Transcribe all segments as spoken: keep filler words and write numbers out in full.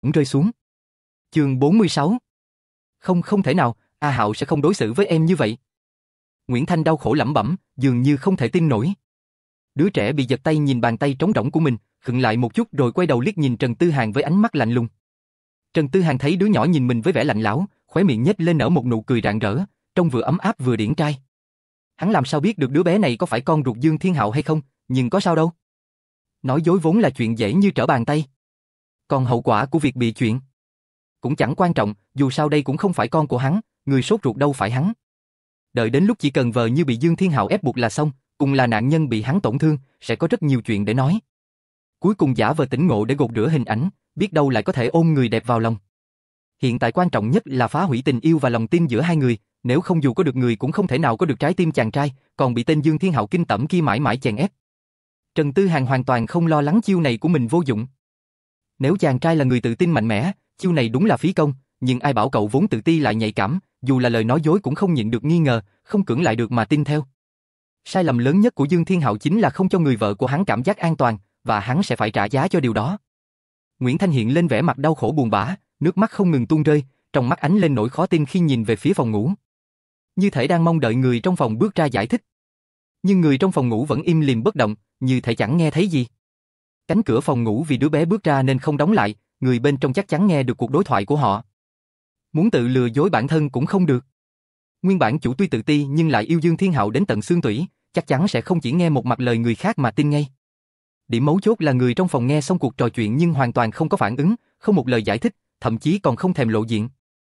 cũng rơi xuống. Chương bốn mươi sáu. Không không thể nào, A Hạo sẽ không đối xử với em như vậy. Nguyễn Thanh đau khổ lẩm bẩm, dường như không thể tin nổi. Đứa trẻ bị giật tay nhìn bàn tay trống rỗng của mình, khựng lại một chút rồi quay đầu liếc nhìn Trần Tư Hàn với ánh mắt lạnh lùng. Trần Tư Hàn thấy đứa nhỏ nhìn mình với vẻ lạnh lẽo, khóe miệng nhếch lên nở một nụ cười rạng rỡ, trông vừa ấm áp vừa điển trai. Hắn làm sao biết được đứa bé này có phải con ruột Dương Thiên Hạo hay không, nhưng có sao đâu. Nói dối vốn là chuyện dễ như trở bàn tay. Còn hậu quả của việc bị chuyện cũng chẳng quan trọng, dù sao đây cũng không phải con của hắn, người sốt ruột đâu phải hắn. Đợi đến lúc chỉ cần vờ như bị Dương Thiên Hạo ép buộc là xong, cùng là nạn nhân bị hắn tổn thương, sẽ có rất nhiều chuyện để nói. Cuối cùng giả vờ tỉnh ngộ để gột rửa hình ảnh, biết đâu lại có thể ôm người đẹp vào lòng. Hiện tại quan trọng nhất là phá hủy tình yêu và lòng tin giữa hai người, nếu không dù có được người cũng không thể nào có được trái tim chàng trai, còn bị tên Dương Thiên Hạo kinh tởm kia mãi mãi chèn ép. Trần Tư Hàn hoàn toàn không lo lắng chiêu này của mình vô dụng. Nếu chàng trai là người tự tin mạnh mẽ, chiêu này đúng là phí công, nhưng ai bảo cậu vốn tự ti lại nhạy cảm, dù là lời nói dối cũng không nhịn được nghi ngờ, không cưỡng lại được mà tin theo. Sai lầm lớn nhất của Dương Thiên Hạo chính là không cho người vợ của hắn cảm giác an toàn, và hắn sẽ phải trả giá cho điều đó. Nguyễn Thanh hiện lên vẻ mặt đau khổ buồn bã, nước mắt không ngừng tuôn rơi, trong mắt ánh lên nỗi khó tin khi nhìn về phía phòng ngủ. Như thể đang mong đợi người trong phòng bước ra giải thích. Nhưng người trong phòng ngủ vẫn im lìm bất động, như thể chẳng nghe thấy gì. Cánh cửa phòng ngủ vì đứa bé bước ra nên không đóng lại, người bên trong chắc chắn nghe được cuộc đối thoại của họ. Muốn tự lừa dối bản thân cũng không được. Nguyên bản chủ tuy tự ti nhưng lại yêu Dương Thiên Hạo đến tận xương tủy, chắc chắn sẽ không chỉ nghe một mặt lời người khác mà tin ngay. Điểm mấu chốt là người trong phòng nghe xong cuộc trò chuyện nhưng hoàn toàn không có phản ứng, không một lời giải thích, thậm chí còn không thèm lộ diện.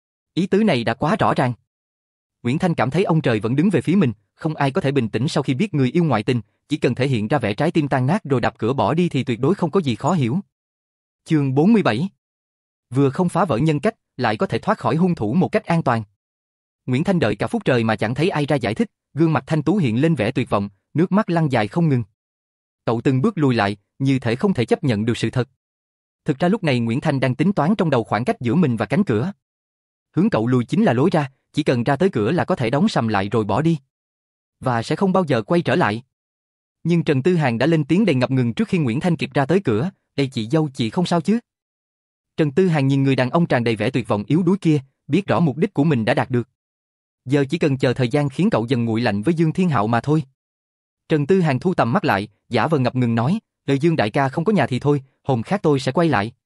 Ý tứ này đã quá rõ ràng. Nguyễn Thanh cảm thấy ông trời vẫn đứng về phía mình, không ai có thể bình tĩnh sau khi biết người yêu ngoại tình, chỉ cần thể hiện ra vẻ trái tim tan nát rồi đập cửa bỏ đi thì tuyệt đối không có gì khó hiểu. Chương bốn mươi bảy. Vừa không phá vỡ nhân cách, lại có thể thoát khỏi hung thủ một cách an toàn. Nguyễn Thanh đợi cả phút trời mà chẳng thấy ai ra giải thích, gương mặt thanh tú hiện lên vẻ tuyệt vọng, nước mắt lăn dài không ngừng. Cậu từng bước lùi lại, như thể không thể chấp nhận được sự thật. Thực ra lúc này Nguyễn Thanh đang tính toán trong đầu khoảng cách giữa mình và cánh cửa. Hướng cậu lùi chính là lối ra, chỉ cần ra tới cửa là có thể đóng sầm lại rồi bỏ đi. Và sẽ không bao giờ quay trở lại. Nhưng Trần Tư Hàn đã lên tiếng đầy ngập ngừng trước khi Nguyễn Thanh kịp ra tới cửa, "Đây chị dâu, chị không sao chứ?" Trần Tư Hàn nhìn người đàn ông tràn đầy vẻ tuyệt vọng yếu đuối kia, biết rõ mục đích của mình đã đạt được. Giờ chỉ cần chờ thời gian khiến cậu dần nguội lạnh với Dương Thiên Hạo mà thôi. Trần Tư Hàn thu tầm mắt lại, giả vờ ngập ngừng nói, "Đời Dương đại ca không có nhà thì thôi, hôm khác tôi sẽ quay lại."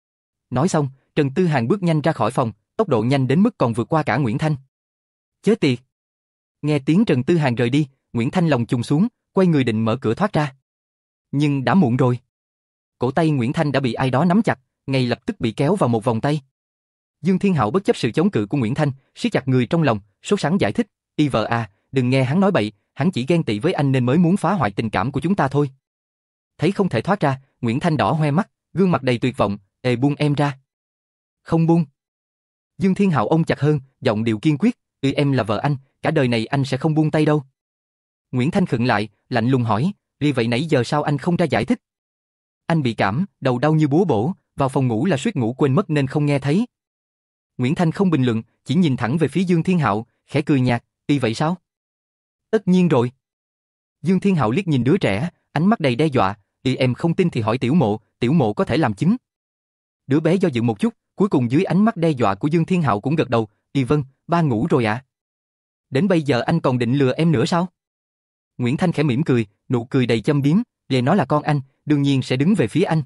Nói xong, Trần Tư Hàn bước nhanh ra khỏi phòng, tốc độ nhanh đến mức còn vượt qua cả Nguyễn Thanh. Chết tiệt! Nghe tiếng Trần Tư Hàn rời đi, Nguyễn Thanh lòng trùng xuống, quay người định mở cửa thoát ra. Nhưng đã muộn rồi. Cổ tay Nguyễn Thanh đã bị ai đó nắm chặt, ngay lập tức bị kéo vào một vòng tay. Dương Thiên Hạo bất chấp sự chống cự của Nguyễn Thanh, siết chặt người trong lòng, sốt sắng giải thích, "Y vợ à, đừng nghe hắn nói bậy, hắn chỉ ghen tị với anh nên mới muốn phá hoại tình cảm của chúng ta thôi." Thấy không thể thoát ra, Nguyễn Thanh đỏ hoe mắt, gương mặt đầy tuyệt vọng, "Ê, buông em ra." "Không buông." Dương Thiên Hạo ôm chặt hơn, giọng điệu kiên quyết, "Ừ, em là vợ anh, cả đời này anh sẽ không buông tay đâu." Nguyễn Thanh khựng lại, lạnh lùng hỏi, "Vì vậy nãy giờ sao anh không ra giải thích?" "Anh bị cảm, đầu đau như búa bổ, vào phòng ngủ là suýt ngủ quên mất nên không nghe thấy." Nguyễn Thanh không bình luận, chỉ nhìn thẳng về phía Dương Thiên Hạo, khẽ cười nhạt, "Y vậy sao?" "Tất nhiên rồi." Dương Thiên Hạo liếc nhìn đứa trẻ, ánh mắt đầy đe dọa, "Y em không tin thì hỏi Tiểu Mộ, Tiểu Mộ có thể làm chứng." Đứa bé do dự một chút, cuối cùng dưới ánh mắt đe dọa của Dương Thiên Hạo cũng gật đầu, "Y vâng, ba ngủ rồi ạ." À? "Đến bây giờ anh còn định lừa em nữa sao?" Nguyễn Thanh khẽ mỉm cười, nụ cười đầy châm biếm, "Để nó là con anh, đương nhiên sẽ đứng về phía anh."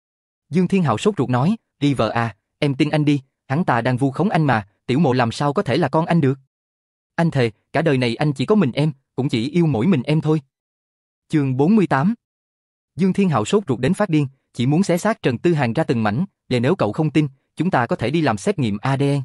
Dương Thiên Hạo sốt ruột nói, "Đi vợ à, em tin anh đi, hắn ta đang vu khống anh mà, Tiểu Mộ làm sao có thể là con anh được. Anh thề, cả đời này anh chỉ có mình em, cũng chỉ yêu mỗi mình em thôi." Chương bốn mươi tám. Dương Thiên Hạo sốt ruột đến phát điên, chỉ muốn xé xác Trần Tư Hàn ra từng mảnh, "Để nếu cậu không tin, chúng ta có thể đi làm xét nghiệm a đê en.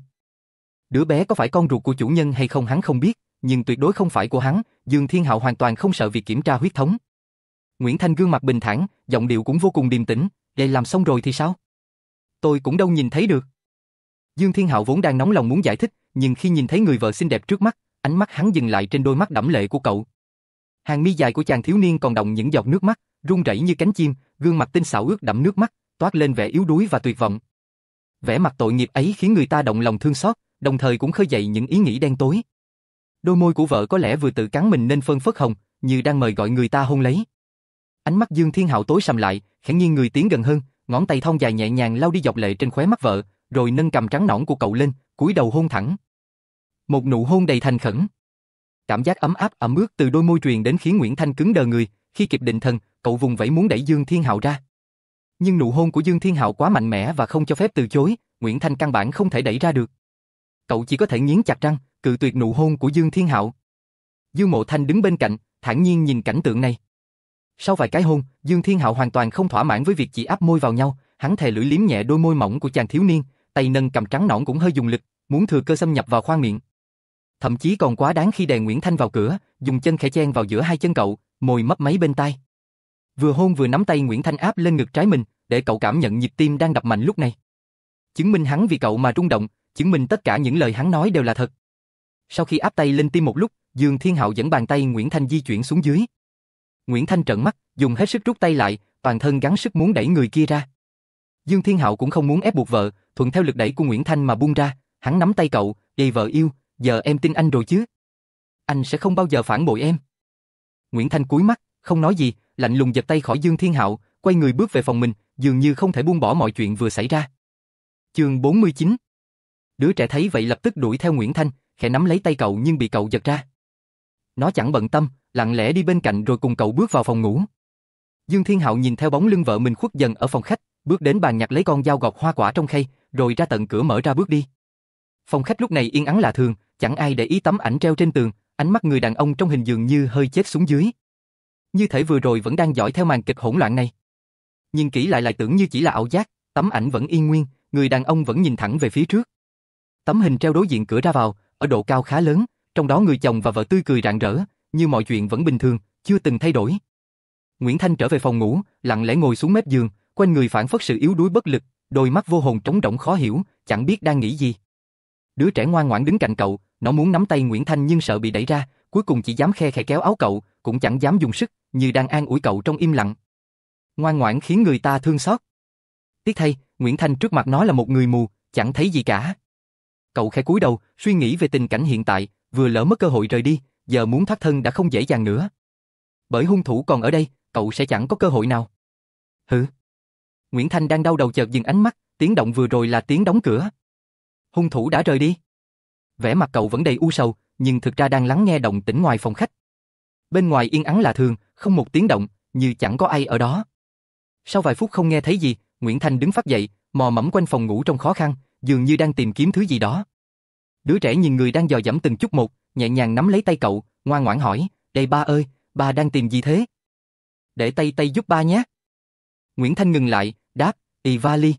Đứa bé có phải con ruột của chủ nhân hay không hắn không biết, nhưng tuyệt đối không phải của hắn." Dương Thiên Hạo hoàn toàn không sợ việc kiểm tra huyết thống. Nguyễn Thanh gương mặt bình thản, giọng điệu cũng vô cùng điềm tĩnh, "Để làm xong rồi thì sao? Tôi cũng đâu nhìn thấy được." Dương Thiên Hạo vốn đang nóng lòng muốn giải thích, nhưng khi nhìn thấy người vợ xinh đẹp trước mắt, ánh mắt hắn dừng lại trên đôi mắt đẫm lệ của cậu. Hàng mi dài của chàng thiếu niên còn đọng những giọt nước mắt, run rẩy như cánh chim, gương mặt tinh xảo ướt đẫm nước mắt, toát lên vẻ yếu đuối và tuyệt vọng. Vẻ mặt tội nghiệp ấy khiến người ta động lòng thương xót, đồng thời cũng khơi dậy những ý nghĩ đen tối. Đôi môi của vợ có lẽ vừa tự cắn mình nên phơn phớt hồng, như đang mời gọi người ta hôn lấy. Ánh mắt Dương Thiên Hạo tối sầm lại, khẽ nghiêng người tiến gần hơn, ngón tay thon dài nhẹ nhàng lau đi giọt lệ trên khóe mắt vợ, rồi nâng cằm trắng nõn của cậu lên, cúi đầu hôn thẳng. Một nụ hôn đầy thành khẩn. Cảm giác ấm áp ẩm ướt từ đôi môi truyền đến khiến Nguyễn Thanh cứng đờ người, khi kịp định thần, cậu vùng vẫy muốn đẩy Dương Thiên Hạo ra. Nhưng nụ hôn của Dương Thiên Hạo quá mạnh mẽ và không cho phép từ chối, Nguyễn Thanh căn bản không thể đẩy ra được. Cậu chỉ có thể nghiến chặt răng, cự tuyệt nụ hôn của Dương Thiên Hạo. Dương Mộ Thanh đứng bên cạnh, thản nhiên nhìn cảnh tượng này. Sau vài cái hôn, Dương Thiên Hạo hoàn toàn không thỏa mãn với việc chỉ áp môi vào nhau, hắn thè lưỡi liếm nhẹ đôi môi mỏng của chàng thiếu niên, tay nâng cằm trắng nõn cũng hơi dùng lực, muốn thừa cơ xâm nhập vào khoang miệng. Thậm chí còn quá đáng khi đè Nguyễn Thanh vào cửa, dùng chân khẽ chen vào giữa hai chân cậu, môi mấp máy bên tai. Vừa hôn vừa nắm tay Nguyễn Thanh áp lên ngực trái mình, để cậu cảm nhận nhịp tim đang đập mạnh lúc này. Chứng minh hắn vì cậu mà rung động, chứng minh tất cả những lời hắn nói đều là thật. Sau khi áp tay lên tim một lúc, Dương Thiên Hạo dẫn bàn tay Nguyễn Thanh di chuyển xuống dưới. Nguyễn Thanh trợn mắt, dùng hết sức rút tay lại, toàn thân gắng sức muốn đẩy người kia ra. Dương Thiên Hạo cũng không muốn ép buộc vợ, thuận theo lực đẩy của Nguyễn Thanh mà buông ra, hắn nắm tay cậu, "Ê vợ yêu, giờ em tin anh rồi chứ? Anh sẽ không bao giờ phản bội em." Nguyễn Thanh cúi mắt, không nói gì, lạnh lùng giật tay khỏi Dương Thiên Hạo, quay người bước về phòng mình, dường như không thể buông bỏ mọi chuyện vừa xảy ra. Chương bốn mươi chín. Đứa trẻ thấy vậy lập tức đuổi theo Nguyễn Thanh, khẽ nắm lấy tay cậu nhưng bị cậu giật ra. Nó chẳng bận tâm, lặng lẽ đi bên cạnh rồi cùng cậu bước vào phòng ngủ. Dương Thiên Hạo nhìn theo bóng lưng vợ mình khuất dần ở phòng khách, bước đến bàn nhặt lấy con dao gọt hoa quả trong khay, rồi ra tận cửa mở ra bước đi. Phòng khách lúc này yên ắng lạ thường, chẳng ai để ý tấm ảnh treo trên tường, ánh mắt người đàn ông trong hình dường như hơi chết xuống dưới. Như thể vừa rồi vẫn đang dõi theo màn kịch hỗn loạn này. Nhưng kỹ lại lại tưởng như chỉ là ảo giác, tấm ảnh vẫn yên nguyên, người đàn ông vẫn nhìn thẳng về phía trước. Tấm hình treo đối diện cửa ra vào, ở độ cao khá lớn, trong đó người chồng và vợ tươi cười rạng rỡ, như mọi chuyện vẫn bình thường, chưa từng thay đổi. Nguyễn Thanh trở về phòng ngủ, lặng lẽ ngồi xuống mép giường, quanh người phảng phất sự yếu đuối bất lực, đôi mắt vô hồn trống rỗng khó hiểu, chẳng biết đang nghĩ gì. Đứa trẻ ngoan ngoãn đứng cạnh cậu, nó muốn nắm tay Nguyễn Thanh nhưng sợ bị đẩy ra, cuối cùng chỉ dám khe khẽ kéo áo cậu, cũng chẳng dám dùng sức, như đang an ủi cậu trong im lặng. Ngoan ngoãn khiến người ta thương xót. Tiếc thay, Nguyễn Thanh trước mặt nó là một người mù, chẳng thấy gì cả. Cậu khẽ cúi đầu, suy nghĩ về tình cảnh hiện tại, vừa lỡ mất cơ hội rời đi, giờ muốn thoát thân đã không dễ dàng nữa. Bởi hung thủ còn ở đây, cậu sẽ chẳng có cơ hội nào. Hử? Nguyễn Thanh đang đau đầu chợt dừng ánh mắt, tiếng động vừa rồi là tiếng đóng cửa. Hung thủ đã rời đi. Vẻ mặt cậu vẫn đầy u sầu, nhưng thực ra đang lắng nghe động tĩnh ngoài phòng khách. Bên ngoài yên ắng lạ thường, không một tiếng động, như chẳng có ai ở đó. Sau vài phút không nghe thấy gì, Nguyễn Thanh đứng phắt dậy, mò mẫm quanh phòng ngủ trong khó khăn, dường như đang tìm kiếm thứ gì đó. Đứa trẻ nhìn người đang dò dẫm từng chút một, nhẹ nhàng nắm lấy tay cậu, ngoan ngoãn hỏi, "Đây ba ơi, ba đang tìm gì thế?" "Để tay tay giúp ba nhé." Nguyễn Thanh ngừng lại, đáp, "Ì vali."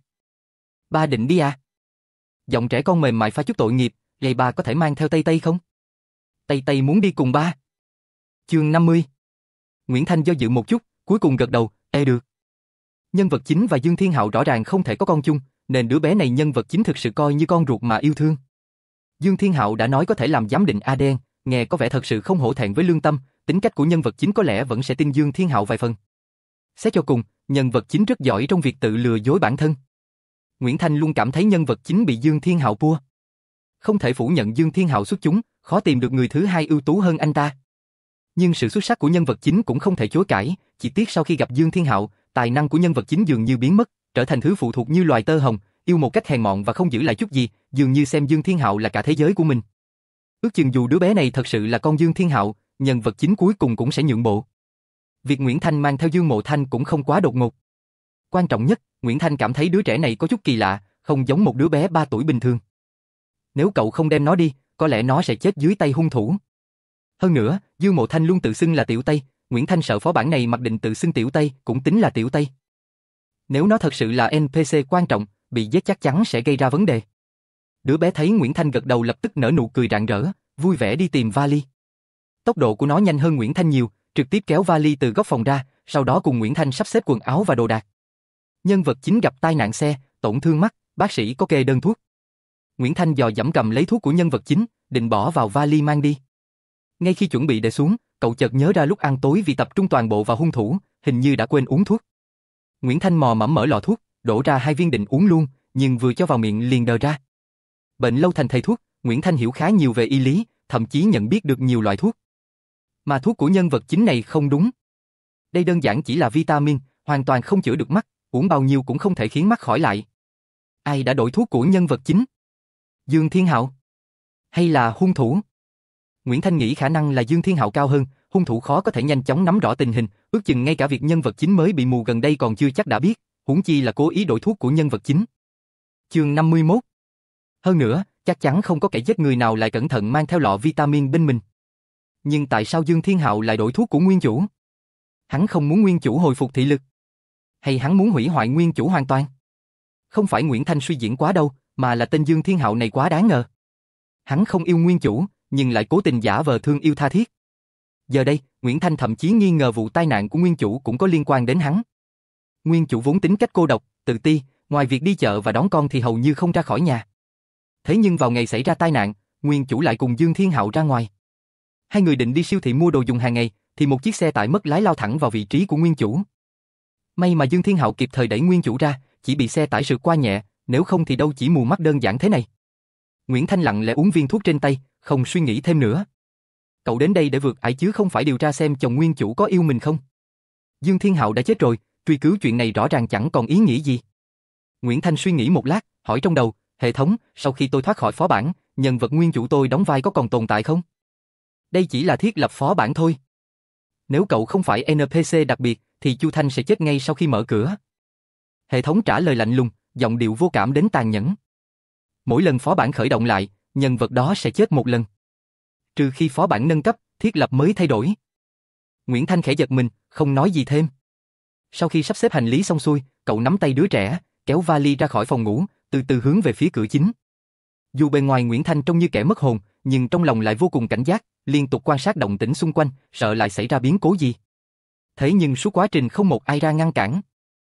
"Ba định đi à?" Giọng trẻ con mềm mại pha chút tội nghiệp, "Vậy ba có thể mang theo tay tay không?" "Tay tay muốn đi cùng ba." Chương năm mươi. Nguyễn Thanh do dự một chút, cuối cùng gật đầu, "Ê được." Nhân vật chính và Dương Thiên Hạo rõ ràng không thể có con chung, nên đứa bé này nhân vật chính thực sự coi như con ruột mà yêu thương. Dương Thiên Hạo đã nói có thể làm giám định a đê en, nghe có vẻ thật sự không hổ thẹn với lương tâm, tính cách của nhân vật chính có lẽ vẫn sẽ tin Dương Thiên Hạo vài phần. Xét cho cùng, nhân vật chính rất giỏi trong việc tự lừa dối bản thân. Nguyễn Thanh luôn cảm thấy nhân vật chính bị Dương Thiên Hạo pua. Không thể phủ nhận Dương Thiên Hạo xuất chúng, khó tìm được người thứ hai ưu tú hơn anh ta. Nhưng sự xuất sắc của nhân vật chính cũng không thể chối cãi, chỉ tiếc sau khi gặp Dương Thiên Hạo, tài năng của nhân vật chính dường như biến mất, trở thành thứ phụ thuộc như loài tơ hồng, yêu một cách hèn mọn và không giữ lại chút gì, dường như xem Dương Thiên Hạo là cả thế giới của mình. Ước chừng dù đứa bé này thật sự là con Dương Thiên Hạo, nhân vật chính cuối cùng cũng sẽ nhượng bộ. Việc Nguyễn Thanh mang theo Dương Mộ Thanh cũng không quá đột ngột. Quan trọng nhất, Nguyễn Thanh cảm thấy đứa trẻ này có chút kỳ lạ, không giống một đứa bé ba tuổi bình thường. Nếu cậu không đem nó đi, có lẽ nó sẽ chết dưới tay hung thủ. Hơn nữa, Dương Mộ Thanh luôn tự xưng là Tiểu Tây, Nguyễn Thanh sợ phó bản này mặc định tự xưng Tiểu Tây cũng tính là Tiểu Tây. Nếu nó thật sự là en pê xê quan trọng, bị giết chắc chắn sẽ gây ra vấn đề. Đứa bé thấy Nguyễn Thanh gật đầu lập tức nở nụ cười rạng rỡ, vui vẻ đi tìm vali. Tốc độ của nó nhanh hơn Nguyễn Thanh nhiều, trực tiếp kéo vali từ góc phòng ra, sau đó cùng Nguyễn Thanh sắp xếp quần áo và đồ đạc. Nhân vật chính gặp tai nạn xe, tổn thương mắt, bác sĩ có kê đơn thuốc. Nguyễn Thanh dò dẫm cầm lấy thuốc của nhân vật chính, định bỏ vào vali mang đi. Ngay khi chuẩn bị để xuống, cậu chợt nhớ ra lúc ăn tối vì tập trung toàn bộ vào hung thủ, hình như đã quên uống thuốc. Nguyễn Thanh mò mẫm mở lọ thuốc, đổ ra hai viên định uống luôn, nhưng vừa cho vào miệng liền đờ ra. Bệnh lâu thành thầy thuốc, Nguyễn Thanh hiểu khá nhiều về y lý, thậm chí nhận biết được nhiều loại thuốc. Mà thuốc của nhân vật chính này không đúng. Đây đơn giản chỉ là vitamin, hoàn toàn không chữa được mắt, uống bao nhiêu cũng không thể khiến mắt khỏi lại. Ai đã đổi thuốc của nhân vật chính? Dương Thiên Hạo? Hay là hung thủ? Nguyễn Thanh nghĩ khả năng là Dương Thiên Hạo cao hơn, hung thủ khó có thể nhanh chóng nắm rõ tình hình, ước chừng ngay cả việc nhân vật chính mới bị mù gần đây còn chưa chắc đã biết, huống chi là cố ý đổi thuốc của nhân vật chính. Chương năm mươi mốt. Hơn nữa, chắc chắn không có kẻ giết người nào lại cẩn thận mang theo lọ vitamin bên mình. Nhưng tại sao Dương Thiên Hạo lại đổi thuốc của nguyên chủ? Hắn không muốn nguyên chủ hồi phục thị lực? Hay hắn muốn hủy hoại nguyên chủ hoàn toàn? Không phải Nguyễn Thanh suy diễn quá đâu, mà là tên Dương Thiên Hạo này quá đáng ngờ. Hắn không yêu nguyên chủ, nhưng lại cố tình giả vờ thương yêu tha thiết. Giờ đây, Nguyễn Thanh thậm chí nghi ngờ vụ tai nạn của nguyên chủ cũng có liên quan đến hắn. Nguyên chủ vốn tính cách cô độc, tự ti, ngoài việc đi chợ và đón con thì hầu như không ra khỏi nhà. Thế nhưng vào ngày xảy ra tai nạn, nguyên chủ lại cùng Dương Thiên Hạo ra ngoài. Hai người định đi siêu thị mua đồ dùng hàng ngày, thì một chiếc xe tải mất lái lao thẳng vào vị trí của nguyên chủ. May mà Dương Thiên Hạo kịp thời đẩy nguyên chủ ra, chỉ bị xe tải sượt qua nhẹ, nếu không thì đâu chỉ mù mắt đơn giản thế này. Nguyễn Thanh lặng lẽ uống viên thuốc trên tay, không suy nghĩ thêm nữa. Cậu đến đây để vượt ải chứ không phải điều tra xem chồng nguyên chủ có yêu mình không. Dương Thiên Hạo đã chết rồi, truy cứu chuyện này rõ ràng chẳng còn ý nghĩa gì. Nguyễn Thanh suy nghĩ một lát, hỏi trong đầu, hệ thống, sau khi tôi thoát khỏi phó bản, nhân vật nguyên chủ tôi đóng vai có còn tồn tại không? Đây chỉ là thiết lập phó bản thôi. Nếu cậu không phải en pê xê đặc biệt, thì Chu Thanh sẽ chết ngay sau khi mở cửa. Hệ thống trả lời lạnh lùng, giọng điệu vô cảm đến tàn nhẫn. Mỗi lần phó bản khởi động lại, nhân vật đó sẽ chết một lần. Trừ khi phó bản nâng cấp, thiết lập mới thay đổi. Nguyễn Thanh khẽ giật mình, không nói gì thêm. Sau khi sắp xếp hành lý xong xuôi, cậu nắm tay đứa trẻ, kéo vali ra khỏi phòng ngủ, từ từ hướng về phía cửa chính. Dù bề ngoài Nguyễn Thanh trông như kẻ mất hồn, nhưng trong lòng lại vô cùng cảnh giác, liên tục quan sát động tĩnh xung quanh, sợ lại xảy ra biến cố gì. Thế nhưng suốt quá trình không một ai ra ngăn cản.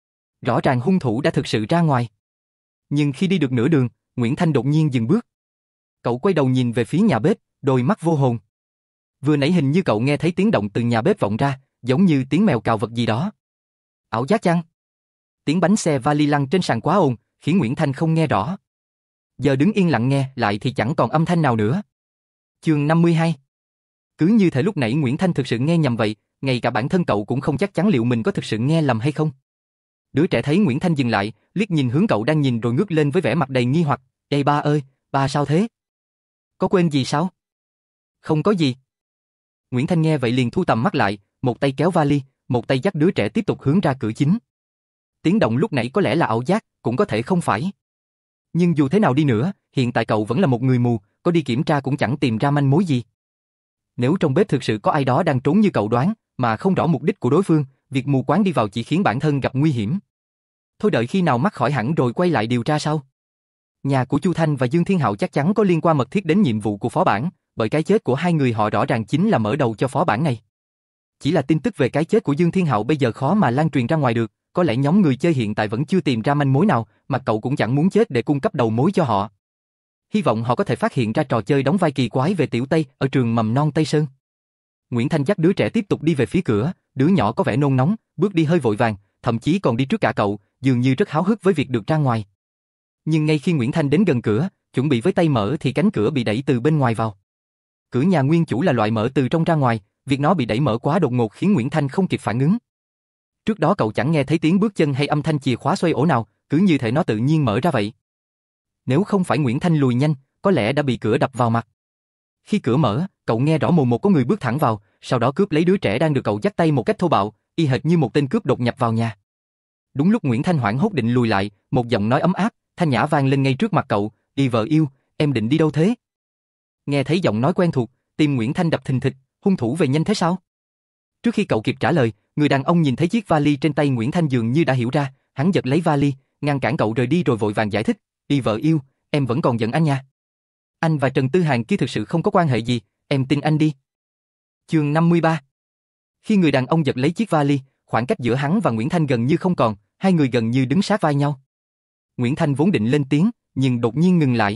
Rõ ràng hung thủ đã thực sự ra ngoài. Nhưng khi đi được nửa đường, Nguyễn Thanh đột nhiên dừng bước. Cậu quay đầu nhìn về phía nhà bếp, đôi mắt vô hồn. Vừa nãy hình như cậu nghe thấy tiếng động từ nhà bếp vọng ra, giống như tiếng mèo cào vật gì đó. Ảo giác chăng? Tiếng bánh xe vali lăn trên sàn quá ồn, khiến Nguyễn Thanh không nghe rõ. Giờ đứng yên lặng nghe lại thì chẳng còn âm thanh nào nữa. Chương năm mươi hai. Cứ như thể lúc nãy Nguyễn Thanh thực sự nghe nhầm vậy, ngay cả bản thân cậu cũng không chắc chắn liệu mình có thực sự nghe lầm hay không. Đứa trẻ thấy Nguyễn Thanh dừng lại, liếc nhìn hướng cậu đang nhìn rồi ngước lên với vẻ mặt đầy nghi hoặc. Ê ba ơi, ba sao thế? Có quên gì sao? Không có gì. Nguyễn Thanh nghe vậy liền thu tầm mắt lại, một tay kéo vali, một tay dắt đứa trẻ tiếp tục hướng ra cửa chính. Tiếng động lúc nãy có lẽ là ảo giác, cũng có thể không phải. Nhưng dù thế nào đi nữa, hiện tại cậu vẫn là một người mù, có đi kiểm tra cũng chẳng tìm ra manh mối gì. Nếu trong bếp thực sự có ai đó đang trốn như cậu đoán, mà không rõ mục đích của đối phương, việc mù quáng đi vào chỉ khiến bản thân gặp nguy hiểm. Thôi đợi khi nào mắc khỏi hẳn rồi quay lại điều tra sau. Nhà của Chu Thanh và Dương Thiên Hạo chắc chắn có liên quan mật thiết đến nhiệm vụ của phó bản, bởi cái chết của hai người họ rõ ràng chính là mở đầu cho phó bản này. Chỉ là tin tức về cái chết của Dương Thiên Hạo bây giờ khó mà lan truyền ra ngoài được, có lẽ nhóm người chơi hiện tại vẫn chưa tìm ra manh mối nào, mà cậu cũng chẳng muốn chết để cung cấp đầu mối cho họ. Hy vọng họ có thể phát hiện ra trò chơi đóng vai kỳ quái về Tiểu Tây ở trường mầm non Tây Sơn. Nguyễn Thanh dắt đứa trẻ tiếp tục đi về phía cửa, đứa nhỏ có vẻ nôn nóng, bước đi hơi vội vàng, thậm chí còn đi trước cả cậu, dường như rất háo hức với việc được ra ngoài. Nhưng ngay khi Nguyễn Thanh đến gần cửa, chuẩn bị với tay mở thì cánh cửa bị đẩy từ bên ngoài vào. Cửa nhà nguyên chủ là loại mở từ trong ra ngoài, việc nó bị đẩy mở quá đột ngột khiến Nguyễn Thanh không kịp phản ứng. Trước đó cậu chẳng nghe thấy tiếng bước chân hay âm thanh chìa khóa xoay ổ nào, cứ như thể nó tự nhiên mở ra vậy. Nếu không phải Nguyễn Thanh lùi nhanh, có lẽ đã bị cửa đập vào mặt. Khi cửa mở, cậu nghe rõ mồn một có người bước thẳng vào, sau đó cướp lấy đứa trẻ đang được cậu dắt tay một cách thô bạo, y hệt như một tên cướp đột nhập vào nhà. Đúng lúc Nguyễn Thanh hoảng hốt định lùi lại, một giọng nói ấm áp, thanh nhã vang lên ngay trước mặt cậu, "Đi vợ yêu, em định đi đâu thế?" Nghe thấy giọng nói quen thuộc, tim Nguyễn Thanh đập thình thịch, hung thủ về nhanh thế sao? Trước khi cậu kịp trả lời, người đàn ông nhìn thấy chiếc vali trên tay Nguyễn Thanh dường như đã hiểu ra, hắn giật lấy vali, ngăn cản cậu rời đi rồi vội vàng giải thích, "Đi vợ yêu, em vẫn còn giận anh nha. Anh và Trần Tư Hàn kia thực sự không có quan hệ gì, em tin anh đi." Chương năm mươi ba. Khi người đàn ông giật lấy chiếc vali, khoảng cách giữa hắn và Nguyễn Thanh gần như không còn, hai người gần như đứng sát vai nhau. Nguyễn Thanh vốn định lên tiếng, nhưng đột nhiên ngừng lại.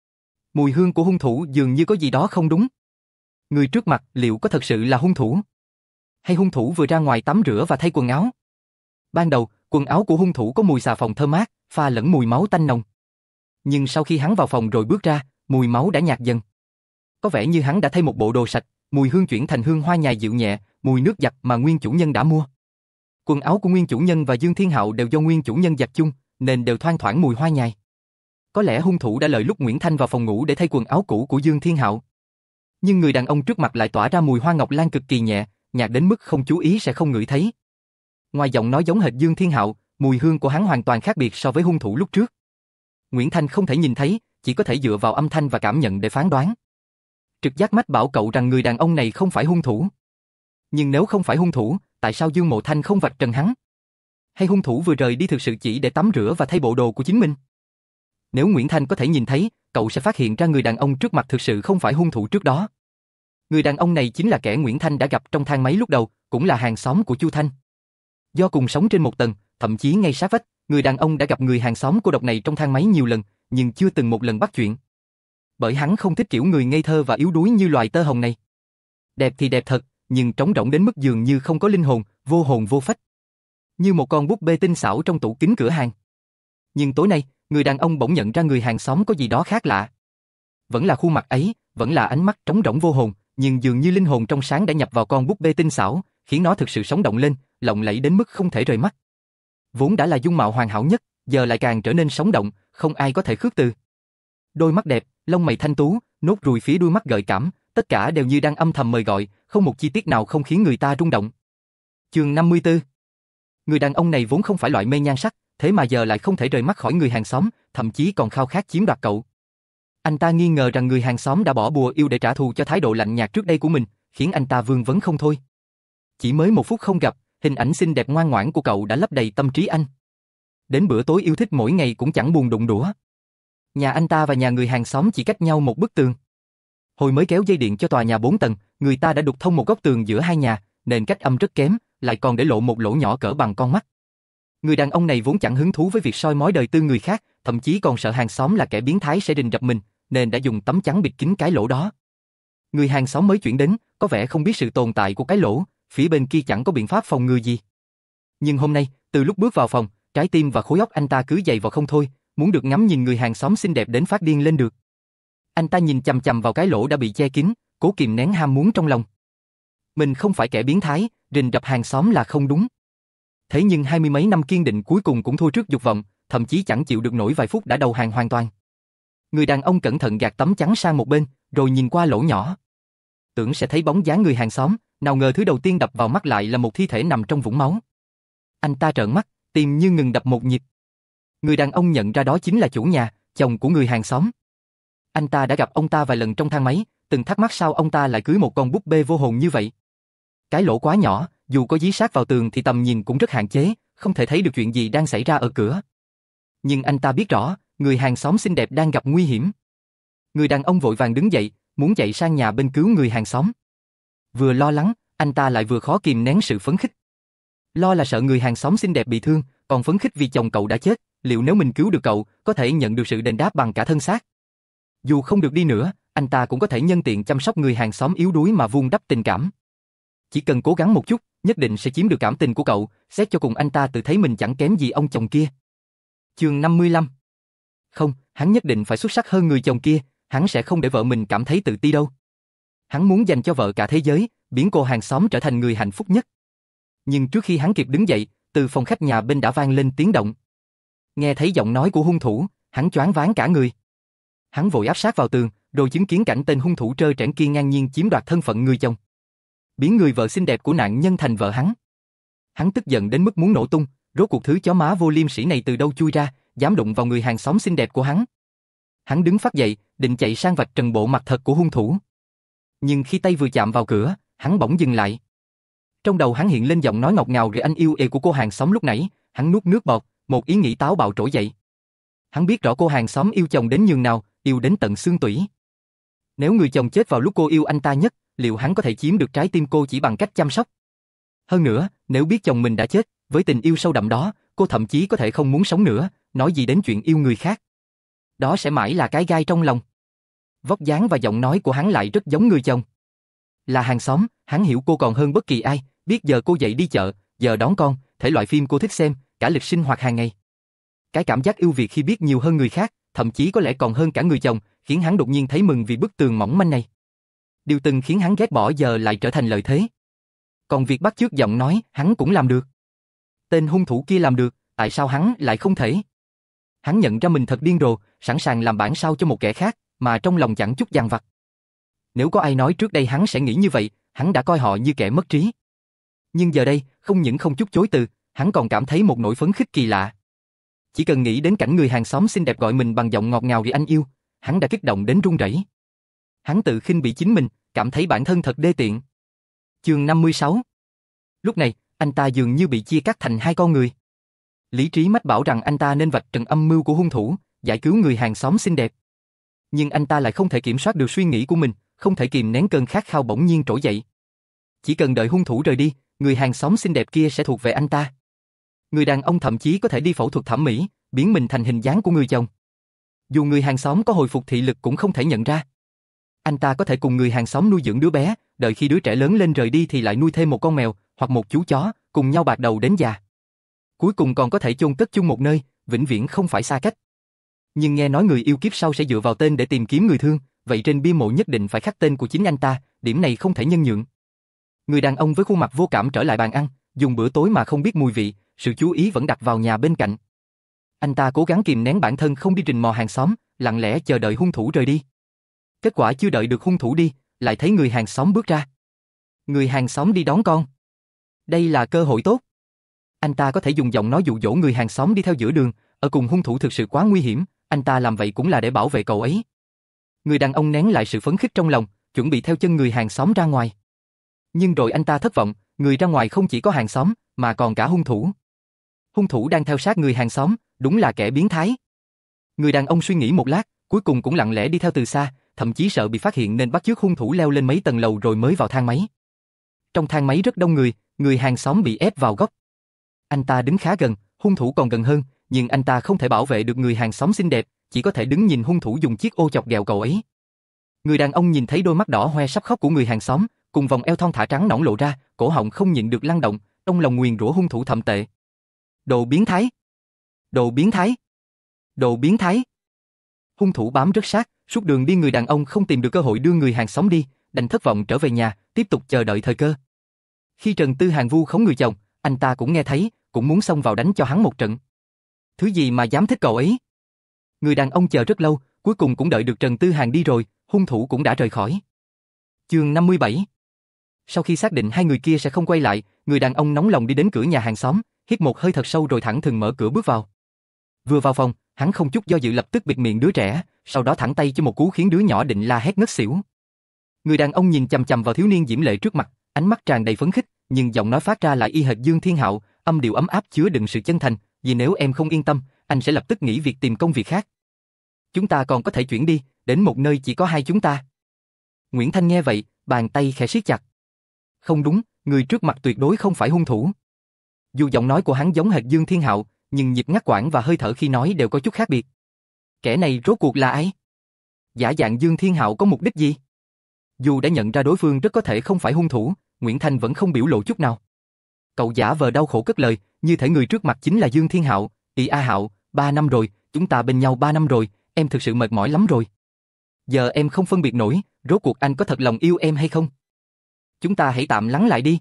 Mùi hương của hung thủ dường như có gì đó không đúng. Người trước mặt liệu có thật sự là hung thủ? Hay hung thủ vừa ra ngoài tắm rửa và thay quần áo? Ban đầu, quần áo của hung thủ có mùi xà phòng thơm mát, pha lẫn mùi máu tanh nồng. Nhưng sau khi hắn vào phòng rồi bước ra, mùi máu đã nhạt dần. Có vẻ như hắn đã thay một bộ đồ sạch, mùi hương chuyển thành hương hoa nhài dịu nhẹ, mùi nước giặt mà nguyên chủ nhân đã mua. Quần áo của nguyên chủ nhân và Dương Thiên Hạo đều do nguyên chủ nhân giặt chung, nên đều thoang thoảng mùi hoa nhài. Có lẽ hung thủ đã lợi lúc Nguyễn Thanh vào phòng ngủ để thay quần áo cũ của Dương Thiên Hạo. Nhưng người đàn ông trước mặt lại tỏa ra mùi hoa ngọc lan cực kỳ nhẹ, nhạt đến mức không chú ý sẽ không ngửi thấy. Ngoài giọng nói giống hệt Dương Thiên Hạo, mùi hương của hắn hoàn toàn khác biệt so với hung thủ lúc trước. Nguyễn Thanh không thể nhìn thấy, chỉ có thể dựa vào âm thanh và cảm nhận để phán đoán. Trực giác mách bảo cậu rằng người đàn ông này không phải hung thủ. Nhưng nếu không phải hung thủ, tại sao Dương Mộ Thanh không vạch trần hắn? Hay hung thủ vừa rời đi thực sự chỉ để tắm rửa và thay bộ đồ của chính mình? Nếu Nguyễn Thanh có thể nhìn thấy, cậu sẽ phát hiện ra người đàn ông trước mặt thực sự không phải hung thủ trước đó. Người đàn ông này chính là kẻ Nguyễn Thanh đã gặp trong thang máy lúc đầu, cũng là hàng xóm của Chu Thanh. Do cùng sống trên một tầng, thậm chí ngay sát vách, người đàn ông đã gặp người hàng xóm cô độc này trong thang máy nhiều lần, nhưng chưa từng một lần bắt chuyện. Bởi hắn không thích kiểu người ngây thơ và yếu đuối như loài tơ hồng này. Đẹp thì đẹp thật, nhưng trống rỗng đến mức dường như không có linh hồn, vô hồn vô phách. Như một con búp bê tinh xảo trong tủ kính cửa hàng. Nhưng tối nay, người đàn ông bỗng nhận ra người hàng xóm có gì đó khác lạ. Vẫn là khuôn mặt ấy, vẫn là ánh mắt trống rỗng vô hồn, nhưng dường như linh hồn trong sáng đã nhập vào con búp bê tinh xảo, khiến nó thực sự sống động lên, lộng lẫy đến mức không thể rời mắt. Vốn đã là dung mạo hoàn hảo nhất, giờ lại càng trở nên sống động, không ai có thể khước từ. Đôi mắt đẹp, lông mày thanh tú, nốt ruồi phía đuôi mắt gợi cảm, tất cả đều như đang âm thầm mời gọi, không một chi tiết nào không khiến người ta rung động. Chương năm mươi tư. Người đàn ông này vốn không phải loại mê nhan sắc, thế mà giờ lại không thể rời mắt khỏi người hàng xóm, thậm chí còn khao khát chiếm đoạt cậu. Anh ta nghi ngờ rằng người hàng xóm đã bỏ bùa yêu để trả thù cho thái độ lạnh nhạt trước đây của mình, khiến anh ta vương vấn không thôi. Chỉ mới một phút không gặp, hình ảnh xinh đẹp ngoan ngoãn của cậu đã lấp đầy tâm trí anh. Đến bữa tối yêu thích mỗi ngày cũng chẳng buồn đụng đũa. Nhà anh ta và nhà người hàng xóm chỉ cách nhau một bức tường. Hồi mới kéo dây điện cho tòa nhà bốn tầng, người ta đã đục thông một góc tường giữa hai nhà, nên cách âm rất kém, lại còn để lộ một lỗ nhỏ cỡ bằng con mắt. Người đàn ông này vốn chẳng hứng thú với việc soi mói đời tư người khác, thậm chí còn sợ hàng xóm là kẻ biến thái sẽ rình rập mình, nên đã dùng tấm chắn bịt kín cái lỗ đó. Người hàng xóm mới chuyển đến, có vẻ không biết sự tồn tại của cái lỗ, phía bên kia chẳng có biện pháp phòng ngừa gì. Nhưng hôm nay, từ lúc bước vào phòng, trái tim và khối óc anh ta cứ dày vào không thôi, muốn được ngắm nhìn người hàng xóm xinh đẹp đến phát điên lên được. Anh ta nhìn chằm chằm vào cái lỗ đã bị che kín, cố kìm nén ham muốn trong lòng. Mình không phải kẻ biến thái, rình rập hàng xóm là không đúng. Thế nhưng hai mươi mấy năm kiên định cuối cùng cũng thua trước dục vọng, thậm chí chẳng chịu được nổi vài phút đã đầu hàng hoàn toàn. Người đàn ông cẩn thận gạt tấm chắn sang một bên, rồi nhìn qua lỗ nhỏ. Tưởng sẽ thấy bóng dáng người hàng xóm, nào ngờ thứ đầu tiên đập vào mắt lại là một thi thể nằm trong vũng máu. Anh ta trợn mắt, tim như ngừng đập một nhịp. Người đàn ông nhận ra đó chính là chủ nhà, chồng của người hàng xóm. Anh ta đã gặp ông ta vài lần trong thang máy, từng thắc mắc sao ông ta lại cưới một con búp bê vô hồn như vậy. Cái lỗ quá nhỏ, dù có dí sát vào tường thì tầm nhìn cũng rất hạn chế, không thể thấy được chuyện gì đang xảy ra ở cửa. Nhưng anh ta biết rõ, người hàng xóm xinh đẹp đang gặp nguy hiểm. Người đàn ông vội vàng đứng dậy, muốn chạy sang nhà bên cứu người hàng xóm. Vừa lo lắng, anh ta lại vừa khó kìm nén sự phấn khích. Lo là sợ người hàng xóm xinh đẹp bị thương, còn phấn khích vì chồng cậu đã chết, liệu nếu mình cứu được cậu, có thể nhận được sự đền đáp bằng cả thân xác. Dù không được đi nữa, anh ta cũng có thể nhân tiện chăm sóc người hàng xóm yếu đuối mà vun đắp tình cảm. Chỉ cần cố gắng một chút, nhất định sẽ chiếm được cảm tình của cậu, xét cho cùng anh ta tự thấy mình chẳng kém gì ông chồng kia. Chương năm mươi lăm. Không, hắn nhất định phải xuất sắc hơn người chồng kia, hắn sẽ không để vợ mình cảm thấy tự ti đâu. Hắn muốn dành cho vợ cả thế giới, biến cô hàng xóm trở thành người hạnh phúc nhất. Nhưng trước khi hắn kịp đứng dậy, từ phòng khách nhà bên đã vang lên tiếng động. Nghe thấy giọng nói của hung thủ, hắn choáng váng cả người. Hắn vội áp sát vào tường, rồi chứng kiến cảnh tên hung thủ trơ trẽn kia ngang nhiên chiếm đoạt thân phận người chồng, biến người vợ xinh đẹp của nạn nhân thành vợ hắn. Hắn tức giận đến mức muốn nổ tung, rốt cuộc thứ chó má vô liêm sỉ này từ đâu chui ra, dám đụng vào người hàng xóm xinh đẹp của hắn. Hắn đứng phát dậy, định chạy sang vạch trần bộ mặt thật của hung thủ. Nhưng khi tay vừa chạm vào cửa, hắn bỗng dừng lại. Trong đầu hắn hiện lên giọng nói ngọt ngào rồi anh yêu ê của cô hàng xóm lúc nãy, hắn nuốt nước bọt, một ý nghĩ táo bạo trỗi dậy. Hắn biết rõ cô hàng xóm yêu chồng đến nhường nào, yêu đến tận xương tủy. Nếu người chồng chết vào lúc cô yêu anh ta nhất, liệu hắn có thể chiếm được trái tim cô chỉ bằng cách chăm sóc? Hơn nữa, nếu biết chồng mình đã chết, với tình yêu sâu đậm đó, cô thậm chí có thể không muốn sống nữa, nói gì đến chuyện yêu người khác. Đó sẽ mãi là cái gai trong lòng. Vóc dáng và giọng nói của hắn lại rất giống người chồng. Là hàng xóm, hắn hiểu cô còn hơn bất kỳ ai, biết giờ cô dậy đi chợ, giờ đón con, thể loại phim cô thích xem, cả lịch sinh hoạt hàng ngày. Cái cảm giác ưu việt khi biết nhiều hơn người khác, thậm chí có lẽ còn hơn cả người chồng, khiến hắn đột nhiên thấy mừng vì bức tường mỏng manh này. Điều từng khiến hắn ghét bỏ giờ lại trở thành lợi thế. Còn việc bắt chước giọng nói, hắn cũng làm được. tên hung thủ kia làm được, tại sao hắn lại không thể? Hắn nhận ra mình thật điên rồ, sẵn sàng làm bản sao cho một kẻ khác, mà trong lòng chẳng chút dằn vặt. Nếu có ai nói trước đây hắn sẽ nghĩ như vậy, hắn đã coi họ như kẻ mất trí. Nhưng giờ đây, không những không chút chối từ, hắn còn cảm thấy một nỗi phấn khích kỳ lạ. Chỉ cần nghĩ đến cảnh người hàng xóm xinh đẹp gọi mình bằng giọng ngọt ngào vì anh yêu, hắn đã kích động đến run rẩy. Hắn tự khinh bỉ chính mình, cảm thấy bản thân thật đê tiện. Chương năm mươi sáu. Lúc này, anh ta dường như bị chia cắt thành hai con người. Lý trí mách bảo rằng anh ta nên vạch trần âm mưu của hung thủ, giải cứu người hàng xóm xinh đẹp. Nhưng anh ta lại không thể kiểm soát được suy nghĩ của mình, không thể kìm nén cơn khát khao bỗng nhiên trỗi dậy. Chỉ cần đợi hung thủ rời đi, người hàng xóm xinh đẹp kia sẽ thuộc về anh ta. Người đàn ông thậm chí có thể đi phẫu thuật thẩm mỹ, biến mình thành hình dáng của người chồng. Dù người hàng xóm có hồi phục thị lực cũng không thể nhận ra. Anh ta có thể cùng người hàng xóm nuôi dưỡng đứa bé, đợi khi đứa trẻ lớn lên rời đi thì lại nuôi thêm một con mèo, hoặc một chú chó, cùng nhau bạc đầu đến già. Cuối cùng còn có thể chôn cất chung một nơi, vĩnh viễn không phải xa cách. Nhưng nghe nói người yêu kiếp sau sẽ dựa vào tên để tìm kiếm người thương, vậy trên bia mộ nhất định phải khắc tên của chính anh ta, điểm này không thể nhân nhượng. Người đàn ông với khuôn mặt vô cảm trở lại bàn ăn, dùng bữa tối mà không biết mùi vị, sự chú ý vẫn đặt vào nhà bên cạnh. Anh ta cố gắng kìm nén bản thân không đi rình mò hàng xóm, lặng lẽ chờ đợi hung thủ rời đi. Kết quả chưa đợi được hung thủ đi, lại thấy người hàng xóm bước ra. Người hàng xóm đi đón con. Đây là cơ hội tốt. Anh ta có thể dùng giọng nói dụ dỗ người hàng xóm đi theo giữa đường, ở cùng hung thủ thực sự quá nguy hiểm, anh ta làm vậy cũng là để bảo vệ cậu ấy. Người đàn ông nén lại sự phấn khích trong lòng, chuẩn bị theo chân người hàng xóm ra ngoài. Nhưng rồi anh ta thất vọng, người ra ngoài không chỉ có hàng xóm, mà còn cả hung thủ. Hung thủ đang theo sát người hàng xóm, đúng là kẻ biến thái. Người đàn ông suy nghĩ một lát, cuối cùng cũng lặng lẽ đi theo từ xa, thậm chí sợ bị phát hiện nên bắt chước hung thủ leo lên mấy tầng lầu rồi mới vào thang máy. Trong thang máy rất đông người, người hàng xóm bị ép vào góc. Anh ta đứng khá gần, hung thủ còn gần hơn, nhưng anh ta không thể bảo vệ được người hàng xóm xinh đẹp, chỉ có thể đứng nhìn hung thủ dùng chiếc ô chọc ghẹo cậu ấy. Người đàn ông nhìn thấy đôi mắt đỏ hoe sắp khóc của người hàng xóm, cùng vòng eo thon thả trắng nõn lộ ra, cổ họng không nhịn được lăn động, trong lòng nguyền rủa hung thủ thậm tệ. Đồ biến thái! Đồ biến thái! Đồ biến thái! Hung thủ bám rất sát, suốt đường đi người đàn ông không tìm được cơ hội đưa người hàng xóm đi, đành thất vọng trở về nhà, tiếp tục chờ đợi thời cơ. Khi Trần Tư Hàng vu khống người chồng, anh ta cũng nghe thấy, cũng muốn xông vào đánh cho hắn một trận. Thứ gì mà dám thích cậu ấy? Người đàn ông chờ rất lâu, cuối cùng cũng đợi được Trần Tư Hàng đi rồi, hung thủ cũng đã rời khỏi. Chương năm mươi bảy. Sau khi xác định hai người kia sẽ không quay lại, người đàn ông nóng lòng đi đến cửa nhà hàng xóm, hít một hơi thật sâu rồi thẳng thừng mở cửa bước vào. Vừa vào phòng, hắn không chút do dự lập tức bịt miệng đứa trẻ, sau đó thẳng tay cho một cú khiến đứa nhỏ định la hét ngất xỉu. Người đàn ông nhìn chằm chằm vào thiếu niên diễm lệ trước mặt, ánh mắt tràn đầy phấn khích, nhưng giọng nói phát ra lại y hệt Dương Thiên Hạo, âm điệu ấm áp chứa đựng sự chân thành, vì nếu em không yên tâm, anh sẽ lập tức nghỉ việc tìm công việc khác. Chúng ta còn có thể chuyển đi, đến một nơi chỉ có hai chúng ta. Nguyễn Thanh nghe vậy, bàn tay khẽ siết chặt. Không đúng, người trước mặt tuyệt đối không phải hung thủ. Dù giọng nói của hắn giống hệt Dương Thiên Hạo, nhưng nhịp ngắt quãng và hơi thở khi nói đều có chút khác biệt. Kẻ này rốt cuộc là ai? Giả dạng Dương Thiên Hạo có mục đích gì? Dù đã nhận ra đối phương rất có thể không phải hung thủ, Nguyễn Thanh vẫn không biểu lộ chút nào. Cậu giả vờ đau khổ cất lời, như thể người trước mặt chính là Dương Thiên Hạo. Ý A Hạo, ba năm rồi, chúng ta bên nhau ba năm rồi, em thực sự mệt mỏi lắm rồi. Giờ em không phân biệt nổi, rốt cuộc anh có thật lòng yêu em hay không? Chúng ta hãy tạm lắng lại đi.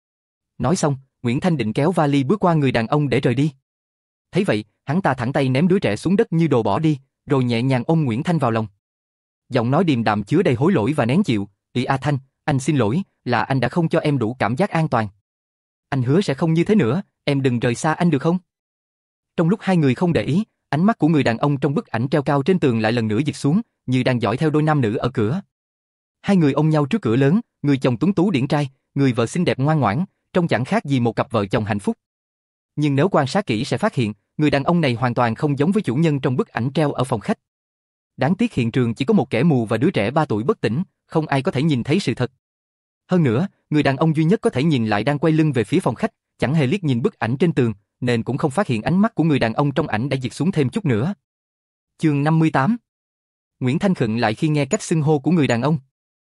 Nói xong, Nguyễn Thanh định kéo vali bước qua người đàn ông để rời đi. Thấy vậy, hắn ta thẳng tay ném đứa trẻ xuống đất như đồ bỏ đi, rồi nhẹ nhàng ôm Nguyễn Thanh vào lòng. Giọng nói điềm đạm chứa đầy hối lỗi và nén chịu. Ý A Thanh, anh xin lỗi, là anh đã không cho em đủ cảm giác an toàn. Anh hứa sẽ không như thế nữa, em đừng rời xa anh được không? Trong lúc hai người không để ý, ánh mắt của người đàn ông trong bức ảnh treo cao trên tường lại lần nữa dịch xuống, như đang dõi theo đôi nam nữ ở cửa. Hai người ôm nhau trước cửa lớn, người chồng tuấn tú điển trai, người vợ xinh đẹp ngoan ngoãn, trông chẳng khác gì một cặp vợ chồng hạnh phúc. Nhưng nếu quan sát kỹ sẽ phát hiện, người đàn ông này hoàn toàn không giống với chủ nhân trong bức ảnh treo ở phòng khách. Đáng tiếc hiện trường chỉ có một kẻ mù và đứa trẻ ba tuổi bất tỉnh, không ai có thể nhìn thấy sự thật. Hơn nữa, người đàn ông duy nhất có thể nhìn lại đang quay lưng về phía phòng khách, chẳng hề liếc nhìn bức ảnh trên tường, nên cũng không phát hiện ánh mắt của người đàn ông trong ảnh đã dịch xuống thêm chút nữa. Chương năm mươi tám. Nguyễn Thanh khựng lại khi nghe cách xưng hô của người đàn ông.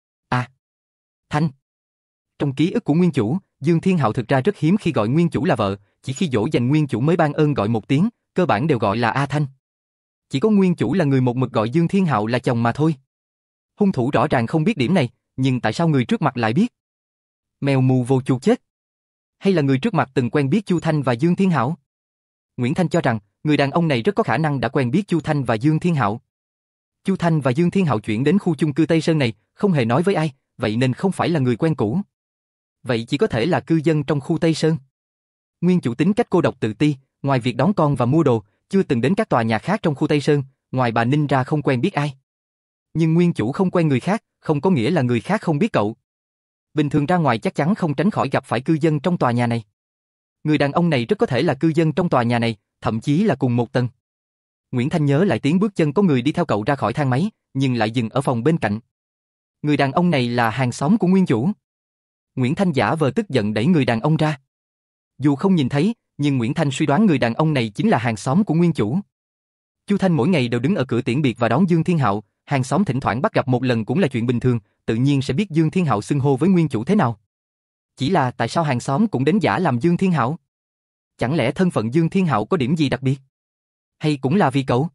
À, Thanh. Trong ký ức của nguyên chủ, Dương Thiên Hạo thực ra rất hiếm khi gọi nguyên chủ là vợ, chỉ khi dỗ dành nguyên chủ mới ban ơn gọi một tiếng, cơ bản đều gọi là A Thanh. Chỉ có nguyên chủ là người một mực gọi Dương Thiên Hạo là chồng mà thôi. Hung thủ rõ ràng không biết điểm này, nhưng tại sao người trước mặt lại biết? Mèo mù vô chuột chết. Hay là người trước mặt từng quen biết Chu Thanh và Dương Thiên Hạo? Nguyễn Thanh cho rằng, người đàn ông này rất có khả năng đã quen biết Chu Thanh và Dương Thiên Hạo. Chu Thanh và Dương Thiên Hạo chuyển đến khu chung cư Tây Sơn này, không hề nói với ai, vậy nên không phải là người quen cũ. Vậy chỉ có thể là cư dân trong khu Tây Sơn. Nguyên chủ tính cách cô độc tự ti, ngoài việc đón con và mua đồ, chưa từng đến các tòa nhà khác trong khu Tây Sơn, ngoài bà Ninh ra không quen biết ai. Nhưng nguyên chủ không quen người khác, không có nghĩa là người khác không biết cậu. Bình thường ra ngoài chắc chắn không tránh khỏi gặp phải cư dân trong tòa nhà này. Người đàn ông này rất có thể là cư dân trong tòa nhà này, thậm chí là cùng một tầng. Nguyễn Thanh nhớ lại tiếng bước chân có người đi theo cậu ra khỏi thang máy, nhưng lại dừng ở phòng bên cạnh. Người đàn ông này là hàng xóm của nguyên chủ. Nguyễn Thanh giả vờ tức giận đẩy người đàn ông ra. Dù không nhìn thấy, nhưng Nguyễn Thanh suy đoán người đàn ông này chính là hàng xóm của nguyên chủ. Chu Thanh mỗi ngày đều đứng ở cửa tiễn biệt và đón Dương Thiên Hạo, hàng xóm thỉnh thoảng bắt gặp một lần cũng là chuyện bình thường, tự nhiên sẽ biết Dương Thiên Hạo xưng hô với nguyên chủ thế nào. Chỉ là tại sao hàng xóm cũng đến giả làm Dương Thiên Hạo? Chẳng lẽ thân phận Dương Thiên Hạo có điểm gì đặc biệt? Hay cũng là vì cậu?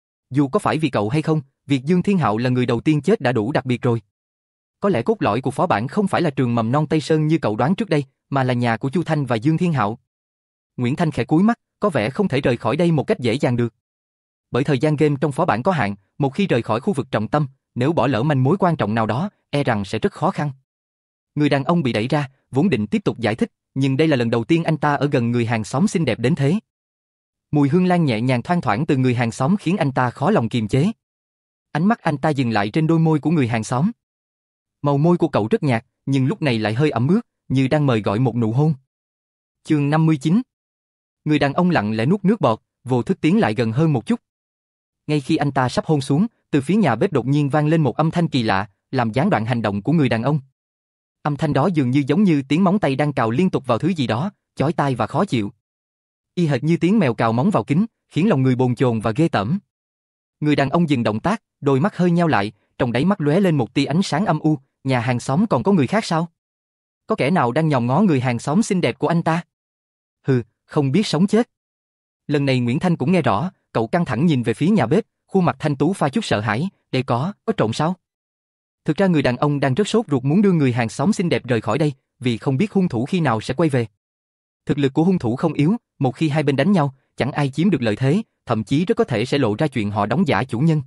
Dù có phải vì cậu hay không, việc Dương Thiên Hạo là người đầu tiên chết đã đủ đặc biệt rồi. Có lẽ cốt lõi của phó bản không phải là trường mầm non Tây Sơn như cậu đoán trước đây, mà là nhà của Chu Thanh và Dương Thiên Hạo. Nguyễn Thanh khẽ cúi mắt, có vẻ không thể rời khỏi đây một cách dễ dàng được. Bởi thời gian game trong phó bản có hạn, một khi rời khỏi khu vực trọng tâm, nếu bỏ lỡ manh mối quan trọng nào đó, e rằng sẽ rất khó khăn. Người đàn ông bị đẩy ra, vốn định tiếp tục giải thích, nhưng đây là lần đầu tiên anh ta ở gần người hàng xóm xinh đẹp đến thế. Mùi hương lan nhẹ nhàng thoang thoảng từ người hàng xóm khiến anh ta khó lòng kiềm chế. Ánh mắt anh ta dừng lại trên đôi môi của người hàng xóm. Màu môi của cậu rất nhạt, nhưng lúc này lại hơi ẩm ướt, như đang mời gọi một nụ hôn. Chương năm mươi chín. Người đàn ông lặng lẽ nuốt nước bọt, vô thức tiến lại gần hơn một chút. Ngay khi anh ta sắp hôn xuống, từ phía nhà bếp đột nhiên vang lên một âm thanh kỳ lạ, làm gián đoạn hành động của người đàn ông. Âm thanh đó dường như giống như tiếng móng tay đang cào liên tục vào thứ gì đó, chói tai và khó chịu. Y hệt như tiếng mèo cào móng vào kính, khiến lòng người bồn chồn và ghê tởm. Người đàn ông dừng động tác, đôi mắt hơi nheo lại, trong đáy mắt lóe lên một tia ánh sáng âm u, nhà hàng xóm còn có người khác sao? Có kẻ nào đang nhòm ngó người hàng xóm xinh đẹp của anh ta? Hừ, không biết sống chết. Lần này Nguyễn Thanh cũng nghe rõ, cậu căng thẳng nhìn về phía nhà bếp, khuôn mặt thanh tú pha chút sợ hãi, để có, có trộm sao? Thực ra người đàn ông đang rất sốt ruột muốn đưa người hàng xóm xinh đẹp rời khỏi đây, vì không biết hung thủ khi nào sẽ quay về. Thực lực của hung thủ không yếu, một khi hai bên đánh nhau, chẳng ai chiếm được lợi thế, thậm chí rất có thể sẽ lộ ra chuyện họ đóng giả chủ nhân.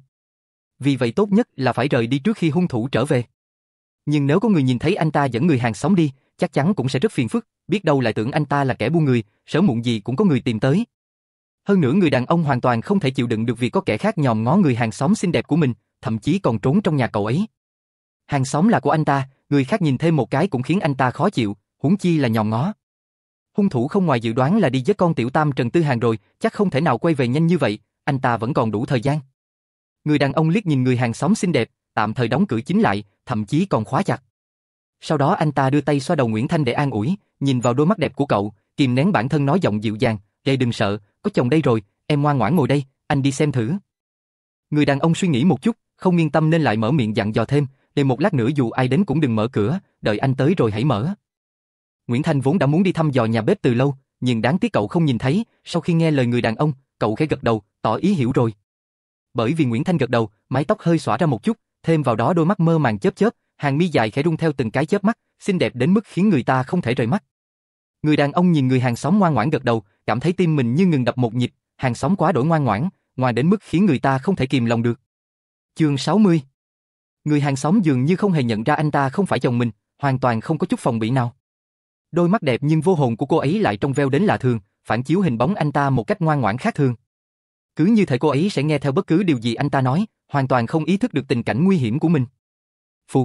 Vì vậy tốt nhất là phải rời đi trước khi hung thủ trở về. Nhưng nếu có người nhìn thấy anh ta dẫn người hàng xóm đi, chắc chắn cũng sẽ rất phiền phức, biết đâu lại tưởng anh ta là kẻ buôn người, sớm muộn gì cũng có người tìm tới. Hơn nữa người đàn ông hoàn toàn không thể chịu đựng được việc có kẻ khác nhòm ngó người hàng xóm xinh đẹp của mình, thậm chí còn trốn trong nhà cậu ấy. Hàng xóm là của anh ta, người khác nhìn thêm một cái cũng khiến anh ta khó chịu, huống chi là nhòm ngó. Hung thủ không ngoài dự đoán là đi giết con tiểu tam Trần Tư Hàn rồi, chắc không thể nào quay về nhanh như vậy, anh ta vẫn còn đủ thời gian. Người đàn ông liếc nhìn người hàng xóm xinh đẹp, tạm thời đóng cửa chính lại, thậm chí còn khóa chặt. Sau đó anh ta đưa tay xoa đầu Nguyễn Thanh để an ủi, nhìn vào đôi mắt đẹp của cậu, kìm nén bản thân nói giọng dịu dàng, "Đây đừng sợ, có chồng đây rồi, em ngoan ngoãn ngồi đây, anh đi xem thử." Người đàn ông suy nghĩ một chút, không yên tâm nên lại mở miệng dặn dò thêm, "Để một lát nữa dù ai đến cũng đừng mở cửa, đợi anh tới rồi hãy mở." Nguyễn Thanh vốn đã muốn đi thăm dò nhà bếp từ lâu, nhưng đáng tiếc cậu không nhìn thấy, sau khi nghe lời người đàn ông, cậu khẽ gật đầu, tỏ ý hiểu rồi. Bởi vì Nguyễn Thanh gật đầu, mái tóc hơi xõa ra một chút, thêm vào đó đôi mắt mơ màng chớp chớp, hàng mi dài khẽ rung theo từng cái chớp mắt, xinh đẹp đến mức khiến người ta không thể rời mắt. Người đàn ông nhìn người hàng xóm ngoan ngoãn gật đầu, cảm thấy tim mình như ngừng đập một nhịp, hàng xóm quá đổi ngoan ngoãn, ngoan đến mức khiến người ta không thể kìm lòng được. Chương sáu mươi. Người hàng xóm dường như không hề nhận ra anh ta không phải chồng mình, hoàn toàn không có chút phòng bị nào. Đôi mắt đẹp nhưng vô hồn của cô ấy lại trong veo đến lạ thường, phản chiếu hình bóng anh ta một cách ngoan ngoãn khác thường. Cứ như thể cô ấy sẽ nghe theo bất cứ điều gì anh ta nói, hoàn toàn không ý thức được tình cảnh nguy hiểm của mình. Phù!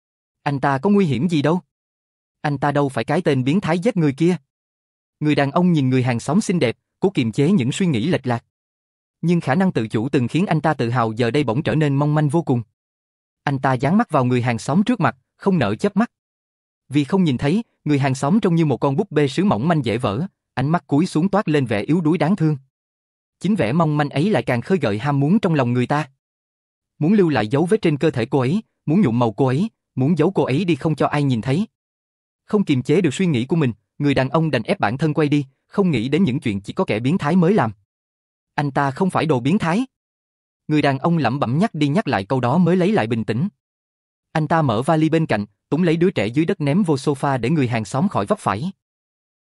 Anh ta có nguy hiểm gì đâu? Anh ta đâu phải cái tên biến thái giết người kia. Người đàn ông nhìn người hàng xóm xinh đẹp, cố kiềm chế những suy nghĩ lệch lạc. Nhưng khả năng tự chủ từng khiến anh ta tự hào giờ đây bỗng trở nên mong manh vô cùng. Anh ta dán mắt vào người hàng xóm trước mặt, không nỡ chớp mắt. Vì không nhìn thấy, người hàng xóm trông như một con búp bê sứ mỏng manh dễ vỡ, ánh mắt cúi xuống toát lên vẻ yếu đuối đáng thương. Chính vẻ mong manh ấy lại càng khơi gợi ham muốn trong lòng người ta. Muốn lưu lại dấu vết trên cơ thể cô ấy, muốn nhuộm màu cô ấy, muốn giấu cô ấy đi không cho ai nhìn thấy. Không kiềm chế được suy nghĩ của mình, người đàn ông đành ép bản thân quay đi, không nghĩ đến những chuyện chỉ có kẻ biến thái mới làm. Anh ta không phải đồ biến thái. Người đàn ông lẩm bẩm nhắc đi nhắc lại câu đó mới lấy lại bình tĩnh. Anh ta mở vali bên cạnh, túm lấy đứa trẻ dưới đất ném vô sofa để người hàng xóm khỏi vấp phải.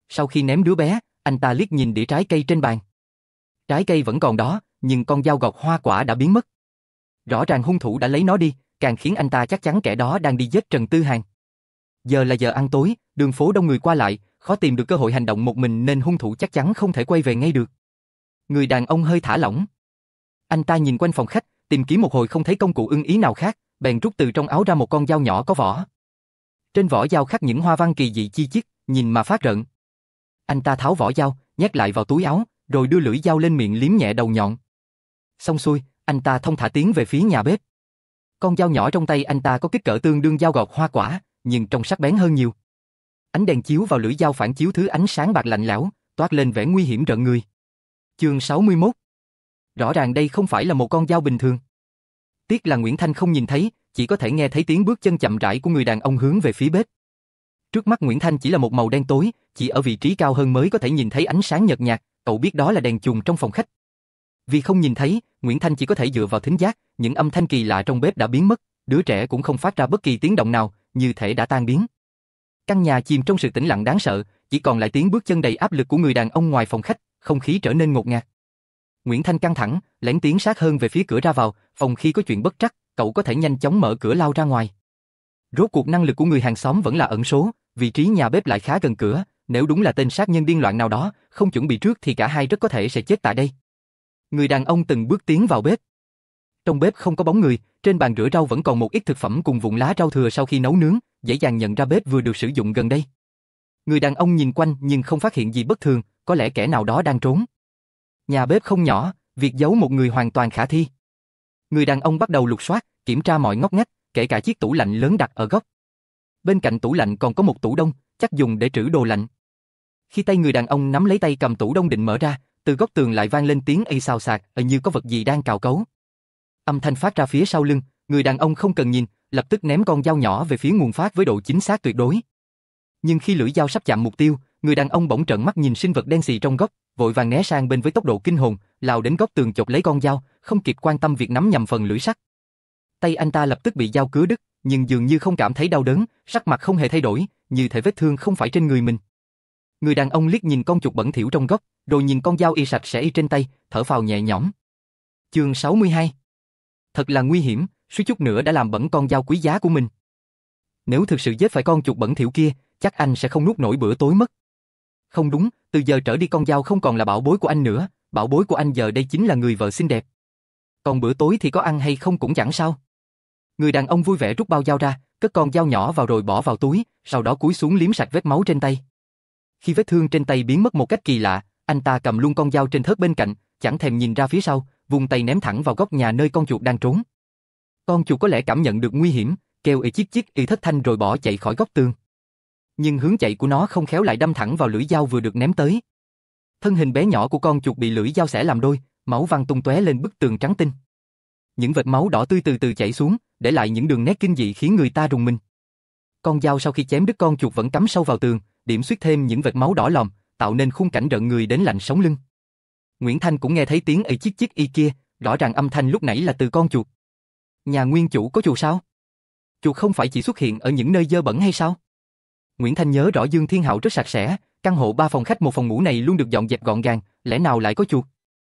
Sau khi ném đứa bé, anh ta liếc nhìn đĩa trái cây trên bàn. Trái cây vẫn còn đó, nhưng con dao gọt hoa quả đã biến mất. Rõ ràng hung thủ đã lấy nó đi, càng khiến anh ta chắc chắn kẻ đó đang đi giết Trần Tư Hàn. Giờ là giờ ăn tối, đường phố đông người qua lại, khó tìm được cơ hội hành động một mình nên hung thủ chắc chắn không thể quay về ngay được. Người đàn ông hơi thả lỏng. Anh ta nhìn quanh phòng khách, tìm kiếm một hồi không thấy công cụ ưng ý nào khác, bèn rút từ trong áo ra một con dao nhỏ có vỏ. Trên vỏ dao khắc những hoa văn kỳ dị chi chít, nhìn mà phát rợn. Anh ta tháo vỏ dao, nhét lại vào túi áo, rồi đưa lưỡi dao lên miệng liếm nhẹ đầu nhọn. Xong xuôi, anh ta thông thả tiến về phía nhà bếp. Con dao nhỏ trong tay anh ta có kích cỡ tương đương dao gọt hoa quả, nhưng trông sắc bén hơn nhiều. Ánh đèn chiếu vào lưỡi dao phản chiếu thứ ánh sáng bạc lạnh lẽo, toát lên vẻ nguy hiểm rợn người. Chương sáu mươi mốt. Rõ ràng đây không phải là một con dao bình thường. Tiếc là Nguyễn Thanh không nhìn thấy, chỉ có thể nghe thấy tiếng bước chân chậm rãi của người đàn ông hướng về phía bếp. Trước mắt Nguyễn Thanh chỉ là một màu đen tối, chỉ ở vị trí cao hơn mới có thể nhìn thấy ánh sáng nhợt nhạt, cậu biết đó là đèn chùm trong phòng khách. Vì không nhìn thấy, Nguyễn Thanh chỉ có thể dựa vào thính giác, những âm thanh kỳ lạ trong bếp đã biến mất, đứa trẻ cũng không phát ra bất kỳ tiếng động nào, như thể đã tan biến. Căn nhà chìm trong sự tĩnh lặng đáng sợ, chỉ còn lại tiếng bước chân đầy áp lực của người đàn ông ngoài phòng khách, không khí trở nên ngột ngạt. Nguyễn Thanh căng thẳng, lén tiến sát hơn về phía cửa ra vào, phòng khi có chuyện bất trắc, cậu có thể nhanh chóng mở cửa lao ra ngoài. Rốt cuộc năng lực của người hàng xóm vẫn là ẩn số, vị trí nhà bếp lại khá gần cửa, nếu đúng là tên sát nhân điên loạn nào đó, không chuẩn bị trước thì cả hai rất có thể sẽ chết tại đây. Người đàn ông từng bước tiến vào bếp. Trong bếp không có bóng người, trên bàn rửa rau vẫn còn một ít thực phẩm cùng vụn lá rau thừa sau khi nấu nướng, dễ dàng nhận ra bếp vừa được sử dụng gần đây. Người đàn ông nhìn quanh nhưng không phát hiện gì bất thường, có lẽ kẻ nào đó đang trốn. Nhà bếp không nhỏ, việc giấu một người hoàn toàn khả thi. Người đàn ông bắt đầu lục soát, kiểm tra mọi ngóc ngách, kể cả chiếc tủ lạnh lớn đặt ở góc. Bên cạnh tủ lạnh còn có một tủ đông, chắc dùng để trữ đồ lạnh. Khi tay người đàn ông nắm lấy tay cầm tủ đông định mở ra, từ góc tường lại vang lên tiếng ây xào xạc, ở như có vật gì đang cào cấu. Âm thanh phát ra phía sau lưng, người đàn ông không cần nhìn, lập tức ném con dao nhỏ về phía nguồn phát với độ chính xác tuyệt đối. Nhưng khi lưỡi dao sắp chạm mục tiêu, người đàn ông bỗng trợn mắt nhìn sinh vật đen xì trong góc, vội vàng né sang bên với tốc độ kinh hồn, lao đến góc tường chộp lấy con dao, không kịp quan tâm việc nắm nhầm phần lưỡi sắt. Tay anh ta lập tức bị dao cứa đứt, nhưng dường như không cảm thấy đau đớn, sắc mặt không hề thay đổi, như thể vết thương không phải trên người mình. Người đàn ông liếc nhìn con chuột bẩn thỉu trong góc, rồi nhìn con dao y sạch sẽ y trên tay, thở phào nhẹ nhõm. Chương sáu mươi hai. Thật là nguy hiểm, suýt chút nữa đã làm bẩn con dao quý giá của mình. Nếu thực sự giết phải con chuột bẩn thỉu kia, chắc anh sẽ không nuốt nổi bữa tối mất. Không đúng, từ giờ trở đi con dao không còn là bảo bối của anh nữa, bảo bối của anh giờ đây chính là người vợ xinh đẹp. Còn bữa tối thì có ăn hay không cũng chẳng sao. Người đàn ông vui vẻ rút bao dao ra, cất con dao nhỏ vào rồi bỏ vào túi, sau đó cúi xuống liếm sạch vết máu trên tay. Khi vết thương trên tay biến mất một cách kỳ lạ, anh ta cầm luôn con dao trên thớt bên cạnh, chẳng thèm nhìn ra phía sau, vung tay ném thẳng vào góc nhà nơi con chuột đang trốn. Con chuột có lẽ cảm nhận được nguy hiểm, kêu ì chít chít ì thất thanh rồi bỏ chạy khỏi góc tường. Nhưng hướng chạy của nó không khéo lại đâm thẳng vào lưỡi dao vừa được ném tới. Thân hình bé nhỏ của con chuột bị lưỡi dao xẻ làm đôi, máu văng tung tóe lên bức tường trắng tinh. Những vệt máu đỏ tươi từ từ chảy xuống, để lại những đường nét kinh dị khiến người ta rùng mình. Con dao sau khi chém đứt con chuột vẫn cắm sâu vào tường, điểm xuyết thêm những vệt máu đỏ lòm, tạo nên khung cảnh rợn người đến lạnh sống lưng. Nguyễn Thanh cũng nghe thấy tiếng ì chít chít y kia, rõ ràng âm thanh lúc nãy là từ con chuột. Nhà nguyên chủ có chuột sao? Chuột không phải chỉ xuất hiện ở những nơi dơ bẩn hay sao? Nguyễn Thanh nhớ rõ Dương Thiên Hạo rất sạch sẽ, căn hộ ba phòng khách một phòng ngủ này luôn được dọn dẹp gọn gàng, lẽ nào lại có chuột?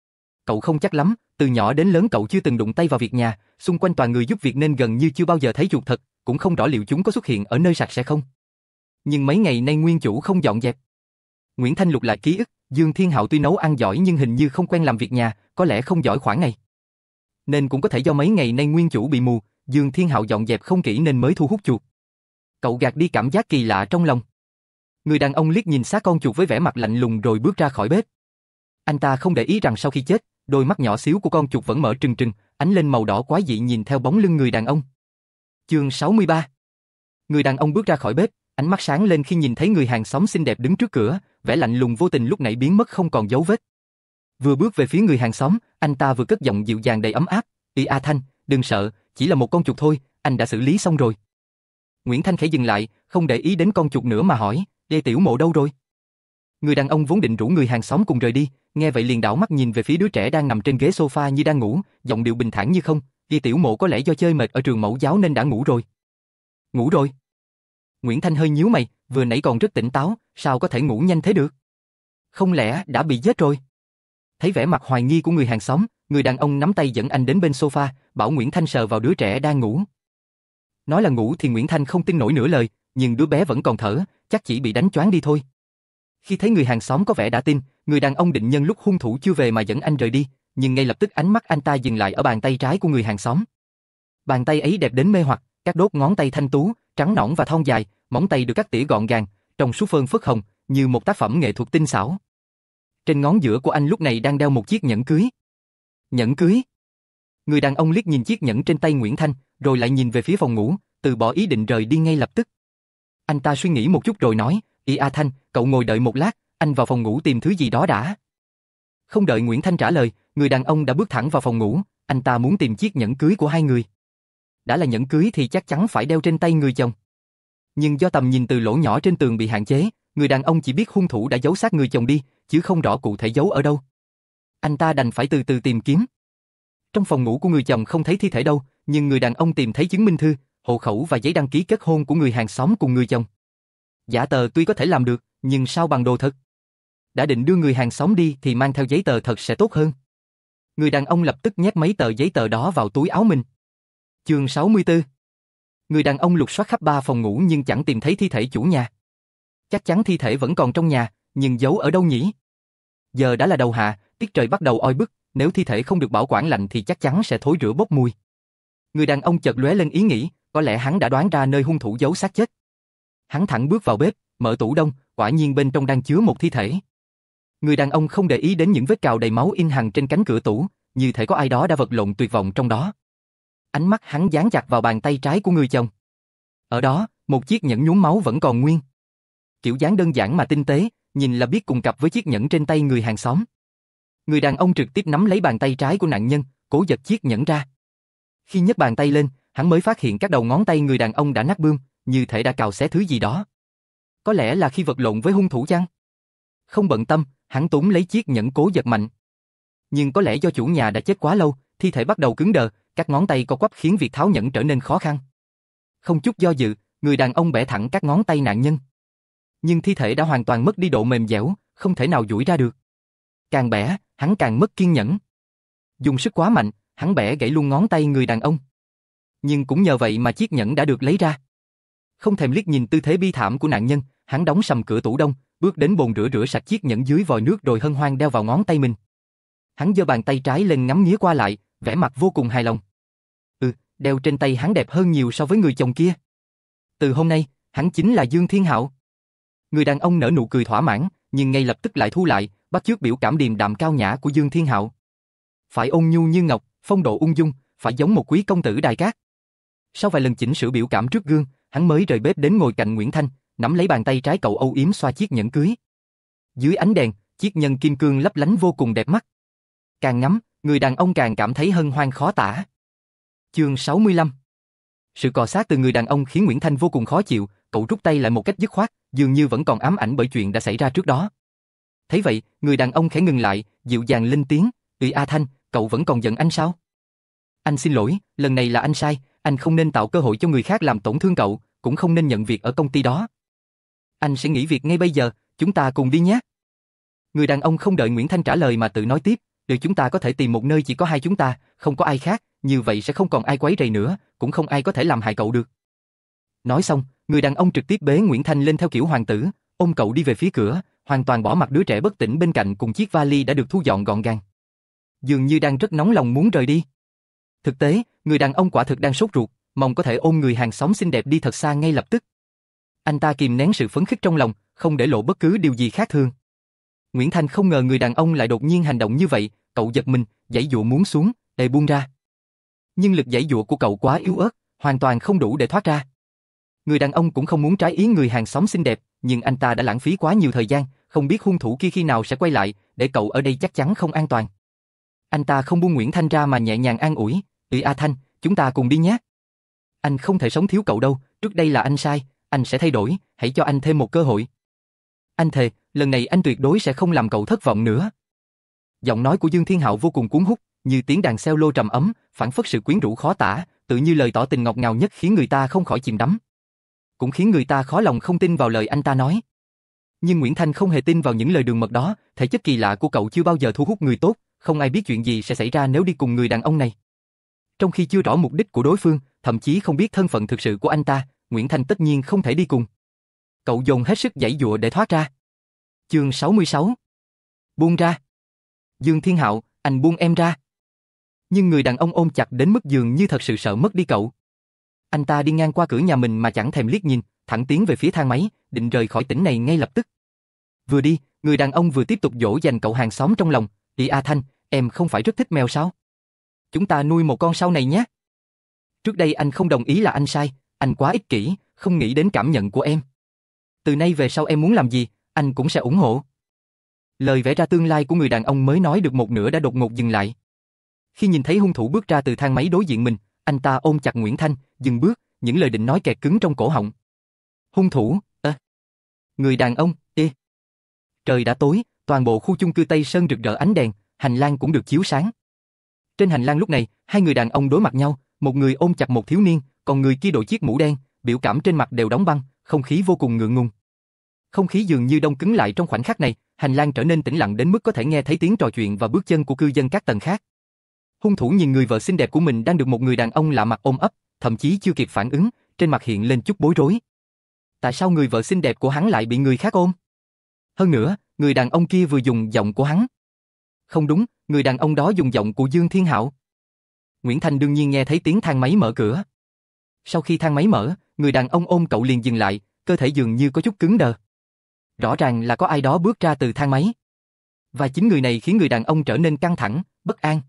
Cậu không chắc lắm, từ nhỏ đến lớn cậu chưa từng đụng tay vào việc nhà, xung quanh toàn người giúp việc nên gần như chưa bao giờ thấy chuột thật, cũng không rõ liệu chúng có xuất hiện ở nơi sạch sẽ không. Nhưng mấy ngày nay nguyên chủ không dọn dẹp. Nguyễn Thanh lục lại ký ức, Dương Thiên Hạo tuy nấu ăn giỏi nhưng hình như không quen làm việc nhà, có lẽ không giỏi khoản này. Nên cũng có thể do mấy ngày nay nguyên chủ bị mù, Dương Thiên Hạo dọn dẹp không kỹ nên mới thu hút chuột. Cậu gạt đi cảm giác kỳ lạ trong lòng. Người đàn ông liếc nhìn xác con chuột với vẻ mặt lạnh lùng rồi bước ra khỏi bếp. Anh ta không để ý rằng sau khi chết, đôi mắt nhỏ xíu của con chuột vẫn mở trừng trừng, ánh lên màu đỏ quái dị nhìn theo bóng lưng người đàn ông. Chương sáu mươi ba. Người đàn ông bước ra khỏi bếp, ánh mắt sáng lên khi nhìn thấy người hàng xóm xinh đẹp đứng trước cửa, vẻ lạnh lùng vô tình lúc nãy biến mất không còn dấu vết. Vừa bước về phía người hàng xóm, anh ta vừa cất giọng dịu dàng đầy ấm áp, "Ý A Thanh, đừng sợ, chỉ là một con chuột thôi, anh đã xử lý xong rồi." Nguyễn Thanh khẽ dừng lại, không để ý đến con chuột nữa mà hỏi, "Lê Tiểu Mộ đâu rồi?" Người đàn ông vốn định rủ người hàng xóm cùng rời đi, nghe vậy liền đảo mắt nhìn về phía đứa trẻ đang nằm trên ghế sofa như đang ngủ, giọng điệu bình thản như không, "Lê Tiểu Mộ có lẽ do chơi mệt ở trường mẫu giáo nên đã ngủ rồi." "Ngủ rồi?" Nguyễn Thanh hơi nhíu mày, vừa nãy còn rất tỉnh táo, sao có thể ngủ nhanh thế được? Không lẽ đã bị giết rồi? Thấy vẻ mặt hoài nghi của người hàng xóm, người đàn ông nắm tay dẫn anh đến bên sofa, bảo Nguyễn Thanh sờ vào đứa trẻ đang ngủ. Nói là ngủ thì Nguyễn Thanh không tin nổi nửa lời, nhưng đứa bé vẫn còn thở, chắc chỉ bị đánh choáng đi thôi. Khi thấy người hàng xóm có vẻ đã tin, người đàn ông định nhân lúc hung thủ chưa về mà dẫn anh rời đi, nhưng ngay lập tức ánh mắt anh ta dừng lại ở bàn tay trái của người hàng xóm. Bàn tay ấy đẹp đến mê hoặc, các đốt ngón tay thanh tú, trắng nõn và thon dài, móng tay được cắt tỉa gọn gàng, trong suốt phơn phất hồng, như một tác phẩm nghệ thuật tinh xảo. Trên ngón giữa của anh lúc này đang đeo một chiếc nhẫn cưới. Nhẫn cưới? Người đàn ông liếc nhìn chiếc nhẫn trên tay Nguyễn Thanh, rồi lại nhìn về phía phòng ngủ, từ bỏ ý định rời đi ngay lập tức. Anh ta suy nghĩ một chút rồi nói, "Ý A Thanh, cậu ngồi đợi một lát, anh vào phòng ngủ tìm thứ gì đó đã." Không đợi Nguyễn Thanh trả lời, người đàn ông đã bước thẳng vào phòng ngủ, anh ta muốn tìm chiếc nhẫn cưới của hai người. Đã là nhẫn cưới thì chắc chắn phải đeo trên tay người chồng. Nhưng do tầm nhìn từ lỗ nhỏ trên tường bị hạn chế, người đàn ông chỉ biết hung thủ đã giấu xác người chồng đi, chứ không rõ cụ thể giấu ở đâu. Anh ta đành phải từ từ tìm kiếm. Trong phòng ngủ của người chồng không thấy thi thể đâu, nhưng người đàn ông tìm thấy chứng minh thư, hộ khẩu và giấy đăng ký kết hôn của người hàng xóm cùng người chồng. Giả tờ tuy có thể làm được, nhưng sao bằng đồ thật? Đã định đưa người hàng xóm đi thì mang theo giấy tờ thật sẽ tốt hơn. Người đàn ông lập tức nhét mấy tờ giấy tờ đó vào túi áo mình. Chương sáu mươi tư. Người đàn ông lục soát khắp ba phòng ngủ nhưng chẳng tìm thấy thi thể chủ nhà. Chắc chắn thi thể vẫn còn trong nhà, nhưng giấu ở đâu nhỉ? Giờ đã là đầu hạ, tiết trời bắt đầu oi bức, nếu thi thể không được bảo quản lạnh thì chắc chắn sẽ thối rữa bốc mùi. Người đàn ông chợt lóe lên ý nghĩ, có lẽ hắn đã đoán ra nơi hung thủ giấu xác chết. Hắn thẳng bước vào bếp, mở tủ đông, quả nhiên bên trong đang chứa một thi thể. Người đàn ông không để ý đến những vết cào đầy máu in hằn trên cánh cửa tủ, như thể có ai đó đã vật lộn tuyệt vọng trong đó. Ánh mắt hắn dán chặt vào bàn tay trái của người chồng. Ở đó, một chiếc nhẫn nhuốm máu vẫn còn nguyên. Kiểu dáng đơn giản mà tinh tế, nhìn là biết cùng cặp với chiếc nhẫn trên tay người hàng xóm. Người đàn ông trực tiếp nắm lấy bàn tay trái của nạn nhân, cố giật chiếc nhẫn ra. Khi nhấc bàn tay lên, hắn mới phát hiện các đầu ngón tay người đàn ông đã nát bươm, như thể đã cào xé thứ gì đó. Có lẽ là khi vật lộn với hung thủ chăng? Không bận tâm, hắn túm lấy chiếc nhẫn cố giật mạnh. Nhưng có lẽ do chủ nhà đã chết quá lâu, thi thể bắt đầu cứng đờ, các ngón tay co quắp khiến việc tháo nhẫn trở nên khó khăn. Không chút do dự, người đàn ông bẻ thẳng các ngón tay nạn nhân. Nhưng thi thể đã hoàn toàn mất đi độ mềm dẻo, không thể nào duỗi ra được. Càng bẻ, hắn càng mất kiên nhẫn. Dùng sức quá mạnh, hắn bẻ gãy luôn ngón tay người đàn ông. Nhưng cũng nhờ vậy mà chiếc nhẫn đã được lấy ra. Không thèm liếc nhìn tư thế bi thảm của nạn nhân, hắn đóng sầm cửa tủ đông, bước đến bồn rửa rửa sạch chiếc nhẫn dưới vòi nước rồi hân hoan đeo vào ngón tay mình. Hắn giơ bàn tay trái lên ngắm nghía qua lại, vẻ mặt vô cùng hài lòng. Ừ, đeo trên tay hắn đẹp hơn nhiều so với người chồng kia. Từ hôm nay, hắn chính là Dương Thiên Hạo. Người đàn ông nở nụ cười thỏa mãn, nhưng ngay lập tức lại thu lại, bắt chước biểu cảm điềm đạm cao nhã của Dương Thiên Hạo. Phải ôn nhu như ngọc, phong độ ung dung, phải giống một quý công tử đài cát. Sau vài lần chỉnh sửa biểu cảm trước gương, hắn mới rời bếp đến ngồi cạnh Nguyễn Thanh, nắm lấy bàn tay trái cậu âu yếm xoa chiếc nhẫn cưới. Dưới ánh đèn, chiếc nhân kim cương lấp lánh vô cùng đẹp mắt. Càng ngắm, người đàn ông càng cảm thấy hân hoan khó tả. Chương sáu mươi lăm. Sự cọ sát từ người đàn ông khiến Nguyễn Thanh vô cùng khó chịu, cậu rút tay lại một cách dứt khoát, dường như vẫn còn ám ảnh bởi chuyện đã xảy ra trước đó. Thấy vậy, người đàn ông khẽ ngừng lại, dịu dàng lên tiếng, "Ừm A Thanh, cậu vẫn còn giận anh sao?" "Anh xin lỗi, lần này là anh sai, anh không nên tạo cơ hội cho người khác làm tổn thương cậu, cũng không nên nhận việc ở công ty đó. Anh sẽ nghỉ việc ngay bây giờ, chúng ta cùng đi nhé." Người đàn ông không đợi Nguyễn Thanh trả lời mà tự nói tiếp, "Được, chúng ta có thể tìm một nơi chỉ có hai chúng ta, không có ai khác, như vậy sẽ không còn ai quấy rầy nữa, cũng không ai có thể làm hại cậu được." Nói xong, người đàn ông trực tiếp bế Nguyễn Thanh lên theo kiểu hoàng tử, ôm cậu đi về phía cửa, hoàn toàn bỏ mặc đứa trẻ bất tỉnh bên cạnh cùng chiếc vali đã được thu dọn gọn gàng. Dường như đang rất nóng lòng muốn rời đi. Thực tế, người đàn ông quả thực đang sốt ruột, mong có thể ôm người hàng xóm xinh đẹp đi thật xa ngay lập tức. Anh ta kìm nén sự phấn khích trong lòng, không để lộ bất cứ điều gì khác thường. Nguyễn Thanh không ngờ người đàn ông lại đột nhiên hành động như vậy, cậu giật mình, giãy giụa muốn xuống, để buông ra. Nhưng lực giãy giụa của cậu quá yếu ớt, hoàn toàn không đủ để thoát ra. Người đàn ông cũng không muốn trái ý người hàng xóm xinh đẹp, nhưng anh ta đã lãng phí quá nhiều thời gian, không biết hung thủ kia khi nào sẽ quay lại, để cậu ở đây chắc chắn không an toàn. Anh ta không buông Nguyễn Thanh ra mà nhẹ nhàng an ủi, "Ừm A Thanh, chúng ta cùng đi nhé. Anh không thể sống thiếu cậu đâu, trước đây là anh sai, anh sẽ thay đổi, hãy cho anh thêm một cơ hội. Anh thề, lần này anh tuyệt đối sẽ không làm cậu thất vọng nữa." Giọng nói của Dương Thiên Hạo vô cùng cuốn hút, như tiếng đàn cello trầm ấm, phảng phất sự quyến rũ khó tả, tự như lời tỏ tình ngọt ngào nhất khiến người ta không khỏi chìm đắm. cũng khiến người ta khó lòng không tin vào lời anh ta nói. Nhưng Nguyễn Thanh không hề tin vào những lời đường mật đó, thể chất kỳ lạ của cậu chưa bao giờ thu hút người tốt, không ai biết chuyện gì sẽ xảy ra nếu đi cùng người đàn ông này. Trong khi chưa rõ mục đích của đối phương, thậm chí không biết thân phận thực sự của anh ta, Nguyễn Thanh tất nhiên không thể đi cùng. Cậu dồn hết sức giãy giụa để thoát ra. Chương sáu mươi sáu. Buông ra. Dương Thiên Hạo, anh buông em ra. Nhưng người đàn ông ôm chặt đến mức dường như thật sự sợ mất đi cậu. Anh ta đi ngang qua cửa nhà mình mà chẳng thèm liếc nhìn, thẳng tiến về phía thang máy, định rời khỏi tỉnh này ngay lập tức. Vừa đi, người đàn ông vừa tiếp tục dỗ dành cậu hàng xóm trong lòng. Đi A Thanh, em không phải rất thích mèo sao? Chúng ta nuôi một con sau này nhé. Trước đây anh không đồng ý là anh sai, anh quá ích kỷ, không nghĩ đến cảm nhận của em. Từ nay về sau em muốn làm gì, anh cũng sẽ ủng hộ. Lời vẽ ra tương lai của người đàn ông mới nói được một nửa đã đột ngột dừng lại. Khi nhìn thấy hung thủ bước ra từ thang máy đối diện mình, anh ta ôm chặt Nguyễn Thanh, dừng bước, những lời định nói kẹt cứng trong cổ họng. Hung thủ, ơ. À. Người đàn ông, ê. Trời đã tối, toàn bộ khu chung cư Tây Sơn rực rỡ ánh đèn, hành lang cũng được chiếu sáng. Trên hành lang lúc này, hai người đàn ông đối mặt nhau, một người ôm chặt một thiếu niên, còn người kia đội chiếc mũ đen, biểu cảm trên mặt đều đóng băng, không khí vô cùng ngượng ngùng. Không khí dường như đông cứng lại trong khoảnh khắc này, hành lang trở nên tĩnh lặng đến mức có thể nghe thấy tiếng trò chuyện và bước chân của cư dân các tầng khác. Hung thủ nhìn người vợ xinh đẹp của mình đang được một người đàn ông lạ mặt ôm ấp, thậm chí chưa kịp phản ứng, trên mặt hiện lên chút bối rối. Tại sao người vợ xinh đẹp của hắn lại bị người khác ôm? Hơn nữa, người đàn ông kia vừa dùng giọng của hắn. Không đúng, người đàn ông đó dùng giọng của Dương Thiên Hạo. Nguyễn Thanh đương nhiên nghe thấy tiếng thang máy mở cửa. Sau khi thang máy mở, người đàn ông ôm cậu liền dừng lại, cơ thể dường như có chút cứng đờ. Rõ ràng là có ai đó bước ra từ thang máy. Và chính người này khiến người đàn ông trở nên căng thẳng, bất an.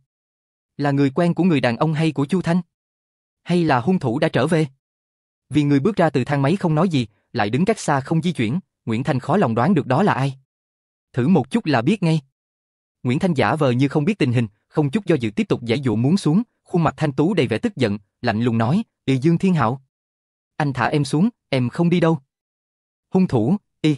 Là người quen của người đàn ông hay của Chu Thanh? Hay là hung thủ đã trở về? Vì người bước ra từ thang máy không nói gì, lại đứng cách xa không di chuyển, Nguyễn Thanh khó lòng đoán được đó là ai. Thử một chút là biết ngay. Nguyễn Thanh giả vờ như không biết tình hình, không chút do dự tiếp tục giãy giụa muốn xuống, khuôn mặt thanh tú đầy vẻ tức giận, lạnh lùng nói, "Ê Dương Thiên Hạo, anh thả em xuống, em không đi đâu." Hung thủ, y.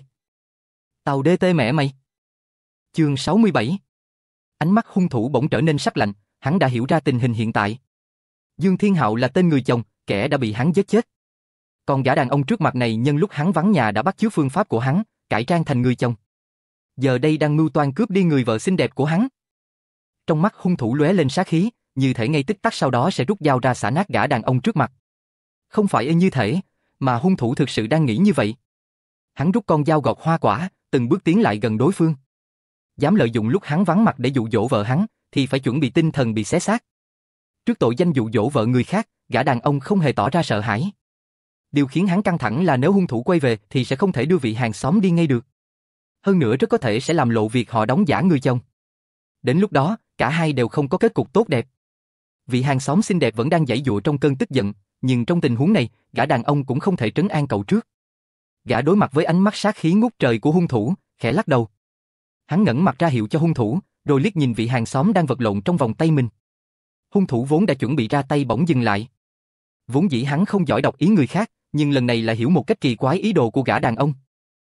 Tàu đê tê mẹ mày. Chương sáu mươi bảy. Ánh mắt hung thủ bỗng trở nên sắc lạnh, hắn đã hiểu ra tình hình hiện tại. Dương Thiên Hạo là tên người chồng, kẻ đã bị hắn giết chết. Còn gã đàn ông trước mặt này nhân lúc hắn vắng nhà đã bắt chước phương pháp của hắn, cải trang thành người chồng. Giờ đây đang mưu toan cướp đi người vợ xinh đẹp của hắn. Trong mắt hung thủ lóe lên sát khí, như thể ngay tích tắc sau đó sẽ rút dao ra xả nát gã đàn ông trước mặt. Không phải y như thể, mà hung thủ thực sự đang nghĩ như vậy. Hắn rút con dao gọt hoa quả, từng bước tiến lại gần đối phương. Dám lợi dụng lúc hắn vắng mặt để dụ dỗ vợ hắn, thì phải chuẩn bị tinh thần bị xé xác. Trước tội danh dụ dỗ vợ người khác, gã đàn ông không hề tỏ ra sợ hãi. Điều khiến hắn căng thẳng là nếu hung thủ quay về thì sẽ không thể đưa vị hàng xóm đi ngay được. Hơn nữa rất có thể sẽ làm lộ việc họ đóng giả người chồng. Đến lúc đó, cả hai đều không có kết cục tốt đẹp. Vị hàng xóm xinh đẹp vẫn đang giãy giụa trong cơn tức giận, nhưng trong tình huống này, gã đàn ông cũng không thể trấn an cậu trước. Gã đối mặt với ánh mắt sát khí ngút trời của hung thủ, khẽ lắc đầu. Hắn ngẩng mặt ra hiệu cho hung thủ, rồi liếc nhìn vị hàng xóm đang vật lộn trong vòng tay mình. Hung thủ vốn đã chuẩn bị ra tay bỗng dừng lại. Vốn dĩ hắn không giỏi đọc ý người khác, nhưng lần này lại hiểu một cách kỳ quái ý đồ của gã đàn ông.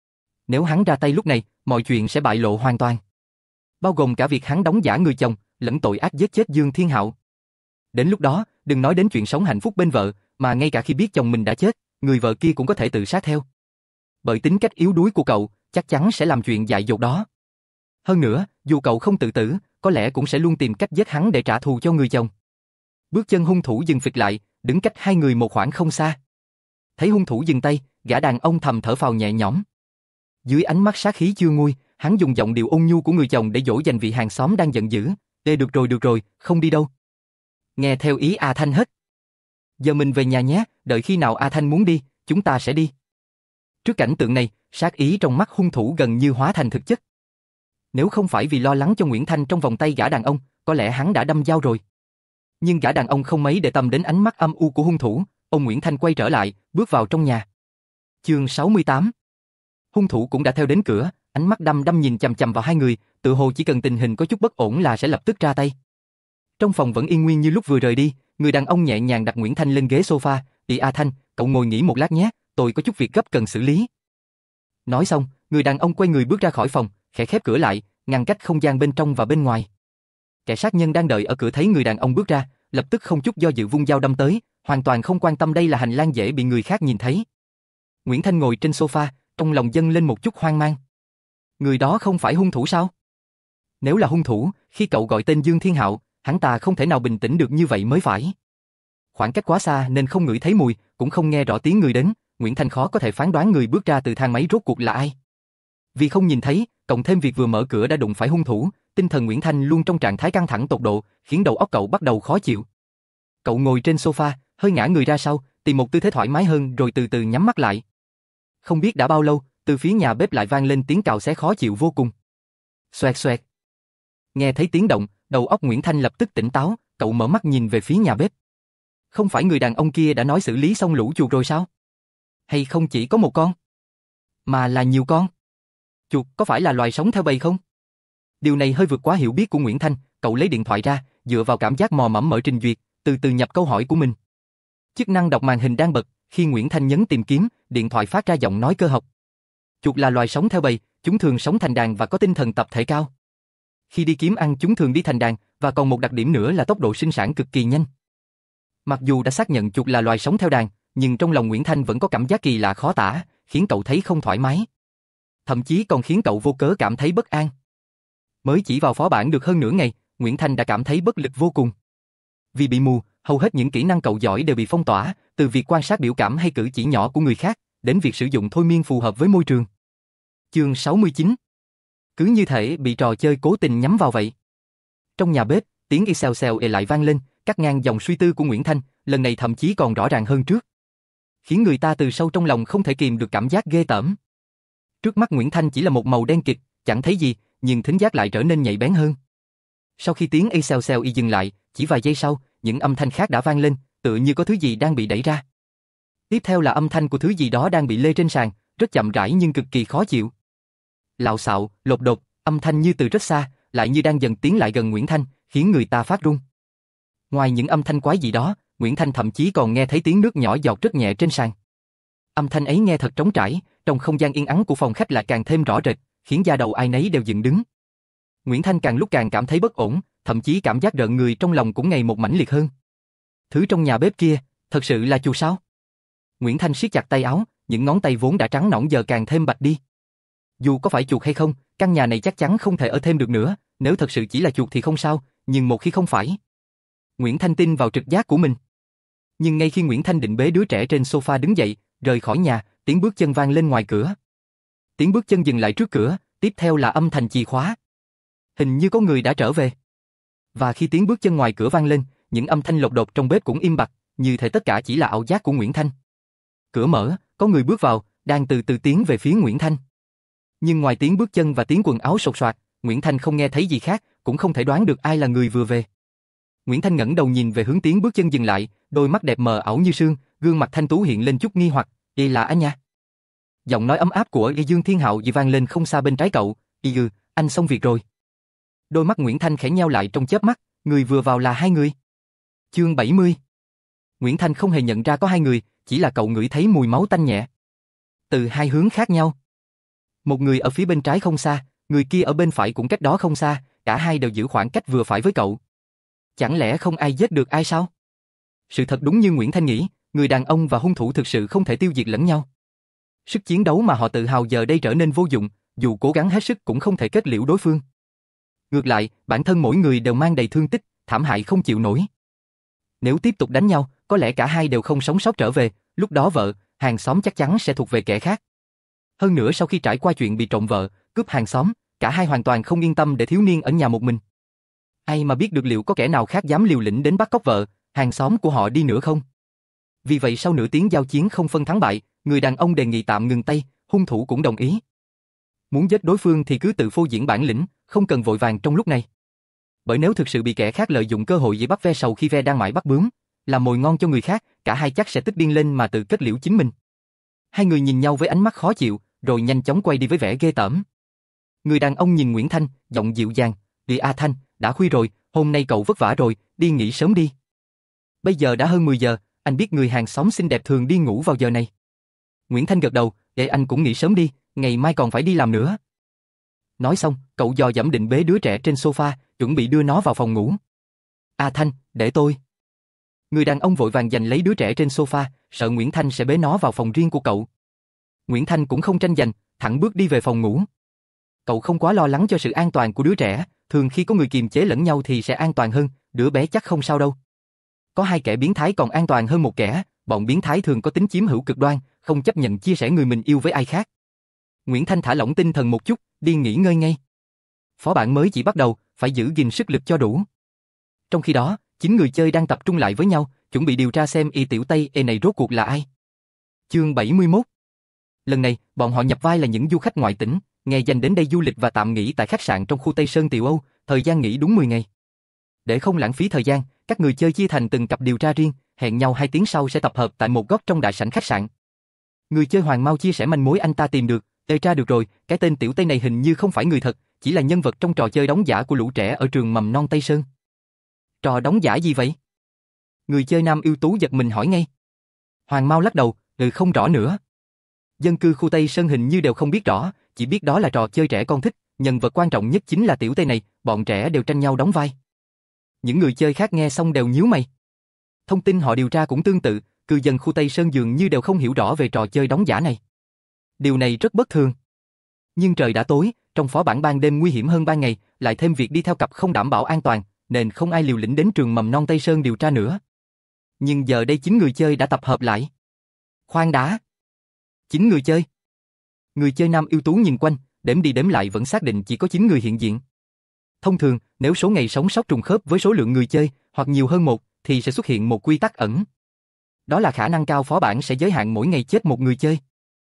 Nếu hắn ra tay lúc này, mọi chuyện sẽ bại lộ hoàn toàn. Bao gồm cả việc hắn đóng giả người chồng, lẫn tội ác giết chết Dương Thiên Hạo. Đến lúc đó, đừng nói đến chuyện sống hạnh phúc bên vợ, mà ngay cả khi biết chồng mình đã chết, người vợ kia cũng có thể tự sát theo. Bởi tính cách yếu đuối của cậu, chắc chắn sẽ làm chuyện dại dột đó. Hơn nữa, dù cậu không tự tử, có lẽ cũng sẽ luôn tìm cách giết hắn để trả thù cho người chồng. Bước chân hung thủ dừng phịch lại, đứng cách hai người một khoảng không xa. Thấy hung thủ dừng tay, gã đàn ông thầm thở phào nhẹ nhõm. Dưới ánh mắt sát khí chưa nguôi, hắn dùng giọng điệu ôn nhu của người chồng để dỗ dành vị hàng xóm đang giận dữ. "Ê được rồi được rồi, không đi đâu. Nghe theo ý A Thanh hết. Giờ mình về nhà nhé, đợi khi nào A Thanh muốn đi, chúng ta sẽ đi." Trước cảnh tượng này, sát ý trong mắt hung thủ gần như hóa thành thực chất. Nếu không phải vì lo lắng cho Nguyễn Thanh trong vòng tay gã đàn ông, có lẽ hắn đã đâm dao rồi. Nhưng gã đàn ông không mấy để tâm đến ánh mắt âm u của hung thủ, ông Nguyễn Thanh quay trở lại, bước vào trong nhà. Chương sáu mươi tám. Hung thủ cũng đã theo đến cửa, ánh mắt đăm đăm nhìn chằm chằm vào hai người, tự hồ chỉ cần tình hình có chút bất ổn là sẽ lập tức ra tay. Trong phòng vẫn yên nguyên như lúc vừa rời đi, người đàn ông nhẹ nhàng đặt Nguyễn Thanh lên ghế sofa, "Đi A Thanh, cậu ngồi nghỉ một lát nhé, tôi có chút việc gấp cần xử lý." Nói xong, người đàn ông quay người bước ra khỏi phòng, khẽ khép cửa lại, ngăn cách không gian bên trong và bên ngoài. Kẻ sát nhân đang đợi ở cửa thấy người đàn ông bước ra, lập tức không chút do dự vung dao đâm tới, hoàn toàn không quan tâm đây là hành lang dễ bị người khác nhìn thấy. Nguyễn Thanh ngồi trên sofa, trong lòng dâng lên một chút hoang mang. Người đó không phải hung thủ sao? Nếu là hung thủ, khi cậu gọi tên Dương Thiên Hạo, hắn ta không thể nào bình tĩnh được như vậy mới phải. Khoảng cách quá xa nên không ngửi thấy mùi, cũng không nghe rõ tiếng người đến, Nguyễn Thanh khó có thể phán đoán người bước ra từ thang máy rốt cuộc là ai. Vì không nhìn thấy, cộng thêm việc vừa mở cửa đã đụng phải hung thủ, tinh thần Nguyễn Thanh luôn trong trạng thái căng thẳng tột độ, khiến đầu óc cậu bắt đầu khó chịu. Cậu ngồi trên sofa, hơi ngả người ra sau, tìm một tư thế thoải mái hơn rồi từ từ nhắm mắt lại. Không biết đã bao lâu, từ phía nhà bếp lại vang lên tiếng cào xé khó chịu vô cùng. Xoẹt xoẹt. Nghe thấy tiếng động, đầu óc Nguyễn Thanh lập tức tỉnh táo, cậu mở mắt nhìn về phía nhà bếp. Không phải người đàn ông kia đã nói xử lý xong lũ chuột rồi sao? Hay không chỉ có một con, mà là nhiều con? Chuột có phải là loài sống theo bầy không? Điều này hơi vượt quá hiểu biết của Nguyễn Thanh, cậu lấy điện thoại ra, dựa vào cảm giác mò mẫm mở trình duyệt, từ từ nhập câu hỏi của mình. Chức năng đọc màn hình đang bật, khi Nguyễn Thanh nhấn tìm kiếm, điện thoại phát ra giọng nói cơ học. Chuột là loài sống theo bầy, chúng thường sống thành đàn và có tinh thần tập thể cao. Khi đi kiếm ăn chúng thường đi thành đàn, và còn một đặc điểm nữa là tốc độ sinh sản cực kỳ nhanh. Mặc dù đã xác nhận chuột là loài sống theo đàn, nhưng trong lòng Nguyễn Thanh vẫn có cảm giác kỳ lạ khó tả, khiến cậu thấy không thoải mái. Thậm chí còn khiến cậu vô cớ cảm thấy bất an. Mới chỉ vào phó bản được hơn nửa ngày, Nguyễn Thanh đã cảm thấy bất lực vô cùng. Vì bị mù, hầu hết những kỹ năng cậu giỏi đều bị phong tỏa, từ việc quan sát biểu cảm hay cử chỉ nhỏ của người khác, đến việc sử dụng thôi miên phù hợp với môi trường. Chương sáu mươi chín. Cứ như thể bị trò chơi cố tình nhắm vào vậy. Trong nhà bếp, tiếng y xèo xèo ề lại vang lên, cắt ngang dòng suy tư của Nguyễn Thanh, lần này thậm chí còn rõ ràng hơn trước. Khiến người ta từ sâu trong lòng không thể kìm được cảm giác ghê tởm. Trước mắt Nguyễn Thanh chỉ là một màu đen kịt, chẳng thấy gì, nhưng thính giác lại trở nên nhạy bén hơn. Sau khi tiếng y xèo xèo y dừng lại, chỉ vài giây sau, những âm thanh khác đã vang lên, tựa như có thứ gì đang bị đẩy ra. Tiếp theo là âm thanh của thứ gì đó đang bị lê trên sàn, rất chậm rãi nhưng cực kỳ khó chịu. Lạo xạo, lột đột, âm thanh như từ rất xa, lại như đang dần tiến lại gần Nguyễn Thanh, khiến người ta phát run. Ngoài những âm thanh quái dị đó, Nguyễn Thanh thậm chí còn nghe thấy tiếng nước nhỏ giọt rất nhẹ trên sàn. Âm thanh ấy nghe thật trống trải, trong không gian yên ắng của phòng khách lại càng thêm rõ rệt, khiến da đầu ai nấy đều dựng đứng. Nguyễn Thanh càng lúc càng cảm thấy bất ổn, thậm chí cảm giác rợn người trong lòng cũng ngày một mãnh liệt hơn. Thứ trong nhà bếp kia, thật sự là chuột sao? Nguyễn Thanh siết chặt tay áo, những ngón tay vốn đã trắng nõn giờ càng thêm bạch đi. Dù có phải chuột hay không, căn nhà này chắc chắn không thể ở thêm được nữa, nếu thật sự chỉ là chuột thì không sao, nhưng một khi không phải. Nguyễn Thanh tin vào trực giác của mình. Nhưng ngay khi Nguyễn Thanh định bế đứa trẻ trên sofa đứng dậy, rời khỏi nhà, tiếng bước chân vang lên ngoài cửa. Tiếng bước chân dừng lại trước cửa, tiếp theo là âm thanh chìa khóa. Hình như có người đã trở về. Và khi tiếng bước chân ngoài cửa vang lên, những âm thanh lột đột trong bếp cũng im bặt, như thể tất cả chỉ là ảo giác của Nguyễn Thanh. Cửa mở, có người bước vào, đang từ từ tiến về phía Nguyễn Thanh. Nhưng ngoài tiếng bước chân và tiếng quần áo sột soạt, Nguyễn Thanh không nghe thấy gì khác, cũng không thể đoán được ai là người vừa về. Nguyễn Thanh ngẩng đầu nhìn về hướng tiếng bước chân dừng lại, đôi mắt đẹp mờ ảo như sương, gương mặt thanh tú hiện lên chút nghi hoặc. "Y là anh nha?" Giọng nói ấm áp của Y Dương Thiên Hạo vang lên không xa bên trái cậu. "Y Dư, anh xong việc rồi." Đôi mắt Nguyễn Thanh khẽ nheo lại trong chớp mắt, người vừa vào là hai người. Chương bảy mươi. Nguyễn Thanh không hề nhận ra có hai người, chỉ là cậu ngửi thấy mùi máu tanh nhẹ. Từ hai hướng khác nhau. Một người ở phía bên trái không xa, người kia ở bên phải cũng cách đó không xa, cả hai đều giữ khoảng cách vừa phải với cậu. Chẳng lẽ không ai giết được ai sao? Sự thật đúng như Nguyễn Thanh nghĩ, người đàn ông và hung thủ thực sự không thể tiêu diệt lẫn nhau. Sức chiến đấu mà họ tự hào giờ đây trở nên vô dụng, dù cố gắng hết sức cũng không thể kết liễu đối phương. Ngược lại, bản thân mỗi người đều mang đầy thương tích, thảm hại không chịu nổi. Nếu tiếp tục đánh nhau, có lẽ cả hai đều không sống sót trở về, lúc đó vợ, hàng xóm chắc chắn sẽ thuộc về kẻ khác. Hơn nữa sau khi trải qua chuyện bị trộm vợ, cướp hàng xóm, cả hai hoàn toàn không yên tâm để thiếu niên ở nhà một mình. Ai mà biết được liệu có kẻ nào khác dám liều lĩnh đến bắt cóc vợ, hàng xóm của họ đi nữa không? Vì vậy sau nửa tiếng giao chiến không phân thắng bại, người đàn ông đề nghị tạm ngừng tay, hung thủ cũng đồng ý. Muốn giết đối phương thì cứ tự phô diễn bản lĩnh, không cần vội vàng trong lúc này. Bởi nếu thực sự bị kẻ khác lợi dụng cơ hội dễ bắt ve sầu khi ve đang mãi bắt bướm, làm mồi ngon cho người khác, cả hai chắc sẽ tức điên lên mà tự kết liễu chính mình. Hai người nhìn nhau với ánh mắt khó chịu, rồi nhanh chóng quay đi với vẻ ghê tởm. Người đàn ông nhìn Nguyễn Thanh, giọng dịu dàng, "Đi A Thanh, đã khuya rồi, hôm nay cậu vất vả rồi, đi nghỉ sớm đi. Bây giờ đã hơn mười giờ, anh biết người hàng xóm xinh đẹp thường đi ngủ vào giờ này." Nguyễn Thanh gật đầu, "Để anh cũng nghỉ sớm đi, ngày mai còn phải đi làm nữa." Nói xong, cậu dò dẫm định bế đứa trẻ trên sofa, chuẩn bị đưa nó vào phòng ngủ. "A Thanh, để tôi." Người đàn ông vội vàng giành lấy đứa trẻ trên sofa, sợ Nguyễn Thanh sẽ bế nó vào phòng riêng của cậu. Nguyễn Thanh cũng không tranh giành, thẳng bước đi về phòng ngủ. Cậu không quá lo lắng cho sự an toàn của đứa trẻ, thường khi có người kiềm chế lẫn nhau thì sẽ an toàn hơn, đứa bé chắc không sao đâu. Có hai kẻ biến thái còn an toàn hơn một kẻ, bọn biến thái thường có tính chiếm hữu cực đoan, không chấp nhận chia sẻ người mình yêu với ai khác. Nguyễn Thanh thả lỏng tinh thần một chút, đi nghỉ ngơi ngay. Phó bản mới chỉ bắt đầu, phải giữ gìn sức lực cho đủ. Trong khi đó, chín người chơi đang tập trung lại với nhau, chuẩn bị điều tra xem y tiểu Tây e này rốt cuộc là ai. Chương bảy mươi mốt. Lần này, bọn họ nhập vai là những du khách ngoại tỉnh, nghe danh đến đây du lịch và tạm nghỉ tại khách sạn trong khu Tây Sơn Tiểu Âu, thời gian nghỉ đúng mười ngày. Để không lãng phí thời gian, các người chơi chia thành từng cặp điều tra riêng, hẹn nhau hai tiếng sau sẽ tập hợp tại một góc trong đại sảnh khách sạn. Người chơi Hoàng Mao chia sẻ manh mối anh ta tìm được, ê tra được rồi, cái tên tiểu Tây này hình như không phải người thật, chỉ là nhân vật trong trò chơi đóng giả của lũ trẻ ở trường mầm non Tây Sơn. Trò đóng giả gì vậy? Người chơi nam ưu tú giật mình hỏi ngay. Hoàng Mao lắc đầu, ừ không rõ nữa. Dân cư khu Tây Sơn hình như đều không biết rõ, chỉ biết đó là trò chơi trẻ con thích, nhân vật quan trọng nhất chính là tiểu Tây này, bọn trẻ đều tranh nhau đóng vai. Những người chơi khác nghe xong đều nhíu mày. Thông tin họ điều tra cũng tương tự, cư dân khu Tây Sơn dường như đều không hiểu rõ về trò chơi đóng giả này. Điều này rất bất thường. Nhưng trời đã tối, trong phó bản ban đêm nguy hiểm hơn ban ngày, lại thêm việc đi theo cặp không đảm bảo an toàn, nên không ai liều lĩnh đến trường mầm non Tây Sơn điều tra nữa. Nhưng giờ đây chín người chơi đã tập hợp lại. Khoan đã. Chín người chơi. Người chơi nam ưu tú nhìn quanh, đếm đi đếm lại vẫn xác định chỉ có chín người hiện diện. Thông thường, nếu số ngày sống sót trùng khớp với số lượng người chơi, hoặc nhiều hơn một, thì sẽ xuất hiện một quy tắc ẩn. Đó là khả năng cao phó bản sẽ giới hạn mỗi ngày chết một người chơi.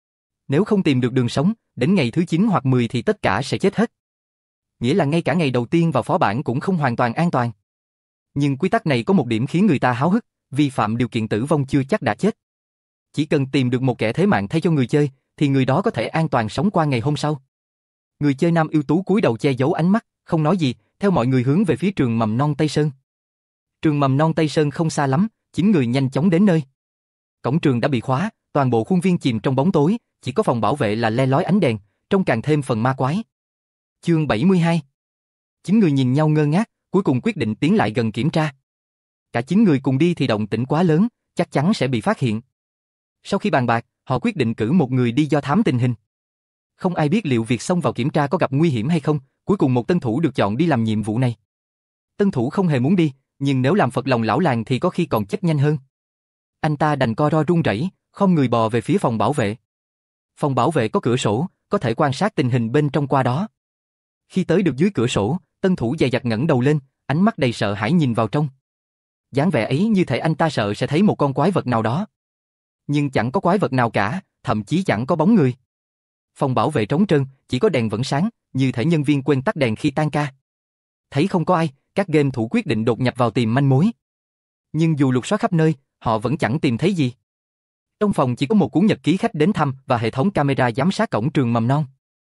Nếu không tìm được đường sống, đến ngày thứ chín hoặc mười thì tất cả sẽ chết hết. Nghĩa là ngay cả ngày đầu tiên vào phó bản cũng không hoàn toàn an toàn. Nhưng quy tắc này có một điểm khiến người ta háo hức, vi phạm điều kiện tử vong chưa chắc đã chết. Chỉ cần tìm được một kẻ thế mạng thay cho người chơi, thì người đó có thể an toàn sống qua ngày hôm sau. Người chơi nam ưu tú cúi đầu che giấu ánh mắt, không nói gì, theo mọi người hướng về phía trường mầm non Tây Sơn. Trường mầm non Tây Sơn không xa lắm, chín người nhanh chóng đến nơi. Cổng trường đã bị khóa, toàn bộ khuôn viên chìm trong bóng tối, chỉ có phòng bảo vệ là le lói ánh đèn, trông càng thêm phần ma quái. Chương bảy mươi hai. Chín người nhìn nhau ngơ ngác, cuối cùng quyết định tiến lại gần kiểm tra. Cả chín người cùng đi thì động tĩnh quá lớn, chắc chắn sẽ bị phát hiện. Sau khi bàn bạc, họ quyết định cử một người đi do thám tình hình. Không ai biết liệu việc xông vào kiểm tra có gặp nguy hiểm hay không, cuối cùng một tân thủ được chọn đi làm nhiệm vụ này. Tân thủ không hề muốn đi, nhưng nếu làm phật lòng lão làng thì có khi còn chết nhanh hơn. Anh ta đành co ro run rẩy, không người bò về phía phòng bảo vệ. Phòng bảo vệ có cửa sổ, có thể quan sát tình hình bên trong qua đó. Khi tới được dưới cửa sổ, tân thủ dè dặt ngẩng đầu lên, ánh mắt đầy sợ hãi nhìn vào trong. Dáng vẻ ấy như thể anh ta sợ sẽ thấy một con quái vật nào đó. Nhưng chẳng có quái vật nào cả, thậm chí chẳng có bóng người. Phòng bảo vệ trống trơn, chỉ có đèn vẫn sáng, như thể nhân viên quên tắt đèn khi tan ca. Thấy không có ai, các game thủ quyết định đột nhập vào tìm manh mối. Nhưng dù lục soát khắp nơi, họ vẫn chẳng tìm thấy gì. Trong phòng chỉ có một cuốn nhật ký khách đến thăm và hệ thống camera giám sát cổng trường mầm non.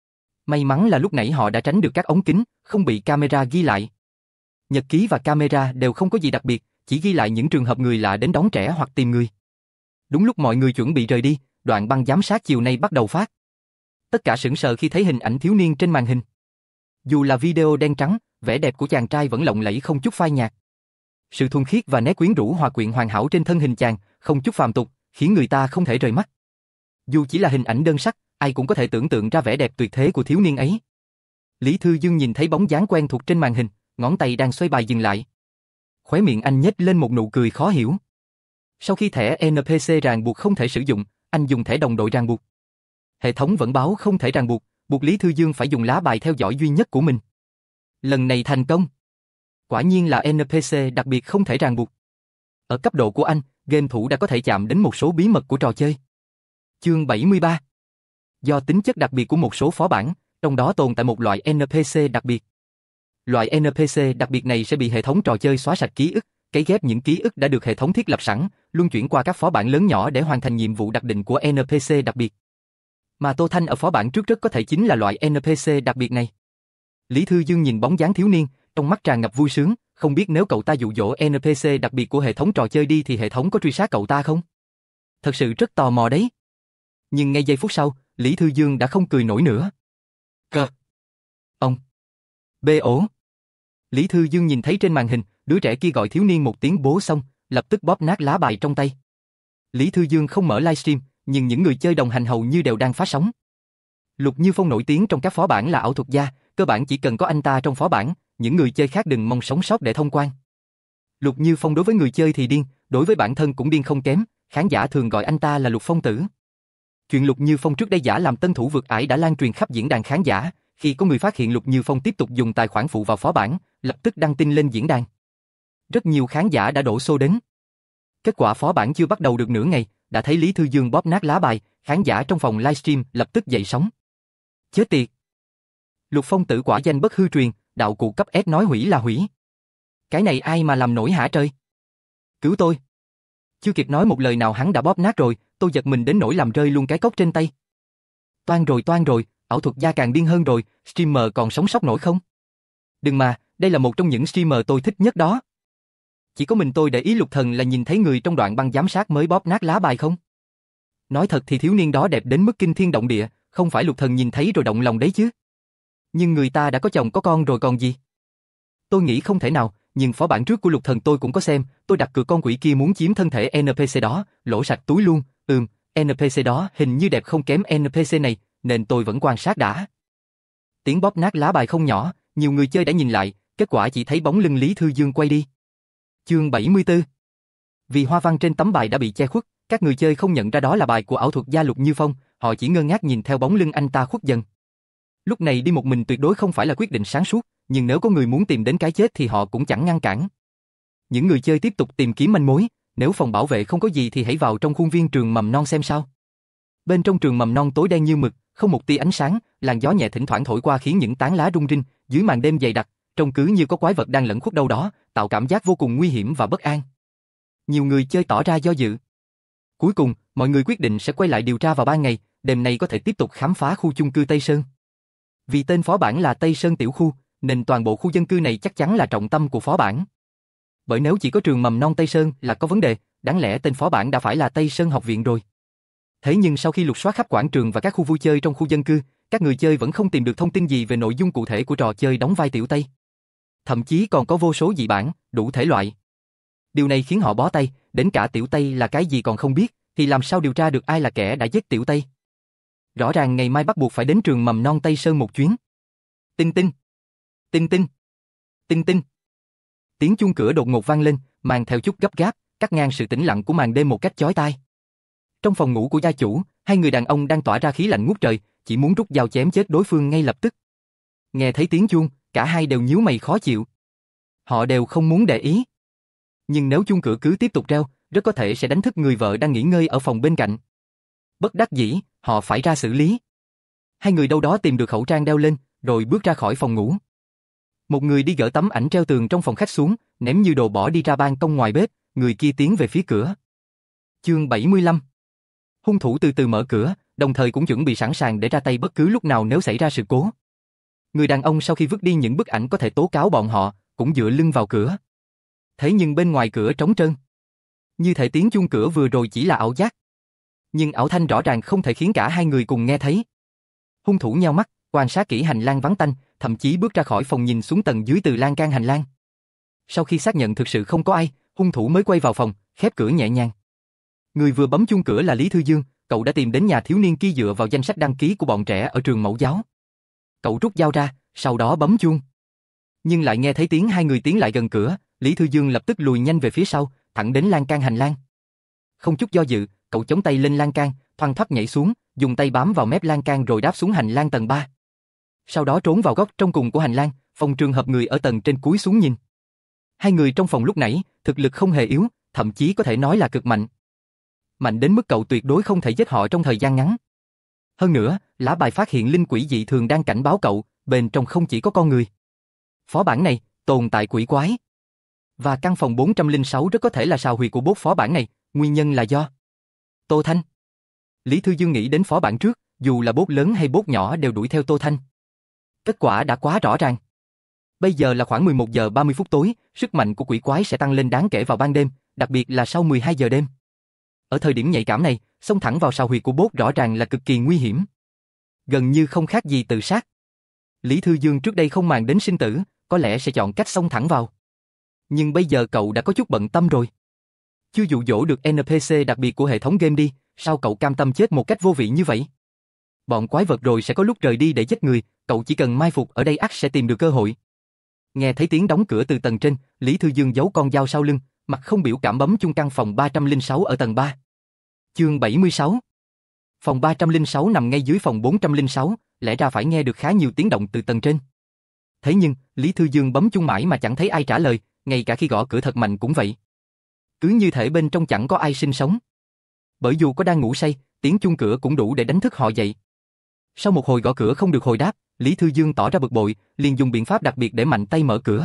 May mắn là lúc nãy họ đã tránh được các ống kính, không bị camera ghi lại. Nhật ký và camera đều không có gì đặc biệt, chỉ ghi lại những trường hợp người lạ đến đón trẻ hoặc tìm người. Đúng lúc mọi người chuẩn bị rời đi, đoạn băng giám sát chiều nay bắt đầu phát. Tất cả sững sờ khi thấy hình ảnh thiếu niên trên màn hình. Dù là video đen trắng, vẻ đẹp của chàng trai vẫn lộng lẫy không chút phai nhạt. Sự thuần khiết và nét quyến rũ hòa quyện hoàn hảo trên thân hình chàng, không chút phàm tục, khiến người ta không thể rời mắt. Dù chỉ là hình ảnh đơn sắc, ai cũng có thể tưởng tượng ra vẻ đẹp tuyệt thế của thiếu niên ấy. Lý Thư Dương nhìn thấy bóng dáng quen thuộc trên màn hình, ngón tay đang xoay bài dừng lại. Khóe miệng anh nhếch lên một nụ cười khó hiểu. Sau khi thẻ en pê xê ràng buộc không thể sử dụng, anh dùng thẻ đồng đội ràng buộc. Hệ thống vẫn báo không thể ràng buộc, buộc Lý Thư Dương phải dùng lá bài theo dõi duy nhất của mình. Lần này thành công. Quả nhiên là en pê xê đặc biệt không thể ràng buộc. Ở cấp độ của anh, game thủ đã có thể chạm đến một số bí mật của trò chơi. Chương bảy mươi ba. Do tính chất đặc biệt của một số phó bản, trong đó tồn tại một loại en pê xê đặc biệt. Loại en pê xê đặc biệt này sẽ bị hệ thống trò chơi xóa sạch ký ức, cấy ghép những ký ức đã được hệ thống thiết lập sẵn, luân chuyển qua các phó bản lớn nhỏ để hoàn thành nhiệm vụ đặc định của en pê xê đặc biệt. Mà Tô Thanh ở phó bản trước rất có thể chính là loại en pê xê đặc biệt này. Lý Thư Dương nhìn bóng dáng thiếu niên, trong mắt tràn ngập vui sướng, không biết nếu cậu ta dụ dỗ en pê xê đặc biệt của hệ thống trò chơi đi thì hệ thống có truy sát cậu ta không? Thật sự rất tò mò đấy. Nhưng ngay giây phút sau, Lý Thư Dương đã không cười nổi nữa. Cờ. Ông. Bê ổ. Lý Thư Dương nhìn thấy trên màn hình, đứa trẻ kia gọi thiếu niên một tiếng bố xong, lập tức bóp nát lá bài trong tay. Lý Thư Dương không mở livestream, nhưng những người chơi đồng hành hầu như đều đang phá sóng. Lục Như Phong nổi tiếng trong các phó bản là ảo thuật gia, cơ bản chỉ cần có anh ta trong phó bản, những người chơi khác đừng mong sống sót để thông quan. Lục Như Phong đối với người chơi thì điên, đối với bản thân cũng điên không kém, khán giả thường gọi anh ta là Lục Phong tử. Chuyện Lục Như Phong trước đây giả làm tân thủ vượt ải đã lan truyền khắp diễn đàn khán giả, khi có người phát hiện Lục Như Phong tiếp tục dùng tài khoản phụ vào phó bản, lập tức đăng tin lên diễn đàn. Rất nhiều khán giả đã đổ xô đến. Kết quả phó bản chưa bắt đầu được nửa ngày, đã thấy Lý Thư Dương bóp nát lá bài, khán giả trong phòng livestream lập tức dậy sóng. Chết tiệt! Lục Phong tử quả danh bất hư truyền, đạo cụ cấp S nói hủy là hủy. Cái này ai mà làm nổi hả trời? Cứu tôi! Chưa kịp nói một lời nào hắn đã bóp nát rồi, tôi giật mình đến nỗi làm rơi luôn cái cốc trên tay. Toan rồi toan rồi, ảo thuật gia càng điên hơn rồi, streamer còn sống sót nổi không? Đừng mà, đây là một trong những streamer tôi thích nhất đó. Chỉ có mình tôi để ý Lục Thần là nhìn thấy người trong đoạn băng giám sát mới bóp nát lá bài không? Nói thật thì thiếu niên đó đẹp đến mức kinh thiên động địa, không phải Lục Thần nhìn thấy rồi động lòng đấy chứ. Nhưng người ta đã có chồng có con rồi còn gì? Tôi nghĩ không thể nào, nhưng phó bản trước của Lục Thần tôi cũng có xem, tôi đặt cược con quỷ kia muốn chiếm thân thể en pê xê đó, lỗ sạch túi luôn, ừm, en pê xê đó hình như đẹp không kém en pê xê này, nên tôi vẫn quan sát đã. Tiếng bóp nát lá bài không nhỏ, nhiều người chơi đã nhìn lại, kết quả chỉ thấy bóng lưng Lý Thư Dương quay đi. Chương bảy mươi tư. Vì hoa văn trên tấm bài đã bị che khuất, các người chơi không nhận ra đó là bài của ảo thuật gia Lục Như Phong, họ chỉ ngơ ngác nhìn theo bóng lưng anh ta khuất dần. Lúc này đi một mình tuyệt đối không phải là quyết định sáng suốt, nhưng nếu có người muốn tìm đến cái chết thì họ cũng chẳng ngăn cản. Những người chơi tiếp tục tìm kiếm manh mối, nếu phòng bảo vệ không có gì thì hãy vào trong khuôn viên trường mầm non xem sao. Bên trong trường mầm non tối đen như mực, không một tia ánh sáng, làn gió nhẹ thỉnh thoảng thổi qua khiến những tán lá rung rinh, dưới màn đêm dày đặc, trông cứ như có quái vật đang lẩn khuất đâu đó, tạo cảm giác vô cùng nguy hiểm và bất an. Nhiều người chơi tỏ ra do dự. Cuối cùng, mọi người quyết định sẽ quay lại điều tra vào ban ngày, đêm nay có thể tiếp tục khám phá khu chung cư Tây Sơn. Vì tên phó bản là Tây Sơn Tiểu Khu, nên toàn bộ khu dân cư này chắc chắn là trọng tâm của phó bản. Bởi nếu chỉ có trường mầm non Tây Sơn là có vấn đề, đáng lẽ tên phó bản đã phải là Tây Sơn học viện rồi. Thế nhưng sau khi lục soát khắp quảng trường và các khu vui chơi trong khu dân cư, các người chơi vẫn không tìm được thông tin gì về nội dung cụ thể của trò chơi đóng vai Tiểu Tây. Thậm chí còn có vô số dị bản, đủ thể loại. Điều này khiến họ bó tay, đến cả Tiểu Tây là cái gì còn không biết, thì làm sao điều tra được ai là kẻ đã giết Tiểu Tây. Rõ ràng ngày mai bắt buộc phải đến trường mầm non Tây Sơn một chuyến. Tinh tinh, tinh tinh, tinh tinh. Tiếng chuông cửa đột ngột vang lên, mang theo chút gấp gáp, cắt ngang sự tĩnh lặng của màn đêm một cách chói tai. Trong phòng ngủ của gia chủ, hai người đàn ông đang tỏa ra khí lạnh ngút trời, chỉ muốn rút dao chém chết đối phương ngay lập tức. Nghe thấy tiếng chuông, cả hai đều nhíu mày khó chịu. Họ đều không muốn để ý. Nhưng nếu chuông cửa cứ tiếp tục reo, rất có thể sẽ đánh thức người vợ đang nghỉ ngơi ở phòng bên cạnh. Bất đắc dĩ, họ phải ra xử lý. Hai người đâu đó tìm được khẩu trang đeo lên, rồi bước ra khỏi phòng ngủ. Một người đi gỡ tấm ảnh treo tường trong phòng khách xuống, ném như đồ bỏ đi ra ban công ngoài bếp, người kia tiến về phía cửa. Chương bảy mươi lăm. Hung thủ từ từ mở cửa, đồng thời cũng chuẩn bị sẵn sàng để ra tay bất cứ lúc nào nếu xảy ra sự cố. Người đàn ông sau khi vứt đi những bức ảnh có thể tố cáo bọn họ, cũng dựa lưng vào cửa. Thế nhưng bên ngoài cửa trống trơn. Như thể tiếng chuông cửa vừa rồi chỉ là ảo giác. Nhưng ảo thanh rõ ràng không thể khiến cả hai người cùng nghe thấy. Hung thủ nheo mắt, quan sát kỹ hành lang vắng tanh, thậm chí bước ra khỏi phòng nhìn xuống tầng dưới từ lan can hành lang. Sau khi xác nhận thực sự không có ai, hung thủ mới quay vào phòng, khép cửa nhẹ nhàng. Người vừa bấm chuông cửa là Lý Thư Dương, cậu đã tìm đến nhà thiếu niên kia dựa vào danh sách đăng ký của bọn trẻ ở trường mẫu giáo. Cậu rút dao ra, sau đó bấm chuông. Nhưng lại nghe thấy tiếng hai người tiến lại gần cửa, Lý Thư Dương lập tức lùi nhanh về phía sau, thẳng đến lan can hành lang. Không chút do dự, cậu chống tay lên lan can, thoăn thoắt nhảy xuống, dùng tay bám vào mép lan can rồi đáp xuống hành lang tầng ba. Sau đó trốn vào góc trong cùng của hành lang, phòng trường hợp người ở tầng trên cúi xuống nhìn. Hai người trong phòng lúc nãy, thực lực không hề yếu, thậm chí có thể nói là cực mạnh. Mạnh đến mức cậu tuyệt đối không thể giết họ trong thời gian ngắn. Hơn nữa, lá bài phát hiện linh quỷ dị thường đang cảnh báo cậu, bên trong không chỉ có con người. Phó bản này, tồn tại quỷ quái. Và căn phòng bốn trăm lẻ sáu rất có thể là sào huyệt của boss phó bản này, nguyên nhân là do Tô Thanh. Lý Thư Dương nghĩ đến phó bản trước, dù là boss lớn hay boss nhỏ đều đuổi theo Tô Thanh. Kết quả đã quá rõ ràng. Bây giờ là khoảng mười một giờ ba mươi phút tối, sức mạnh của quỷ quái sẽ tăng lên đáng kể vào ban đêm, đặc biệt là sau mười hai giờ đêm. Ở thời điểm nhạy cảm này, xông thẳng vào sào huyệt của boss rõ ràng là cực kỳ nguy hiểm. Gần như không khác gì tự sát. Lý Thư Dương trước đây không màng đến sinh tử, có lẽ sẽ chọn cách xông thẳng vào. Nhưng bây giờ cậu đã có chút bận tâm rồi. Chưa dụ dỗ được en pê xê đặc biệt của hệ thống game đi, sao cậu cam tâm chết một cách vô vị như vậy? Bọn quái vật rồi sẽ có lúc rời đi để giết người, cậu chỉ cần mai phục ở đây ắt sẽ tìm được cơ hội. Nghe thấy tiếng đóng cửa từ tầng trên, Lý Thư Dương giấu con dao sau lưng, mặt không biểu cảm bấm chuông căn phòng ba không sáu ở tầng ba. Chương bảy mươi sáu. Phòng ba không sáu nằm ngay dưới phòng bốn không sáu, lẽ ra phải nghe được khá nhiều tiếng động từ tầng trên. Thế nhưng, Lý Thư Dương bấm chuông mãi mà chẳng thấy ai trả lời, ngay cả khi gõ cửa thật mạnh cũng vậy. Cứ như thể bên trong chẳng có ai sinh sống. Bởi dù có đang ngủ say, tiếng chuông cửa cũng đủ để đánh thức họ dậy. Sau một hồi gõ cửa không được hồi đáp, Lý Thư Dương tỏ ra bực bội, liền dùng biện pháp đặc biệt để mạnh tay mở cửa.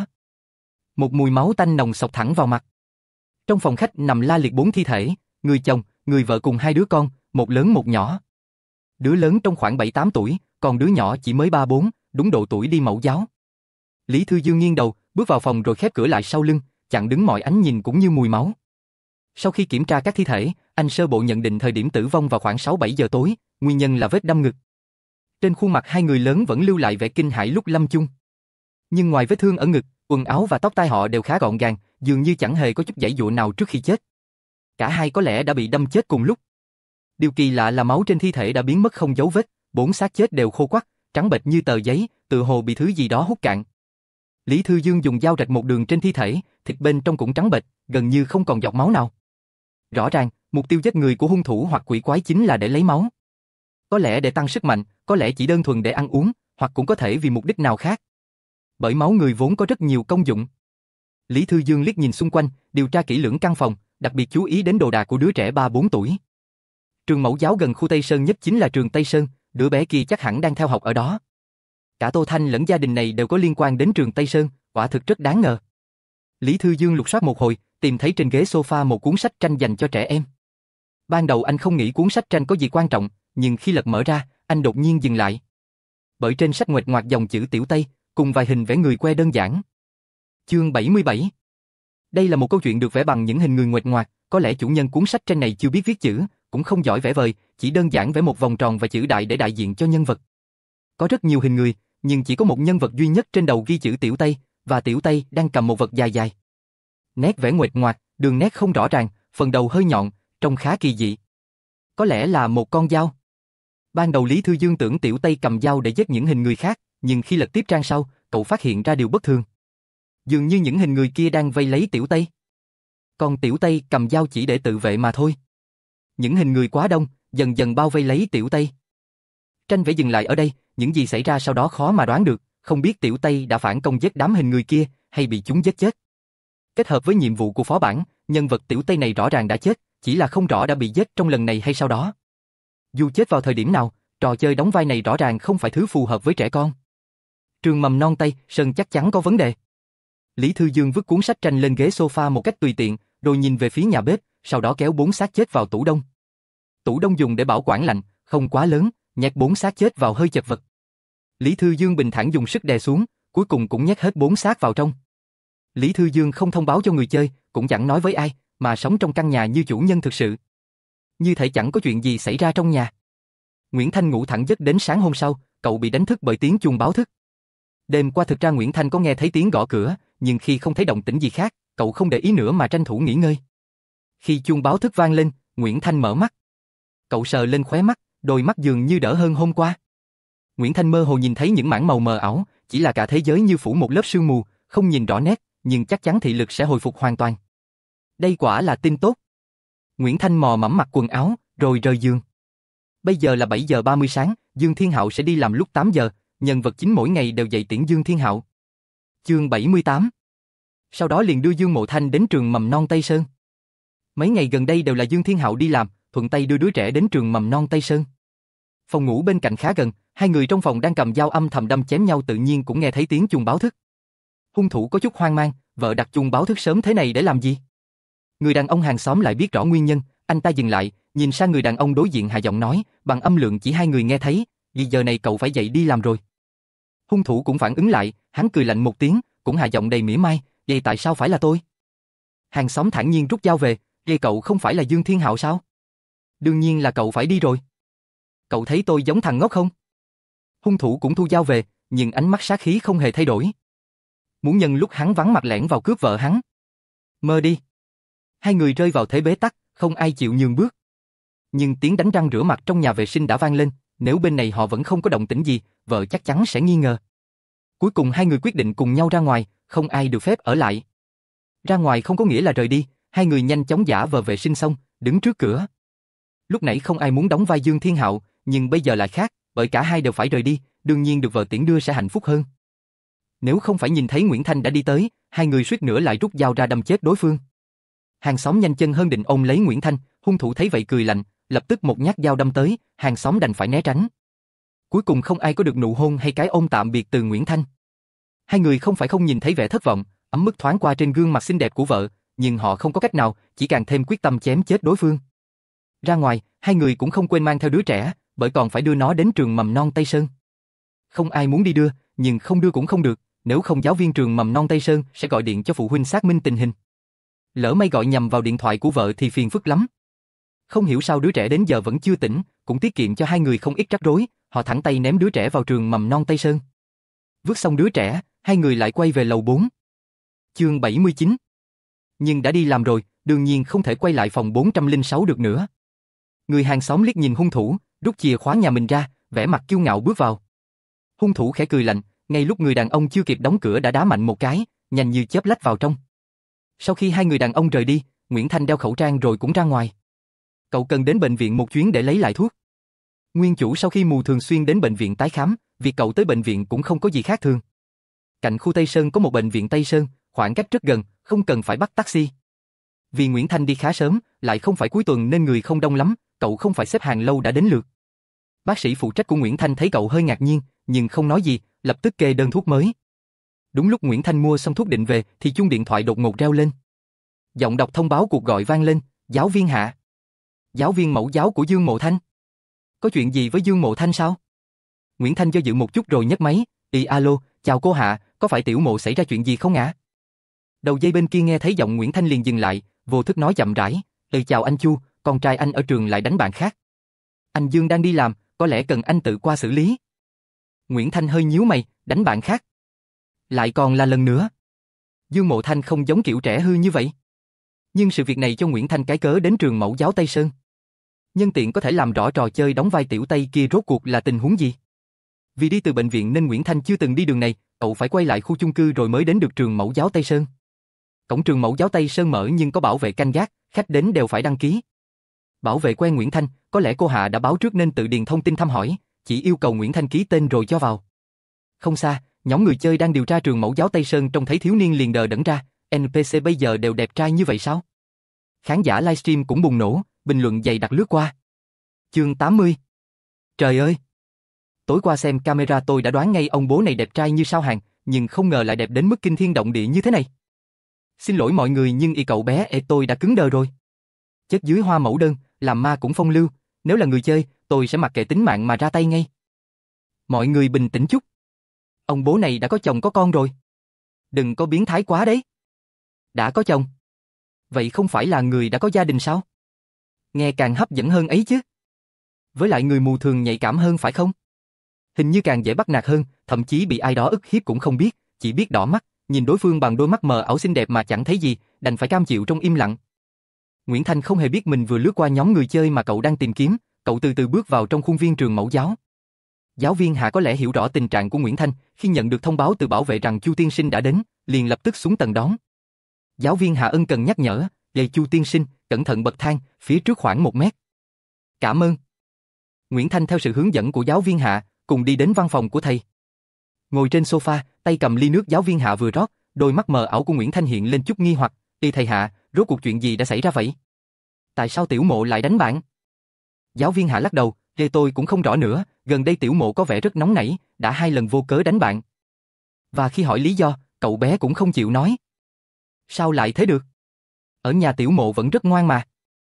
Một mùi máu tanh nồng xộc thẳng vào mặt. Trong phòng khách nằm la liệt bốn thi thể, người chồng, người vợ cùng hai đứa con, một lớn một nhỏ. Đứa lớn trong khoảng bảy tám tuổi, còn đứa nhỏ chỉ mới ba bốn, đúng độ tuổi đi mẫu giáo. Lý Thư Dương nghiêng đầu, bước vào phòng rồi khép cửa lại sau lưng, chặn đứng mọi ánh nhìn cũng như mùi máu. Sau khi kiểm tra các thi thể, anh sơ bộ nhận định thời điểm tử vong vào khoảng sáu bảy giờ tối, nguyên nhân là vết đâm ngực. Trên khuôn mặt hai người lớn vẫn lưu lại vẻ kinh hãi lúc lâm chung. Nhưng ngoài vết thương ở ngực, quần áo và tóc tai họ đều khá gọn gàng, dường như chẳng hề có chút giãy giụa nào trước khi chết. Cả hai có lẽ đã bị đâm chết cùng lúc. Điều kỳ lạ là máu trên thi thể đã biến mất không dấu vết, bốn xác chết đều khô quắt, trắng bệch như tờ giấy, tựa hồ bị thứ gì đó hút cạn. Lý Thư Dương dùng dao rạch một đường trên thi thể, thịt bên trong cũng trắng bệch, gần như không còn giọt máu nào. Rõ ràng, mục tiêu giết người của hung thủ hoặc quỷ quái chính là để lấy máu. Có lẽ để tăng sức mạnh, có lẽ chỉ đơn thuần để ăn uống, hoặc cũng có thể vì mục đích nào khác. Bởi máu người vốn có rất nhiều công dụng. Lý Thư Dương liếc nhìn xung quanh, điều tra kỹ lưỡng căn phòng, đặc biệt chú ý đến đồ đạc của đứa trẻ ba bốn tuổi. Trường mẫu giáo gần khu Tây Sơn nhất chính là trường Tây Sơn, đứa bé kia chắc hẳn đang theo học ở đó. Cả Tô Thanh lẫn gia đình này đều có liên quan đến trường Tây Sơn, quả thực rất đáng ngờ. Lý Thư Dương lục soát một hồi, tìm thấy trên ghế sofa một cuốn sách tranh dành cho trẻ em. Ban đầu anh không nghĩ cuốn sách tranh có gì quan trọng, nhưng khi lật mở ra, anh đột nhiên dừng lại. Bởi trên sách nguệch ngoạc dòng chữ tiểu Tây, cùng vài hình vẽ người que đơn giản. Chương bảy mươi bảy. Đây là một câu chuyện được vẽ bằng những hình người nguệch ngoạc, có lẽ chủ nhân cuốn sách tranh này chưa biết viết chữ, cũng không giỏi vẽ vời, chỉ đơn giản vẽ một vòng tròn và chữ đại để đại diện cho nhân vật. Có rất nhiều hình người, nhưng chỉ có một nhân vật duy nhất trên đầu ghi chữ tiểu Tây, và tiểu Tây đang cầm một vật dài dài. Nét vẽ nguệch ngoạc, đường nét không rõ ràng, phần đầu hơi nhọn, trông khá kỳ dị. Có lẽ là một con dao. Ban đầu Lý Thư Dương tưởng tiểu Tây cầm dao để giết những hình người khác, nhưng khi lật tiếp trang sau, cậu phát hiện ra điều bất thường. Dường như những hình người kia đang vây lấy tiểu Tây. Còn tiểu Tây cầm dao chỉ để tự vệ mà thôi. Những hình người quá đông, dần dần bao vây lấy tiểu Tây. Tranh vẽ dừng lại ở đây, những gì xảy ra sau đó khó mà đoán được, không biết tiểu Tây đã phản công giết đám hình người kia, hay bị chúng giết chết. Kết hợp với nhiệm vụ của phó bản, nhân vật tiểu Tây này rõ ràng đã chết, chỉ là không rõ đã bị giết trong lần này hay sau đó. Dù chết vào thời điểm nào, trò chơi đóng vai này rõ ràng không phải thứ phù hợp với trẻ con. Trường mầm non Tây Sơn chắc chắn có vấn đề. Lý Thư Dương vứt cuốn sách tranh lên ghế sofa một cách tùy tiện, rồi nhìn về phía nhà bếp, sau đó kéo bốn xác chết vào tủ đông. Tủ đông dùng để bảo quản lạnh, không quá lớn, nhét bốn xác chết vào hơi chật vật. Lý Thư Dương bình thản dùng sức đè xuống, cuối cùng cũng nhét hết bốn xác vào trong. Lý Thư Dương không thông báo cho người chơi, cũng chẳng nói với ai, mà sống trong căn nhà như chủ nhân thực sự. Như thể chẳng có chuyện gì xảy ra trong nhà. Nguyễn Thanh ngủ thẳng giấc đến sáng hôm sau, cậu bị đánh thức bởi tiếng chuông báo thức. Đêm qua thực ra Nguyễn Thanh có nghe thấy tiếng gõ cửa, nhưng khi không thấy động tĩnh gì khác, cậu không để ý nữa mà tranh thủ nghỉ ngơi. Khi chuông báo thức vang lên, Nguyễn Thanh mở mắt. Cậu sờ lên khóe mắt, đôi mắt dường như đỡ hơn hôm qua. Nguyễn Thanh mơ hồ nhìn thấy những mảng màu mờ ảo, chỉ là cả thế giới như phủ một lớp sương mù, không nhìn rõ nét, nhưng chắc chắn thị lực sẽ hồi phục hoàn toàn. Đây quả là tin tốt. Nguyễn Thanh mò mẫm mặc quần áo, rồi rời giường. Bây giờ là bảy giờ ba mươi sáng, Dương Thiên Hạo sẽ đi làm lúc tám giờ, nhân vật chính mỗi ngày đều dạy tiễn Dương Thiên Hạo. Chương bảy mươi tám. Sau đó liền đưa Dương Mộ Thanh đến trường mầm non Tây Sơn. Mấy ngày gần đây đều là Dương Thiên Hạo đi làm, thuận tay đưa đứa trẻ đến trường mầm non Tây Sơn. Phòng ngủ bên cạnh khá gần, hai người trong phòng đang cầm dao âm thầm đâm chém nhau tự nhiên cũng nghe thấy tiếng chuông báo thức. Hung thủ có chút hoang mang, vợ đặt chuông báo thức sớm thế này để làm gì? Người đàn ông hàng xóm lại biết rõ nguyên nhân, anh ta dừng lại, nhìn sang người đàn ông đối diện hạ giọng nói, bằng âm lượng chỉ hai người nghe thấy, vì giờ này cậu phải dậy đi làm rồi. Hung thủ cũng phản ứng lại, hắn cười lạnh một tiếng, cũng hạ giọng đầy mỉa mai, vậy tại sao phải là tôi? Hàng xóm thản nhiên rút dao về, vậy cậu không phải là Dương Thiên Hạo sao? Đương nhiên là cậu phải đi rồi. Cậu thấy tôi giống thằng ngốc không? Hung thủ cũng thu dao về, nhưng ánh mắt sát khí không hề thay đổi. Muốn nhân lúc hắn vắng mặt lẻn vào cướp vợ hắn. Mơ đi. Hai người rơi vào thế bế tắc, không ai chịu nhường bước. Nhưng tiếng đánh răng rửa mặt trong nhà vệ sinh đã vang lên, nếu bên này họ vẫn không có động tĩnh gì, vợ chắc chắn sẽ nghi ngờ. Cuối cùng hai người quyết định cùng nhau ra ngoài, không ai được phép ở lại. Ra ngoài không có nghĩa là rời đi, hai người nhanh chóng giả vờ vệ sinh xong, đứng trước cửa. Lúc nãy không ai muốn đóng vai Dương Thiên Hạo, nhưng bây giờ lại khác, bởi cả hai đều phải rời đi, đương nhiên được vợ tiễn đưa sẽ hạnh phúc hơn. Nếu không phải nhìn thấy Nguyễn Thanh đã đi tới, hai người suýt nữa lại rút dao ra đâm chết đối phương. Hàng xóm nhanh chân hơn định ôm lấy Nguyễn Thanh, hung thủ thấy vậy cười lạnh, lập tức một nhát dao đâm tới, hàng xóm đành phải né tránh. Cuối cùng không ai có được nụ hôn hay cái ôm tạm biệt từ Nguyễn Thanh. Hai người không phải không nhìn thấy vẻ thất vọng, ấm mức thoáng qua trên gương mặt xinh đẹp của vợ, nhưng họ không có cách nào, chỉ càng thêm quyết tâm chém chết đối phương. Ra ngoài, hai người cũng không quên mang theo đứa trẻ, bởi còn phải đưa nó đến trường mầm non Tây Sơn. Không ai muốn đi đưa, nhưng không đưa cũng không được, nếu không giáo viên trường mầm non Tây Sơn sẽ gọi điện cho phụ huynh xác minh tình hình. Lỡ may gọi nhầm vào điện thoại của vợ thì phiền phức lắm. Không hiểu sao đứa trẻ đến giờ vẫn chưa tỉnh, cũng tiết kiệm cho hai người không ít rắc rối, họ thẳng tay ném đứa trẻ vào trường mầm non Tây Sơn. Vứt xong đứa trẻ, hai người lại quay về lầu bốn. Chương bảy mươi chín. Nhưng đã đi làm rồi, đương nhiên không thể quay lại phòng bốn trăm lẻ sáu được nữa. Người hàng xóm liếc nhìn hung thủ, rút chìa khóa nhà mình ra, vẻ mặt kiêu ngạo bước vào. Hung thủ khẽ cười lạnh, ngay lúc người đàn ông chưa kịp đóng cửa đã đá mạnh một cái, nhanh như chớp lách vào trong. Sau khi hai người đàn ông rời đi, Nguyễn Thanh đeo khẩu trang rồi cũng ra ngoài. Cậu cần đến bệnh viện một chuyến để lấy lại thuốc. Nguyên chủ sau khi mù thường xuyên đến bệnh viện tái khám, việc cậu tới bệnh viện cũng không có gì khác thường. Cạnh khu Tây Sơn có một bệnh viện Tây Sơn, khoảng cách rất gần, không cần phải bắt taxi. Vì Nguyễn Thanh đi khá sớm, lại không phải cuối tuần nên người không đông lắm, cậu không phải xếp hàng lâu đã đến lượt. Bác sĩ phụ trách của Nguyễn Thanh thấy cậu hơi ngạc nhiên, nhưng không nói gì, lập tức kê đơn thuốc mới. Đúng lúc Nguyễn Thanh mua xong thuốc định về thì chuông điện thoại đột ngột reo lên. Giọng đọc thông báo cuộc gọi vang lên, giáo viên Hạ. Giáo viên mẫu giáo của Dương Mộ Thanh. Có chuyện gì với Dương Mộ Thanh sao? Nguyễn Thanh do dự một chút rồi nhấc máy, "Ì alo, chào cô Hạ, có phải Tiểu Mộ xảy ra chuyện gì không ạ?" Đầu dây bên kia nghe thấy giọng Nguyễn Thanh liền dừng lại, vô thức nói chậm rãi, "Ừ chào anh Chu, con trai anh ở trường lại đánh bạn khác. Anh Dương đang đi làm, có lẽ cần anh tự qua xử lý." Nguyễn Thanh hơi nhíu mày, đánh bạn khác. Lại còn là lần nữa. Dương Mộ Thanh không giống kiểu trẻ hư như vậy. Nhưng sự việc này cho Nguyễn Thanh cái cớ đến trường mẫu giáo Tây Sơn. Nhân tiện có thể làm rõ trò chơi đóng vai tiểu Tây kia rốt cuộc là tình huống gì. Vì đi từ bệnh viện nên Nguyễn Thanh chưa từng đi đường này, cậu phải quay lại khu chung cư rồi mới đến được trường mẫu giáo Tây Sơn. Cổng trường mẫu giáo Tây Sơn mở nhưng có bảo vệ canh gác, khách đến đều phải đăng ký. Bảo vệ quen Nguyễn Thanh, có lẽ cô Hạ đã báo trước nên tự điền thông tin thăm hỏi, chỉ yêu cầu Nguyễn Thanh ký tên rồi cho vào. Không xa, nhóm người chơi đang điều tra trường mẫu giáo Tây Sơn trông thấy thiếu niên liền đờ đẫn ra, en pê xê bây giờ đều đẹp trai như vậy sao? Khán giả livestream cũng bùng nổ, bình luận dày đặc lướt qua. Chương tám mươi. Trời ơi! Tối qua xem camera tôi đã đoán ngay ông bố này đẹp trai như sao hàng, nhưng không ngờ lại đẹp đến mức kinh thiên động địa như thế này. Xin lỗi mọi người nhưng y cậu bé ê tôi đã cứng đờ rồi. Chết dưới hoa mẫu đơn, làm ma cũng phong lưu, nếu là người chơi, tôi sẽ mặc kệ tính mạng mà ra tay ngay. Mọi người bình tĩnh chút. Ông bố này đã có chồng có con rồi. Đừng có biến thái quá đấy. Đã có chồng. Vậy không phải là người đã có gia đình sao? Nghe càng hấp dẫn hơn ấy chứ. Với lại người mù thường nhạy cảm hơn phải không? Hình như càng dễ bắt nạt hơn, thậm chí bị ai đó ức hiếp cũng không biết, chỉ biết đỏ mắt, nhìn đối phương bằng đôi mắt mờ ảo xinh đẹp mà chẳng thấy gì, đành phải cam chịu trong im lặng. Nguyễn Thanh không hề biết mình vừa lướt qua nhóm người chơi mà cậu đang tìm kiếm, cậu từ từ bước vào trong khuôn viên trường mẫu giáo. Giáo viên Hạ có lẽ hiểu rõ tình trạng của Nguyễn Thanh, khi nhận được thông báo từ bảo vệ rằng Chu tiên sinh đã đến, liền lập tức xuống tầng đón. Giáo viên Hạ ân cần nhắc nhở, "Dạy Chu tiên sinh, cẩn thận bậc thang, phía trước khoảng một mét." "Cảm ơn." Nguyễn Thanh theo sự hướng dẫn của giáo viên Hạ, cùng đi đến văn phòng của thầy. Ngồi trên sofa, tay cầm ly nước giáo viên Hạ vừa rót, đôi mắt mờ ảo của Nguyễn Thanh hiện lên chút nghi hoặc, "Ê thầy Hạ, rốt cuộc chuyện gì đã xảy ra vậy? Tại sao Tiểu Mộ lại đánh bạn?" Giáo viên Hạ lắc đầu, "Ê tôi cũng không rõ nữa, gần đây Tiểu Mộ có vẻ rất nóng nảy, đã hai lần vô cớ đánh bạn. Và khi hỏi lý do, cậu bé cũng không chịu nói." "Sao lại thế được? Ở nhà Tiểu Mộ vẫn rất ngoan mà."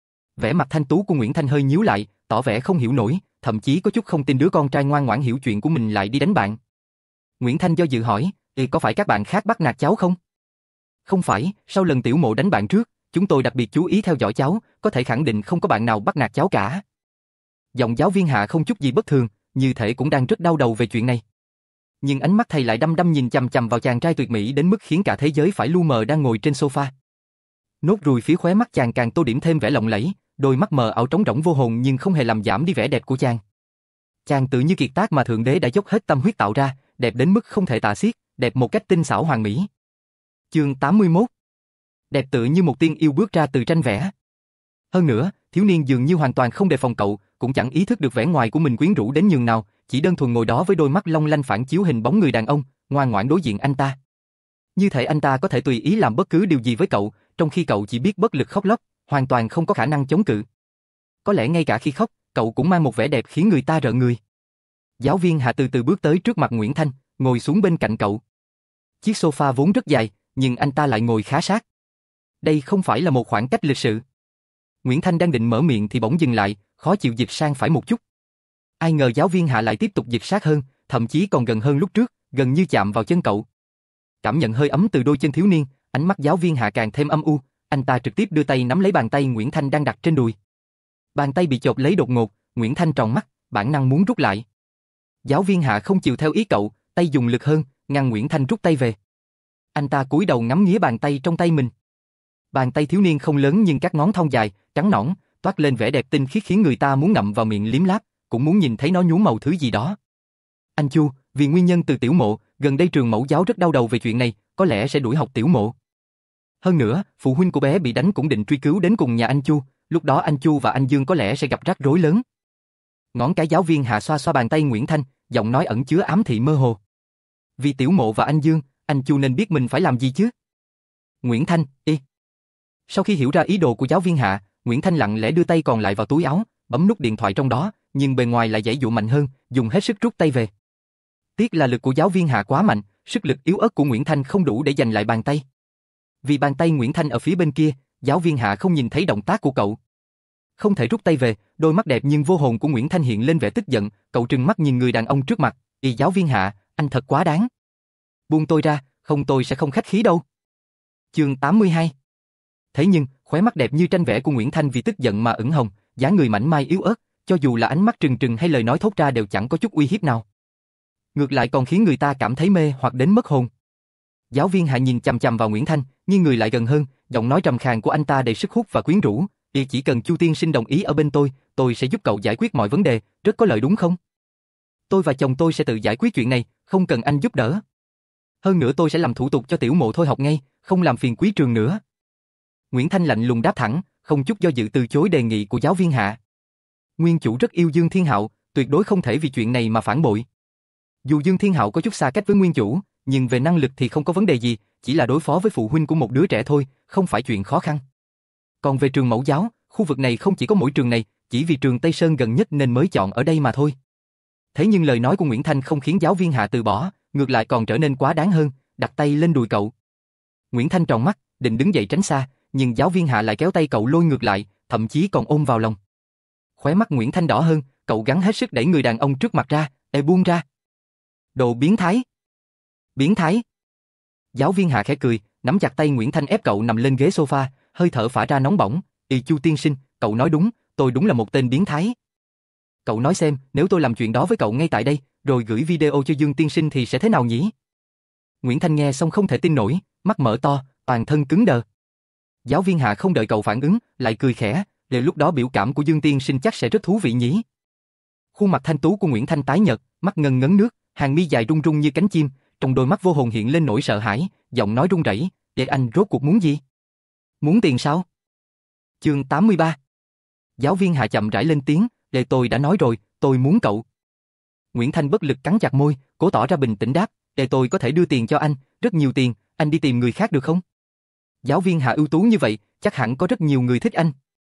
Vẻ mặt thanh tú của Nguyễn Thanh hơi nhíu lại, tỏ vẻ không hiểu nổi, thậm chí có chút không tin đứa con trai ngoan ngoãn hiểu chuyện của mình lại đi đánh bạn. Nguyễn Thanh do dự hỏi, "Ê có phải các bạn khác bắt nạt cháu không?" "Không phải, sau lần Tiểu Mộ đánh bạn trước, chúng tôi đặc biệt chú ý theo dõi cháu, có thể khẳng định không có bạn nào bắt nạt cháu cả." Giọng giáo viên Hạ không chút gì bất thường, như thể cũng đang rất đau đầu về chuyện này. Nhưng ánh mắt thầy lại đăm đăm nhìn chằm chằm vào chàng trai tuyệt mỹ đến mức khiến cả thế giới phải lu mờ đang ngồi trên sofa. Nốt ruồi phía khóe mắt chàng càng tô điểm thêm vẻ lộng lẫy, đôi mắt mờ ảo trống rỗng vô hồn nhưng không hề làm giảm đi vẻ đẹp của chàng. Chàng tự như kiệt tác mà thượng đế đã dốc hết tâm huyết tạo ra, đẹp đến mức không thể tả xiết, đẹp một cách tinh xảo hoàn mỹ. Chương tám mươi mốt. Đẹp tựa như một tiên yêu bước ra từ tranh vẽ. Hơn nữa, thiếu niên dường như hoàn toàn không đề phòng cậu, cũng chẳng ý thức được vẻ ngoài của mình quyến rũ đến nhường nào, chỉ đơn thuần ngồi đó với đôi mắt long lanh phản chiếu hình bóng người đàn ông, ngoan ngoãn đối diện anh ta. Như thể anh ta có thể tùy ý làm bất cứ điều gì với cậu, trong khi cậu chỉ biết bất lực khóc lóc, hoàn toàn không có khả năng chống cự. Có lẽ ngay cả khi khóc, cậu cũng mang một vẻ đẹp khiến người ta rợn người. Giáo viên Hạ từ từ bước tới trước mặt Nguyễn Thanh, ngồi xuống bên cạnh cậu. Chiếc sofa vốn rất dài, nhưng anh ta lại ngồi khá sát. Đây không phải là một khoảng cách lịch sự. Nguyễn Thanh đang định mở miệng thì bỗng dừng lại, khó chịu dịch sang phải một chút. Ai ngờ giáo viên Hạ lại tiếp tục dịch sát hơn, thậm chí còn gần hơn lúc trước, gần như chạm vào chân cậu. Cảm nhận hơi ấm từ đôi chân thiếu niên, ánh mắt giáo viên Hạ càng thêm âm u, anh ta trực tiếp đưa tay nắm lấy bàn tay Nguyễn Thanh đang đặt trên đùi. Bàn tay bị chộp lấy đột ngột, Nguyễn Thanh tròn mắt, bản năng muốn rút lại. Giáo viên Hạ không chịu theo ý cậu, tay dùng lực hơn, ngăn Nguyễn Thanh rút tay về. Anh ta cúi đầu ngắm nghía bàn tay trong tay mình. Bàn tay thiếu niên không lớn nhưng các ngón thon dài, trắng nõn, toát lên vẻ đẹp tinh khiết khiến người ta muốn ngậm vào miệng liếm láp, cũng muốn nhìn thấy nó nhuốm màu thứ gì đó. Anh Chu, vì nguyên nhân từ tiểu mộ, gần đây trường mẫu giáo rất đau đầu về chuyện này, có lẽ sẽ đuổi học tiểu mộ. Hơn nữa, phụ huynh của bé bị đánh cũng định truy cứu đến cùng nhà anh Chu, lúc đó anh Chu và anh Dương có lẽ sẽ gặp rắc rối lớn. Ngón cái giáo viên Hạ xoa xoa bàn tay Nguyễn Thanh, giọng nói ẩn chứa ám thị mơ hồ. Vì tiểu mộ và anh Dương, anh Chu nên biết mình phải làm gì chứ. Nguyễn Thanh, y. Sau khi hiểu ra ý đồ của giáo viên Hạ, Nguyễn Thanh lặng lẽ đưa tay còn lại vào túi áo, bấm nút điện thoại trong đó, nhưng bề ngoài lại giãy giụa mạnh hơn, dùng hết sức rút tay về. Tiếc là lực của giáo viên Hạ quá mạnh, sức lực yếu ớt của Nguyễn Thanh không đủ để giành lại bàn tay. Vì bàn tay Nguyễn Thanh ở phía bên kia, giáo viên Hạ không nhìn thấy động tác của cậu. Không thể rút tay về, đôi mắt đẹp nhưng vô hồn của Nguyễn Thanh hiện lên vẻ tức giận, cậu trừng mắt nhìn người đàn ông trước mặt, "Ì giáo viên Hạ, anh thật quá đáng. Buông tôi ra, không tôi sẽ không khách khí đâu." Chương tám mươi hai. Thế nhưng, khóe mắt đẹp như tranh vẽ của Nguyễn Thanh vì tức giận mà ửng hồng, dáng người mảnh mai yếu ớt, cho dù là ánh mắt trừng trừng hay lời nói thốt ra đều chẳng có chút uy hiếp nào. Ngược lại còn khiến người ta cảm thấy mê hoặc đến mất hồn. Giáo viên Hạ nhìn chằm chằm vào Nguyễn Thanh, nhưng người lại gần hơn, giọng nói trầm khàn của anh ta đầy sức hút và quyến rũ, "Ì chỉ cần Chu tiên sinh đồng ý ở bên tôi, tôi sẽ giúp cậu giải quyết mọi vấn đề, rất có lợi đúng không? Tôi và chồng tôi sẽ tự giải quyết chuyện này, không cần anh giúp đỡ. Hơn nữa tôi sẽ làm thủ tục cho tiểu mộ thôi học ngay, không làm phiền quý trường nữa." Nguyễn Thanh lạnh lùng đáp thẳng, không chút do dự từ chối đề nghị của giáo viên Hạ. Nguyên chủ rất yêu Dương Thiên Hạo, tuyệt đối không thể vì chuyện này mà phản bội. Dù Dương Thiên Hạo có chút xa cách với nguyên chủ, nhưng về năng lực thì không có vấn đề gì, chỉ là đối phó với phụ huynh của một đứa trẻ thôi, không phải chuyện khó khăn. Còn về trường mẫu giáo, khu vực này không chỉ có mỗi trường này, chỉ vì trường Tây Sơn gần nhất nên mới chọn ở đây mà thôi. Thế nhưng lời nói của Nguyễn Thanh không khiến giáo viên Hạ từ bỏ, ngược lại còn trở nên quá đáng hơn, đặt tay lên đùi cậu. Nguyễn Thanh tròn mắt, định đứng dậy tránh xa, nhưng giáo viên Hạ lại kéo tay cậu lôi ngược lại, thậm chí còn ôm vào lòng. Khóe mắt Nguyễn Thanh đỏ hơn, cậu gắng hết sức đẩy người đàn ông trước mặt ra, "Ê buông ra. Đồ biến thái." "Biến thái?" Giáo viên Hạ khẽ cười, nắm chặt tay Nguyễn Thanh ép cậu nằm lên ghế sofa, hơi thở phả ra nóng bỏng, "Ì Chu tiên sinh, cậu nói đúng, tôi đúng là một tên biến thái. Cậu nói xem, nếu tôi làm chuyện đó với cậu ngay tại đây, rồi gửi video cho Dương tiên sinh thì sẽ thế nào nhỉ?" Nguyễn Thanh nghe xong không thể tin nổi, mắt mở to, toàn thân cứng đờ. Giáo viên Hạ không đợi cậu phản ứng, lại cười khẽ, "Để lúc đó biểu cảm của Dương tiên sinh chắc sẽ rất thú vị nhỉ." Khuôn mặt thanh tú của Nguyễn Thanh tái nhợt, mắt ngân ngấn nước, hàng mi dài rung rung như cánh chim, trong đôi mắt vô hồn hiện lên nỗi sợ hãi, giọng nói run rẩy, "Để anh rốt cuộc muốn gì? Muốn tiền sao?" Chương tám mươi ba. Giáo viên Hạ chậm rãi lên tiếng, "Để tôi đã nói rồi, tôi muốn cậu." Nguyễn Thanh bất lực cắn chặt môi, cố tỏ ra bình tĩnh đáp, "Để tôi có thể đưa tiền cho anh, rất nhiều tiền, anh đi tìm người khác được không?" Giáo viên Hạ ưu tú như vậy, chắc hẳn có rất nhiều người thích anh.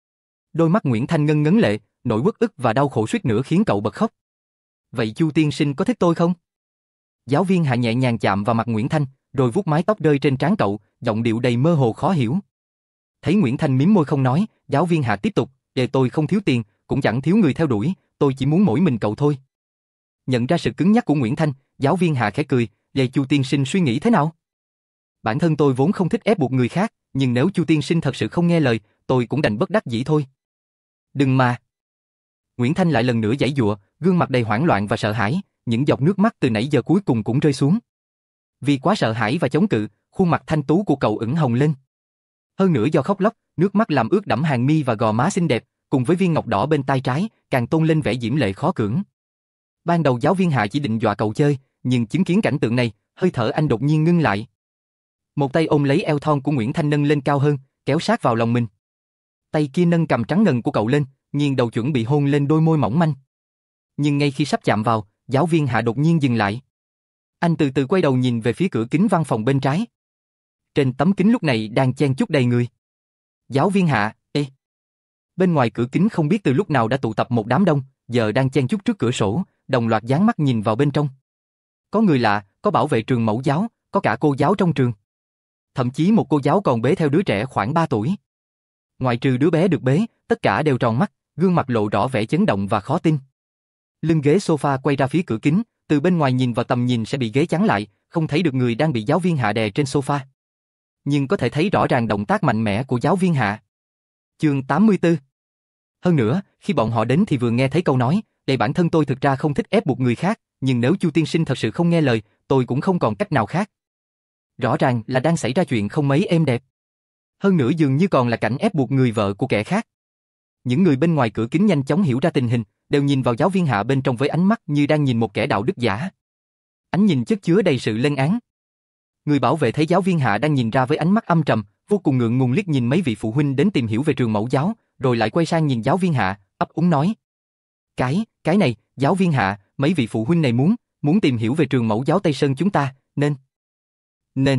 Đôi mắt Nguyễn Thanh ngân ngấn lệ, nỗi uất ức và đau khổ suýt nữa khiến cậu bật khóc. "Vậy Chu tiên sinh có thích tôi không?" Giáo viên Hạ nhẹ nhàng chạm vào mặt Nguyễn Thanh, rồi vuốt mái tóc rơi trên trán cậu, giọng điệu đầy mơ hồ khó hiểu. Thấy Nguyễn Thanh mím môi không nói, giáo viên Hạ tiếp tục, "Để tôi không thiếu tiền, cũng chẳng thiếu người theo đuổi, tôi chỉ muốn mỗi mình cậu thôi." Nhận ra sự cứng nhắc của Nguyễn Thanh, giáo viên Hạ khẽ cười, "Vậy Chu tiên sinh suy nghĩ thế nào? Bản thân tôi vốn không thích ép buộc người khác, nhưng nếu Chu tiên sinh thật sự không nghe lời, tôi cũng đành bất đắc dĩ thôi." "Đừng mà." Nguyễn Thanh lại lần nữa giãy giụa, gương mặt đầy hoảng loạn và sợ hãi, những giọt nước mắt từ nãy giờ cuối cùng cũng rơi xuống. Vì quá sợ hãi và chống cự, khuôn mặt thanh tú của cậu ửng hồng lên. Hơn nữa do khóc lóc, nước mắt làm ướt đẫm hàng mi và gò má xinh đẹp, cùng với viên ngọc đỏ bên tai trái, càng tôn lên vẻ diễm lệ khó cưỡng. Ban đầu giáo viên Hạ chỉ định dọa cậu chơi, nhưng chứng kiến cảnh tượng này, hơi thở anh đột nhiên ngưng lại. Một tay ôm lấy eo thon của Nguyễn Thanh nâng lên cao hơn, kéo sát vào lòng mình. Tay kia nâng cằm trắng ngần của cậu lên, nghiêng đầu chuẩn bị hôn lên đôi môi mỏng manh. Nhưng ngay khi sắp chạm vào, giáo viên Hạ đột nhiên dừng lại. Anh từ từ quay đầu nhìn về phía cửa kính văn phòng bên trái. Trên tấm kính lúc này đang chen chúc đầy người. Giáo viên Hạ, ê. Bên ngoài cửa kính không biết từ lúc nào đã tụ tập một đám đông, giờ đang chen chúc trước cửa sổ, đồng loạt dán mắt nhìn vào bên trong. Có người lạ, có bảo vệ trường mẫu giáo, có cả cô giáo trong trường. Thậm chí một cô giáo còn bế theo đứa trẻ khoảng ba tuổi. Ngoại trừ đứa bé được bế, tất cả đều tròn mắt, gương mặt lộ rõ vẻ chấn động và khó tin. Lưng ghế sofa quay ra phía cửa kính, từ bên ngoài nhìn vào tầm nhìn sẽ bị ghế chắn lại, không thấy được người đang bị giáo viên Hạ đè trên sofa. Nhưng có thể thấy rõ ràng động tác mạnh mẽ của giáo viên Hạ. Chương tám mươi tư. Hơn nữa, khi bọn họ đến thì vừa nghe thấy câu nói, để bản thân tôi thực ra không thích ép buộc người khác, nhưng nếu Chu tiên sinh thật sự không nghe lời, tôi cũng không còn cách nào khác. Rõ ràng là đang xảy ra chuyện không mấy êm đẹp. Hơn nữa dường như còn là cảnh ép buộc người vợ của kẻ khác. Những người bên ngoài cửa kính nhanh chóng hiểu ra tình hình, đều nhìn vào giáo viên Hạ bên trong với ánh mắt như đang nhìn một kẻ đạo đức giả. Ánh nhìn chất chứa đầy sự lên án. Người bảo vệ thấy giáo viên Hạ đang nhìn ra với ánh mắt âm trầm, vô cùng ngượng ngùng liếc nhìn mấy vị phụ huynh đến tìm hiểu về trường mẫu giáo, rồi lại quay sang nhìn giáo viên Hạ, ấp úng nói. Cái, cái này, giáo viên Hạ, mấy vị phụ huynh này muốn, muốn tìm hiểu về trường mẫu giáo Tây Sơn chúng ta, nên... Nên...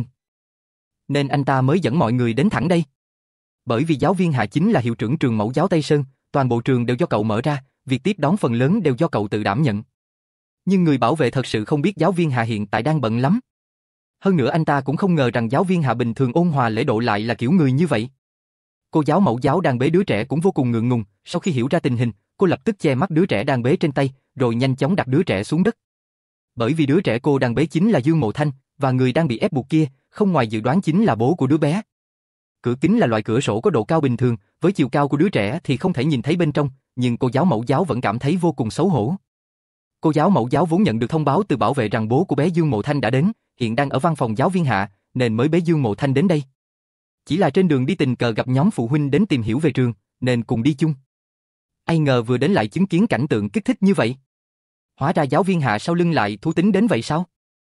Nên anh ta mới dẫn mọi người đến thẳng đây. Bởi vì giáo viên Hạ chính là hiệu trưởng trường mẫu giáo Tây Sơn, toàn bộ trường đều do cậu mở ra, việc tiếp đón phần lớn đều do cậu tự đảm nhận. Nhưng người bảo vệ thật sự không biết giáo viên Hạ hiện tại đang bận lắm. Hơn nữa anh ta cũng không ngờ rằng giáo viên Hạ bình thường ôn hòa lễ độ lại là kiểu người như vậy. Cô giáo mẫu giáo đang bế đứa trẻ cũng vô cùng ngượng ngùng, sau khi hiểu ra tình hình, cô lập tức che mắt đứa trẻ đang bế trên tay, rồi nhanh chóng đặt đứa trẻ xuống đất. Bởi vì đứa trẻ cô đang bế chính là Dương Mộ Thanh, và người đang bị ép buộc kia, không ngoài dự đoán chính là bố của đứa bé. Cửa kính là loại cửa sổ có độ cao bình thường, với chiều cao của đứa trẻ thì không thể nhìn thấy bên trong, nhưng cô giáo mẫu giáo vẫn cảm thấy vô cùng xấu hổ. Cô giáo mẫu giáo vốn nhận được thông báo từ bảo vệ rằng bố của bé Dương Mộ Thanh đã đến, hiện đang ở văn phòng giáo viên Hạ, nên mới bế Dương Mộ Thanh đến đây. Chỉ là trên đường đi tình cờ gặp nhóm phụ huynh đến tìm hiểu về trường, nên cùng đi chung. Ai ngờ vừa đến lại chứng kiến cảnh tượng kích thích như vậy. Hóa ra giáo viên Hạ sau lưng lại thú tính đến vậy sao?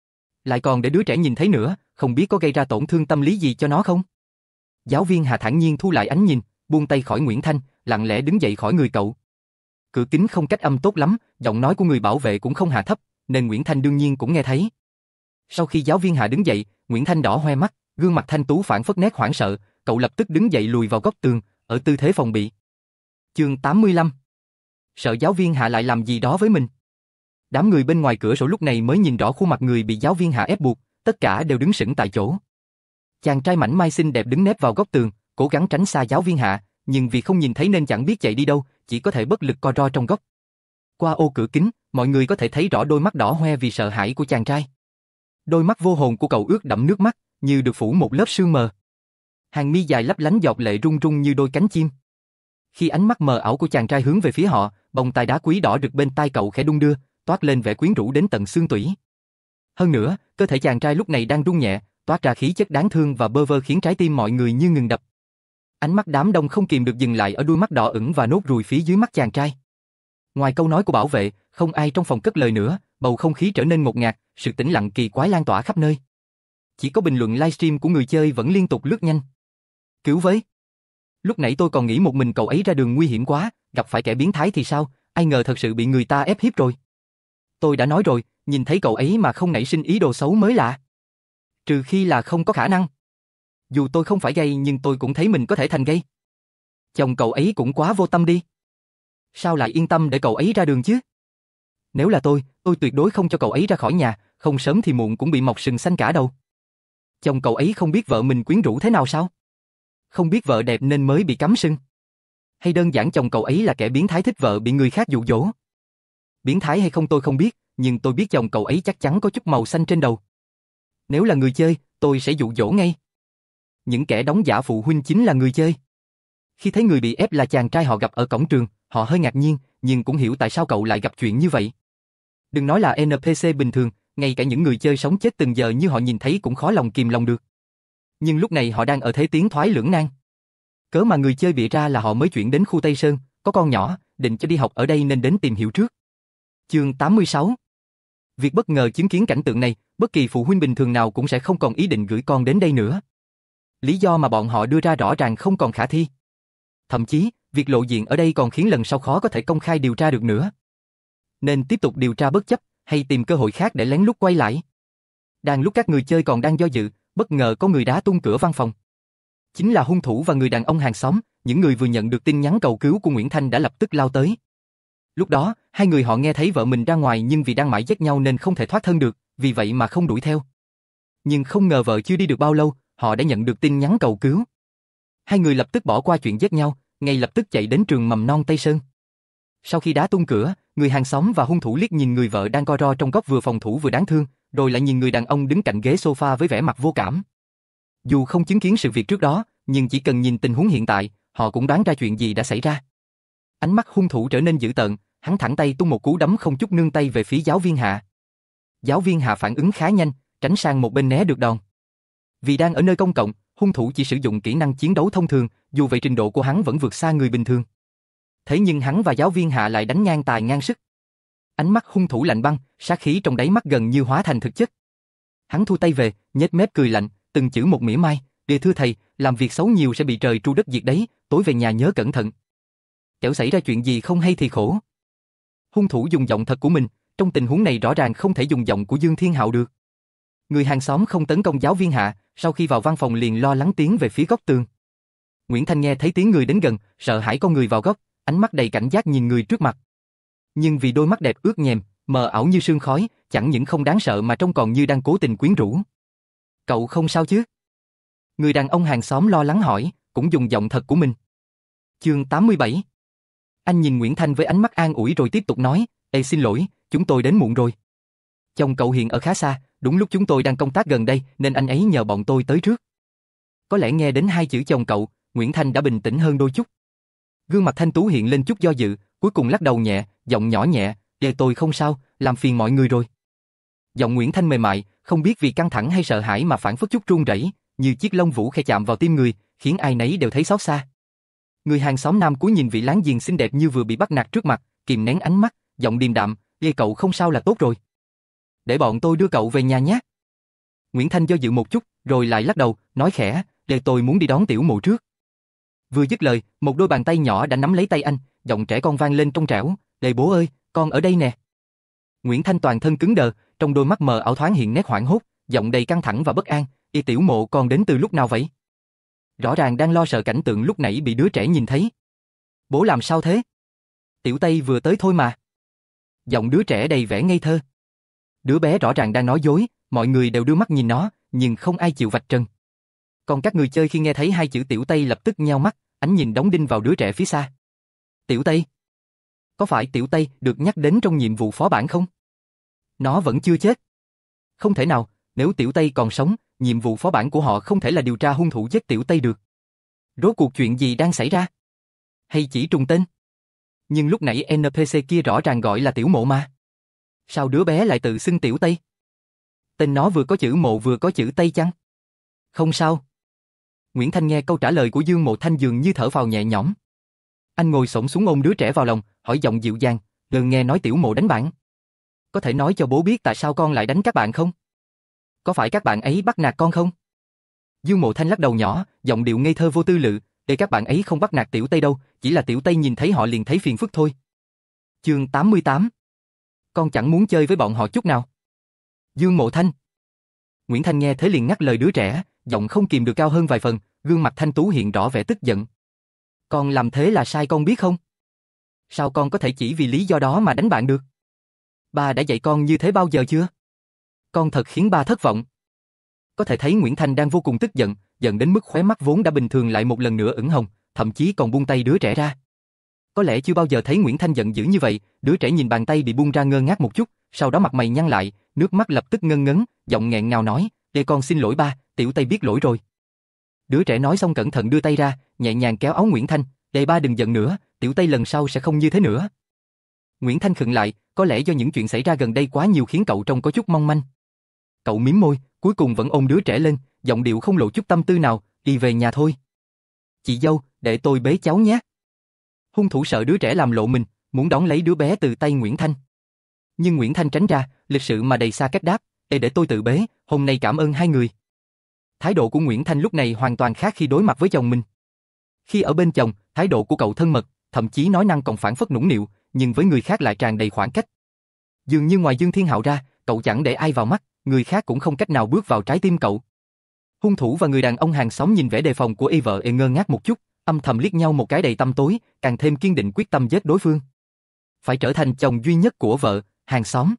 Lại còn để đứa trẻ nhìn thấy nữa, không biết có gây ra tổn thương tâm lý gì cho nó không? Giáo viên Hạ thản nhiên thu lại ánh nhìn, buông tay khỏi Nguyễn Thanh, lặng lẽ đứng dậy khỏi người cậu. Cửa kính không cách âm tốt lắm, giọng nói của người bảo vệ cũng không hạ thấp, nên Nguyễn Thanh đương nhiên cũng nghe thấy. Sau khi giáo viên Hạ đứng dậy, Nguyễn Thanh đỏ hoe mắt, gương mặt thanh tú phản phất nét hoảng sợ, cậu lập tức đứng dậy lùi vào góc tường, ở tư thế phòng bị. Chương tám mươi lăm. Sợ giáo viên Hạ lại làm gì đó với mình. Đám người bên ngoài cửa sổ lúc này mới nhìn rõ khuôn mặt người bị giáo viên Hạ ép buộc, tất cả đều đứng sững tại chỗ. Chàng trai mảnh mai xinh đẹp đứng nép vào góc tường, cố gắng tránh xa giáo viên Hạ, nhưng vì không nhìn thấy nên chẳng biết chạy đi đâu, chỉ có thể bất lực co ro trong góc. Qua ô cửa kính, mọi người có thể thấy rõ đôi mắt đỏ hoe vì sợ hãi của chàng trai. Đôi mắt vô hồn của cậu ướt đẫm nước mắt, như được phủ một lớp sương mờ. Hàng mi dài lấp lánh giọt lệ rung rung như đôi cánh chim. Khi ánh mắt mờ ảo của chàng trai hướng về phía họ, bông tai đá quý đỏ rực bên tai cậu khẽ đung đưa, toát lên vẻ quyến rũ đến tận xương tủy. Hơn nữa, cơ thể chàng trai lúc này đang rung nhẹ, toát ra khí chất đáng thương và bơ vơ khiến trái tim mọi người như ngừng đập. Ánh mắt đám đông không kìm được dừng lại ở đôi mắt đỏ ửng và nốt ruồi phía dưới mắt chàng trai. Ngoài câu nói của bảo vệ, không ai trong phòng cất lời nữa, bầu không khí trở nên ngột ngạt, sự tĩnh lặng kỳ quái lan tỏa khắp nơi. Chỉ có bình luận livestream của người chơi vẫn liên tục lướt nhanh. Cứu với! Lúc nãy tôi còn nghĩ một mình cậu ấy ra đường nguy hiểm quá, gặp phải kẻ biến thái thì sao, ai ngờ thật sự bị người ta ép hiếp rồi. Tôi đã nói rồi, nhìn thấy cậu ấy mà không nảy sinh ý đồ xấu mới lạ. Trừ khi là không có khả năng. Dù tôi không phải gay nhưng tôi cũng thấy mình có thể thành gay. Chồng cậu ấy cũng quá vô tâm đi. Sao lại yên tâm để cậu ấy ra đường chứ? Nếu là tôi, tôi tuyệt đối không cho cậu ấy ra khỏi nhà, không sớm thì muộn cũng bị mọc sừng xanh cả đầu. Chồng cậu ấy không biết vợ mình quyến rũ thế nào sao? Không biết vợ đẹp nên mới bị cắm sừng? Hay đơn giản chồng cậu ấy là kẻ biến thái thích vợ bị người khác dụ dỗ? Biến thái hay không tôi không biết, nhưng tôi biết chồng cậu ấy chắc chắn có chút màu xanh trên đầu. Nếu là người chơi, tôi sẽ dụ dỗ ngay. Những kẻ đóng giả phụ huynh chính là người chơi. Khi thấy người bị ép là chàng trai họ gặp ở cổng trường, họ hơi ngạc nhiên, nhưng cũng hiểu tại sao cậu lại gặp chuyện như vậy. Đừng nói là en pê xê bình thường, ngay cả những người chơi sống chết từng giờ như họ nhìn thấy cũng khó lòng kìm lòng được. Nhưng lúc này họ đang ở thế tiến thoái lưỡng nan. Cớ mà người chơi bịa ra là họ mới chuyển đến khu Tây Sơn, có con nhỏ, định cho đi học ở đây nên đến tìm hiểu trước. Chương tám mươi sáu. Việc bất ngờ chứng kiến cảnh tượng này, bất kỳ phụ huynh bình thường nào cũng sẽ không còn ý định gửi con đến đây nữa. Lý do mà bọn họ đưa ra rõ ràng không còn khả thi. Thậm chí, việc lộ diện ở đây còn khiến lần sau khó có thể công khai điều tra được nữa. Nên tiếp tục điều tra bất chấp, hay tìm cơ hội khác để lén lút quay lại. Đang lúc các người chơi còn đang do dự, bất ngờ có người đá tung cửa văn phòng. Chính là hung thủ và người đàn ông hàng xóm, những người vừa nhận được tin nhắn cầu cứu của Nguyễn Thanh đã lập tức lao tới. Lúc đó, hai người họ nghe thấy vợ mình ra ngoài nhưng vì đang mãi dắt nhau nên không thể thoát thân được, vì vậy mà không đuổi theo. Nhưng không ngờ vợ chưa đi được bao lâu, họ đã nhận được tin nhắn cầu cứu. Hai người lập tức bỏ qua chuyện dắt nhau, ngay lập tức chạy đến trường mầm non Tây Sơn. Sau khi đá tung cửa, người hàng xóm và hung thủ liếc nhìn người vợ đang co ro trong góc vừa phòng thủ vừa đáng thương, rồi lại nhìn người đàn ông đứng cạnh ghế sofa với vẻ mặt vô cảm. Dù không chứng kiến sự việc trước đó, nhưng chỉ cần nhìn tình huống hiện tại, họ cũng đoán ra chuyện gì đã xảy ra. Ánh mắt hung thủ trở nên dữ tợn, hắn thẳng tay tung một cú đấm không chút nương tay về phía giáo viên Hạ. Giáo viên Hạ phản ứng khá nhanh, tránh sang một bên né được đòn. Vì đang ở nơi công cộng, hung thủ chỉ sử dụng kỹ năng chiến đấu thông thường, dù vậy trình độ của hắn vẫn vượt xa người bình thường. Thế nhưng hắn và giáo viên Hạ lại đánh ngang tài ngang sức. Ánh mắt hung thủ lạnh băng, sát khí trong đáy mắt gần như hóa thành thực chất. Hắn thu tay về, nhếch mép cười lạnh, từng chữ một mỉa mai, "Đề thưa thầy, làm việc xấu nhiều sẽ bị trời tru đất diệt đấy, tối về nhà nhớ cẩn thận. Kẻo xảy ra chuyện gì không hay thì khổ." Hung thủ dùng giọng thật của mình, trong tình huống này rõ ràng không thể dùng giọng của Dương Thiên Hạo được. Người hàng xóm không tấn công giáo viên Hạ, sau khi vào văn phòng liền lo lắng tiến về phía góc tường. Nguyễn Thanh nghe thấy tiếng người đến gần, sợ hãi con người vào góc, ánh mắt đầy cảnh giác nhìn người trước mặt. Nhưng vì đôi mắt đẹp ướt nhèm, mờ ảo như sương khói, chẳng những không đáng sợ mà trông còn như đang cố tình quyến rũ. "Cậu không sao chứ?" Người đàn ông hàng xóm lo lắng hỏi, cũng dùng giọng thật của mình. Chương tám mươi bảy. Anh nhìn Nguyễn Thanh với ánh mắt an ủi rồi tiếp tục nói, "Ê xin lỗi, chúng tôi đến muộn rồi. Chồng cậu hiện ở khá xa, đúng lúc chúng tôi đang công tác gần đây nên anh ấy nhờ bọn tôi tới trước." Có lẽ nghe đến hai chữ chồng cậu, Nguyễn Thanh đã bình tĩnh hơn đôi chút. Gương mặt thanh tú hiện lên chút do dự, cuối cùng lắc đầu nhẹ, giọng nhỏ nhẹ, "Ê tôi không sao, làm phiền mọi người rồi." Giọng Nguyễn Thanh mềm mại, không biết vì căng thẳng hay sợ hãi mà phảng phất chút run rẩy, như chiếc lông vũ khẽ chạm vào tim người, khiến ai nấy đều thấy xót xa. Người hàng xóm nam cúi nhìn vị láng giềng xinh đẹp như vừa bị bắt nạt trước mặt, kìm nén ánh mắt, giọng điềm đạm, "Ê cậu không sao là tốt rồi. Để bọn tôi đưa cậu về nhà nhé." Nguyễn Thanh do dự một chút, rồi lại lắc đầu, nói khẽ, "Để tôi muốn đi đón tiểu mộ trước." Vừa dứt lời, một đôi bàn tay nhỏ đã nắm lấy tay anh, giọng trẻ con vang lên trong trẻo, "Để bố ơi, con ở đây nè." Nguyễn Thanh toàn thân cứng đờ, trong đôi mắt mờ ảo thoáng hiện nét hoảng hốt, giọng đầy căng thẳng và bất an, "Ê tiểu mộ con đến từ lúc nào vậy?" Rõ ràng đang lo sợ cảnh tượng lúc nãy bị đứa trẻ nhìn thấy. "Bố làm sao thế?" "Tiểu Tây vừa tới thôi mà." Giọng đứa trẻ đầy vẻ ngây thơ. Đứa bé rõ ràng đang nói dối, mọi người đều đưa mắt nhìn nó, nhưng không ai chịu vạch trần. Còn các người chơi khi nghe thấy hai chữ Tiểu Tây lập tức nheo mắt, ánh nhìn đóng đinh vào đứa trẻ phía xa. "Tiểu Tây? Có phải Tiểu Tây được nhắc đến trong nhiệm vụ phó bản không? Nó vẫn chưa chết. Không thể nào, nếu Tiểu Tây còn sống, nhiệm vụ phó bản của họ không thể là điều tra hung thủ giết Tiểu Tây được. Rốt cuộc chuyện gì đang xảy ra? Hay chỉ trùng tên? Nhưng lúc nãy en pê xê kia rõ ràng gọi là Tiểu Mộ mà. Sao đứa bé lại tự xưng Tiểu Tây? Tên nó vừa có chữ Mộ vừa có chữ Tây chăng?" "Không sao." Nguyễn Thanh nghe câu trả lời của Dương Mộ Thanh dường như thở phào nhẹ nhõm. Anh ngồi xổm xuống ôm đứa trẻ vào lòng, hỏi giọng dịu dàng, "Gần nghe nói Tiểu Mộ đánh bạn. Có thể nói cho bố biết tại sao con lại đánh các bạn không? Có phải các bạn ấy bắt nạt con không?" Dương Mộ Thanh lắc đầu nhỏ, giọng điệu ngây thơ vô tư lự, "Để các bạn ấy không bắt nạt Tiểu Tây đâu, chỉ là Tiểu Tây nhìn thấy họ liền thấy phiền phức thôi." Chương tám mươi tám. Con chẳng muốn chơi với bọn họ chút nào. Dương Mộ Thanh. Nguyễn Thanh nghe thế liền ngắt lời đứa trẻ, giọng không kìm được cao hơn vài phần, gương mặt thanh tú hiện rõ vẻ tức giận. "Con làm thế là sai con biết không? Sao con có thể chỉ vì lý do đó mà đánh bạn được? Ba đã dạy con như thế bao giờ chưa? Con thật khiến ba thất vọng." Có thể thấy Nguyễn Thanh đang vô cùng tức giận, giận đến mức khóe mắt vốn đã bình thường lại một lần nữa ửng hồng, thậm chí còn buông tay đứa trẻ ra. Có lẽ chưa bao giờ thấy Nguyễn Thanh giận dữ như vậy, đứa trẻ nhìn bàn tay bị buông ra ngơ ngác một chút, sau đó mặt mày nhăn lại, nước mắt lập tức ngân ngấn, giọng nghẹn ngào nói, "Để con xin lỗi ba, Tiểu Tây biết lỗi rồi." Đứa trẻ nói xong cẩn thận đưa tay ra, nhẹ nhàng kéo áo Nguyễn Thanh, "Để ba đừng giận nữa, Tiểu Tây lần sau sẽ không như thế nữa." Nguyễn Thanh khựng lại, có lẽ do những chuyện xảy ra gần đây quá nhiều khiến cậu trông có chút mong manh. Cậu mím môi, cuối cùng vẫn ôm đứa trẻ lên, giọng điệu không lộ chút tâm tư nào, "Đi về nhà thôi." "Chị dâu, để tôi bế cháu nhé. Hung thủ sợ đứa trẻ làm lộ mình, muốn đón lấy đứa bé từ tay Nguyễn Thanh. Nhưng Nguyễn Thanh tránh ra, lịch sự mà đầy xa cách đáp, Ê để tôi tự bế, hôm nay cảm ơn hai người. Thái độ của Nguyễn Thanh lúc này hoàn toàn khác khi đối mặt với chồng mình. Khi ở bên chồng, thái độ của cậu thân mật, thậm chí nói năng còn phảng phất nũng nịu, nhưng với người khác lại tràn đầy khoảng cách. Dường như ngoài Dương Thiên Hạo ra, cậu chẳng để ai vào mắt, người khác cũng không cách nào bước vào trái tim cậu. Hung thủ và người đàn ông hàng xóm nhìn vẻ đề phòng của y vợ e ngơ ngác một chút, âm thầm liếc nhau một cái đầy tăm tối, càng thêm kiên định quyết tâm giết đối phương. Phải trở thành chồng duy nhất của vợ, hàng xóm.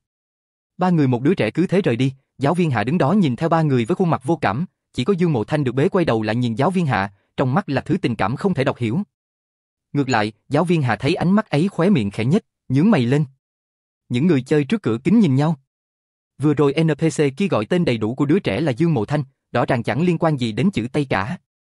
Ba người một đứa trẻ cứ thế rời đi, giáo viên Hạ đứng đó nhìn theo ba người với khuôn mặt vô cảm, chỉ có Dương Mộ Thanh được bế quay đầu lại nhìn giáo viên Hạ, trong mắt là thứ tình cảm không thể đọc hiểu. Ngược lại, giáo viên Hạ thấy ánh mắt ấy khóe miệng khẽ nhếch, nhướng mày lên. Những người chơi trước cửa kính nhìn nhau. Vừa rồi en pê xê kia gọi tên đầy đủ của đứa trẻ là Dương Mộ Thanh, rõ ràng chẳng liên quan gì đến chữ Tây cả.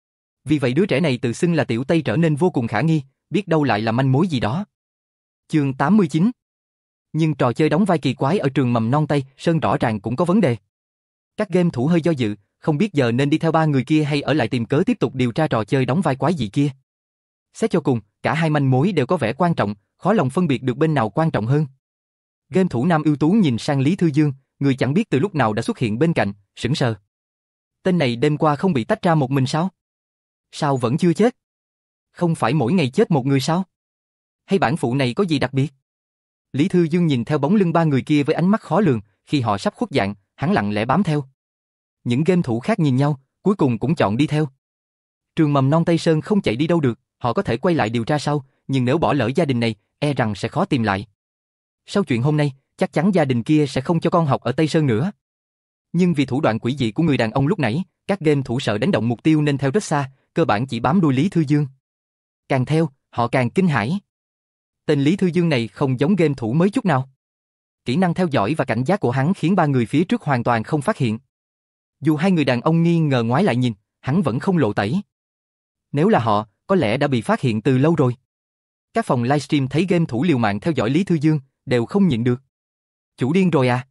Vì vậy đứa trẻ này tự xưng là Tiểu Tây trở nên vô cùng khả nghi, biết đâu lại là manh mối gì đó. Chương tám mươi chín. Nhưng trò chơi đóng vai kỳ quái ở trường mầm non Tây Sơn rõ ràng cũng có vấn đề. Các game thủ hơi do dự, không biết giờ nên đi theo ba người kia hay ở lại tìm cớ tiếp tục điều tra trò chơi đóng vai quái dị kia. Xét cho cùng, cả hai manh mối đều có vẻ quan trọng, khó lòng phân biệt được bên nào quan trọng hơn. Game thủ nam ưu tú nhìn sang Lý Thư Dương, người chẳng biết từ lúc nào đã xuất hiện bên cạnh, sững sờ. Tên này đêm qua không bị tách ra một mình sao? Sao vẫn chưa chết? Không phải mỗi ngày chết một người sao? Hay bản phụ này có gì đặc biệt? Lý Thư Dương nhìn theo bóng lưng ba người kia với ánh mắt khó lường, khi họ sắp khuất dạng, hắn lặng lẽ bám theo. Những game thủ khác nhìn nhau, cuối cùng cũng chọn đi theo. Trường mầm non Tây Sơn không chạy đi đâu được, họ có thể quay lại điều tra sau, nhưng nếu bỏ lỡ gia đình này, e rằng sẽ khó tìm lại. Sau chuyện hôm nay, chắc chắn gia đình kia sẽ không cho con học ở Tây Sơn nữa. Nhưng vì thủ đoạn quỷ dị của người đàn ông lúc nãy, các game thủ sợ đánh động mục tiêu nên theo rất xa, cơ bản chỉ bám đuôi Lý Thư Dương. Càng theo, họ càng kinh hãi. Tên Lý Thư Dương này không giống game thủ mới chút nào. Kỹ năng theo dõi và cảnh giác của hắn khiến ba người phía trước hoàn toàn không phát hiện. Dù hai người đàn ông nghi ngờ ngoái lại nhìn, hắn vẫn không lộ tẩy. Nếu là họ, có lẽ đã bị phát hiện từ lâu rồi. Các phòng livestream thấy game thủ liều mạng theo dõi Lý Thư Dương, đều không nhịn được. Chủ điên rồi à?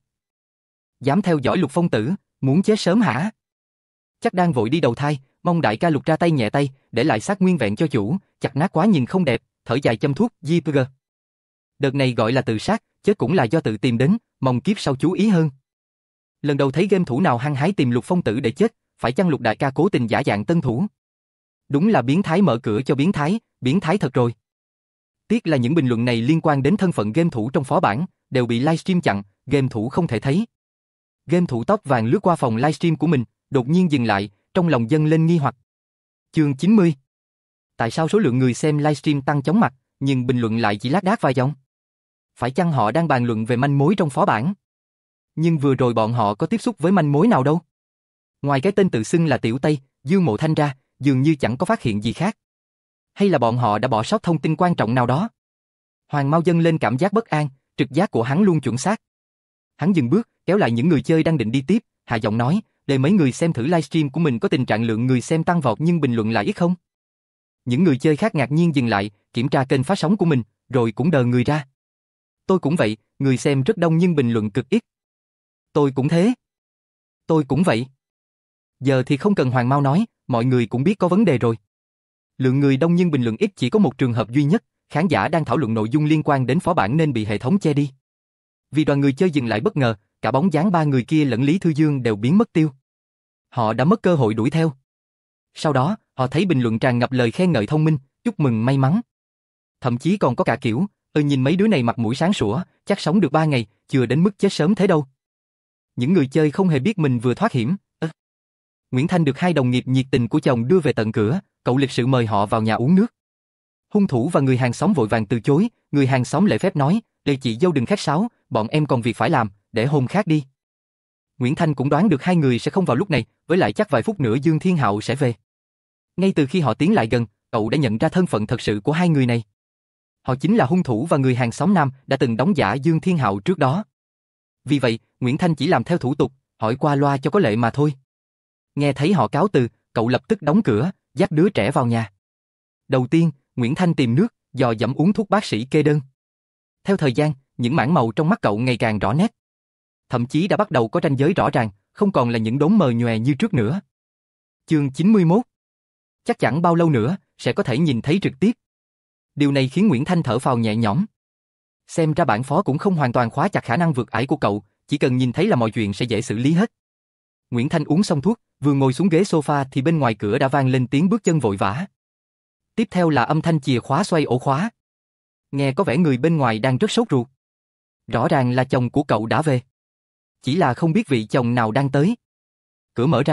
Dám theo dõi Lục Phong Tử, muốn chết sớm hả? Chắc đang vội đi đầu thai, mong đại ca Lục ra tay nhẹ tay, để lại xác nguyên vẹn cho chủ, chặt nát quá nhìn không đẹp, thở dài châm thuốc, giê pê giê. Đợt này gọi là tự sát, chết cũng là do tự tìm đến, mong kiếp sau chú ý hơn. Lần đầu thấy game thủ nào hăng hái tìm Lục Phong Tử để chết, phải chăng Lục đại ca cố tình giả dạng tân thủ? Đúng là biến thái mở cửa cho biến thái, biến thái thật rồi. Tiếc là những bình luận này liên quan đến thân phận game thủ trong phó bản, đều bị livestream chặn, game thủ không thể thấy. Game thủ tóc vàng lướt qua phòng livestream của mình, đột nhiên dừng lại, trong lòng dâng lên nghi hoặc. Chương chín mươi. Tại sao số lượng người xem livestream tăng chóng mặt, nhưng bình luận lại chỉ lác đác vài dòng? Phải chăng họ đang bàn luận về manh mối trong phó bản? Nhưng vừa rồi bọn họ có tiếp xúc với manh mối nào đâu? Ngoài cái tên tự xưng là Tiểu Tây, Dương Mộ Thanh ra, dường như chẳng có phát hiện gì khác. Hay là bọn họ đã bỏ sót thông tin quan trọng nào đó? Hoàng Mao dâng lên cảm giác bất an, trực giác của hắn luôn chuẩn xác. Hắn dừng bước, kéo lại những người chơi đang định đi tiếp, hạ giọng nói, để mấy người xem thử livestream của mình có tình trạng lượng người xem tăng vọt nhưng bình luận lại ít không? Những người chơi khác ngạc nhiên dừng lại, kiểm tra kênh phát sóng của mình, rồi cũng đờ người ra. Tôi cũng vậy, người xem rất đông nhưng bình luận cực ít. Tôi cũng thế. Tôi cũng vậy. Giờ thì không cần Hoàng Mao nói, mọi người cũng biết có vấn đề rồi. Lượng người đông nhưng bình luận ít chỉ có một trường hợp duy nhất, khán giả đang thảo luận nội dung liên quan đến phó bản nên bị hệ thống che đi. Vì đoàn người chơi dừng lại bất ngờ, cả bóng dáng ba người kia lẫn Lý Thư Dương đều biến mất tiêu. Họ đã mất cơ hội đuổi theo. Sau đó, họ thấy bình luận tràn ngập lời khen ngợi thông minh, chúc mừng may mắn. Thậm chí còn có cả kiểu, ơi nhìn mấy đứa này mặt mũi sáng sủa, chắc sống được ba ngày, chưa đến mức chết sớm thế đâu. Những người chơi không hề biết mình vừa thoát hiểm. Ơ. Nguyễn Thanh được hai đồng nghiệp nhiệt tình của chồng đưa về tận cửa, cậu lịch sự mời họ vào nhà uống nước. Hung thủ và người hàng xóm vội vàng từ chối, người hàng xóm lễ phép nói, để chị dâu đừng khách sáo, bọn em còn việc phải làm, để hôm khác đi. Nguyễn Thanh cũng đoán được hai người sẽ không vào lúc này, với lại chắc vài phút nữa Dương Thiên Hạo sẽ về. Ngay từ khi họ tiến lại gần, cậu đã nhận ra thân phận thật sự của hai người này. Họ chính là hung thủ và người hàng xóm nam đã từng đóng giả Dương Thiên Hạo trước đó. Vì vậy, Nguyễn Thanh chỉ làm theo thủ tục, hỏi qua loa cho có lệ mà thôi. Nghe thấy họ cáo từ, cậu lập tức đóng cửa, dắt đứa trẻ vào nhà. Đầu tiên, Nguyễn Thanh tìm nước, dò dẫm uống thuốc bác sĩ kê đơn. Theo thời gian, những mảng màu trong mắt cậu ngày càng rõ nét. Thậm chí đã bắt đầu có ranh giới rõ ràng, không còn là những đốm mờ nhòe như trước nữa. Chương chín mươi mốt. Chắc chẳng bao lâu nữa, sẽ có thể nhìn thấy trực tiếp. Điều này khiến Nguyễn Thanh thở phào nhẹ nhõm. Xem ra bản phó cũng không hoàn toàn khóa chặt khả năng vượt ải của cậu, chỉ cần nhìn thấy là mọi chuyện sẽ dễ xử lý hết. Nguyễn Thanh uống xong thuốc, vừa ngồi xuống ghế sofa thì bên ngoài cửa đã vang lên tiếng bước chân vội vã. Tiếp theo là âm thanh chìa khóa xoay ổ khóa. Nghe có vẻ người bên ngoài đang rất sốt ruột. Rõ ràng là chồng của cậu đã về. Chỉ là không biết vị chồng nào đang tới. Cửa mở ra.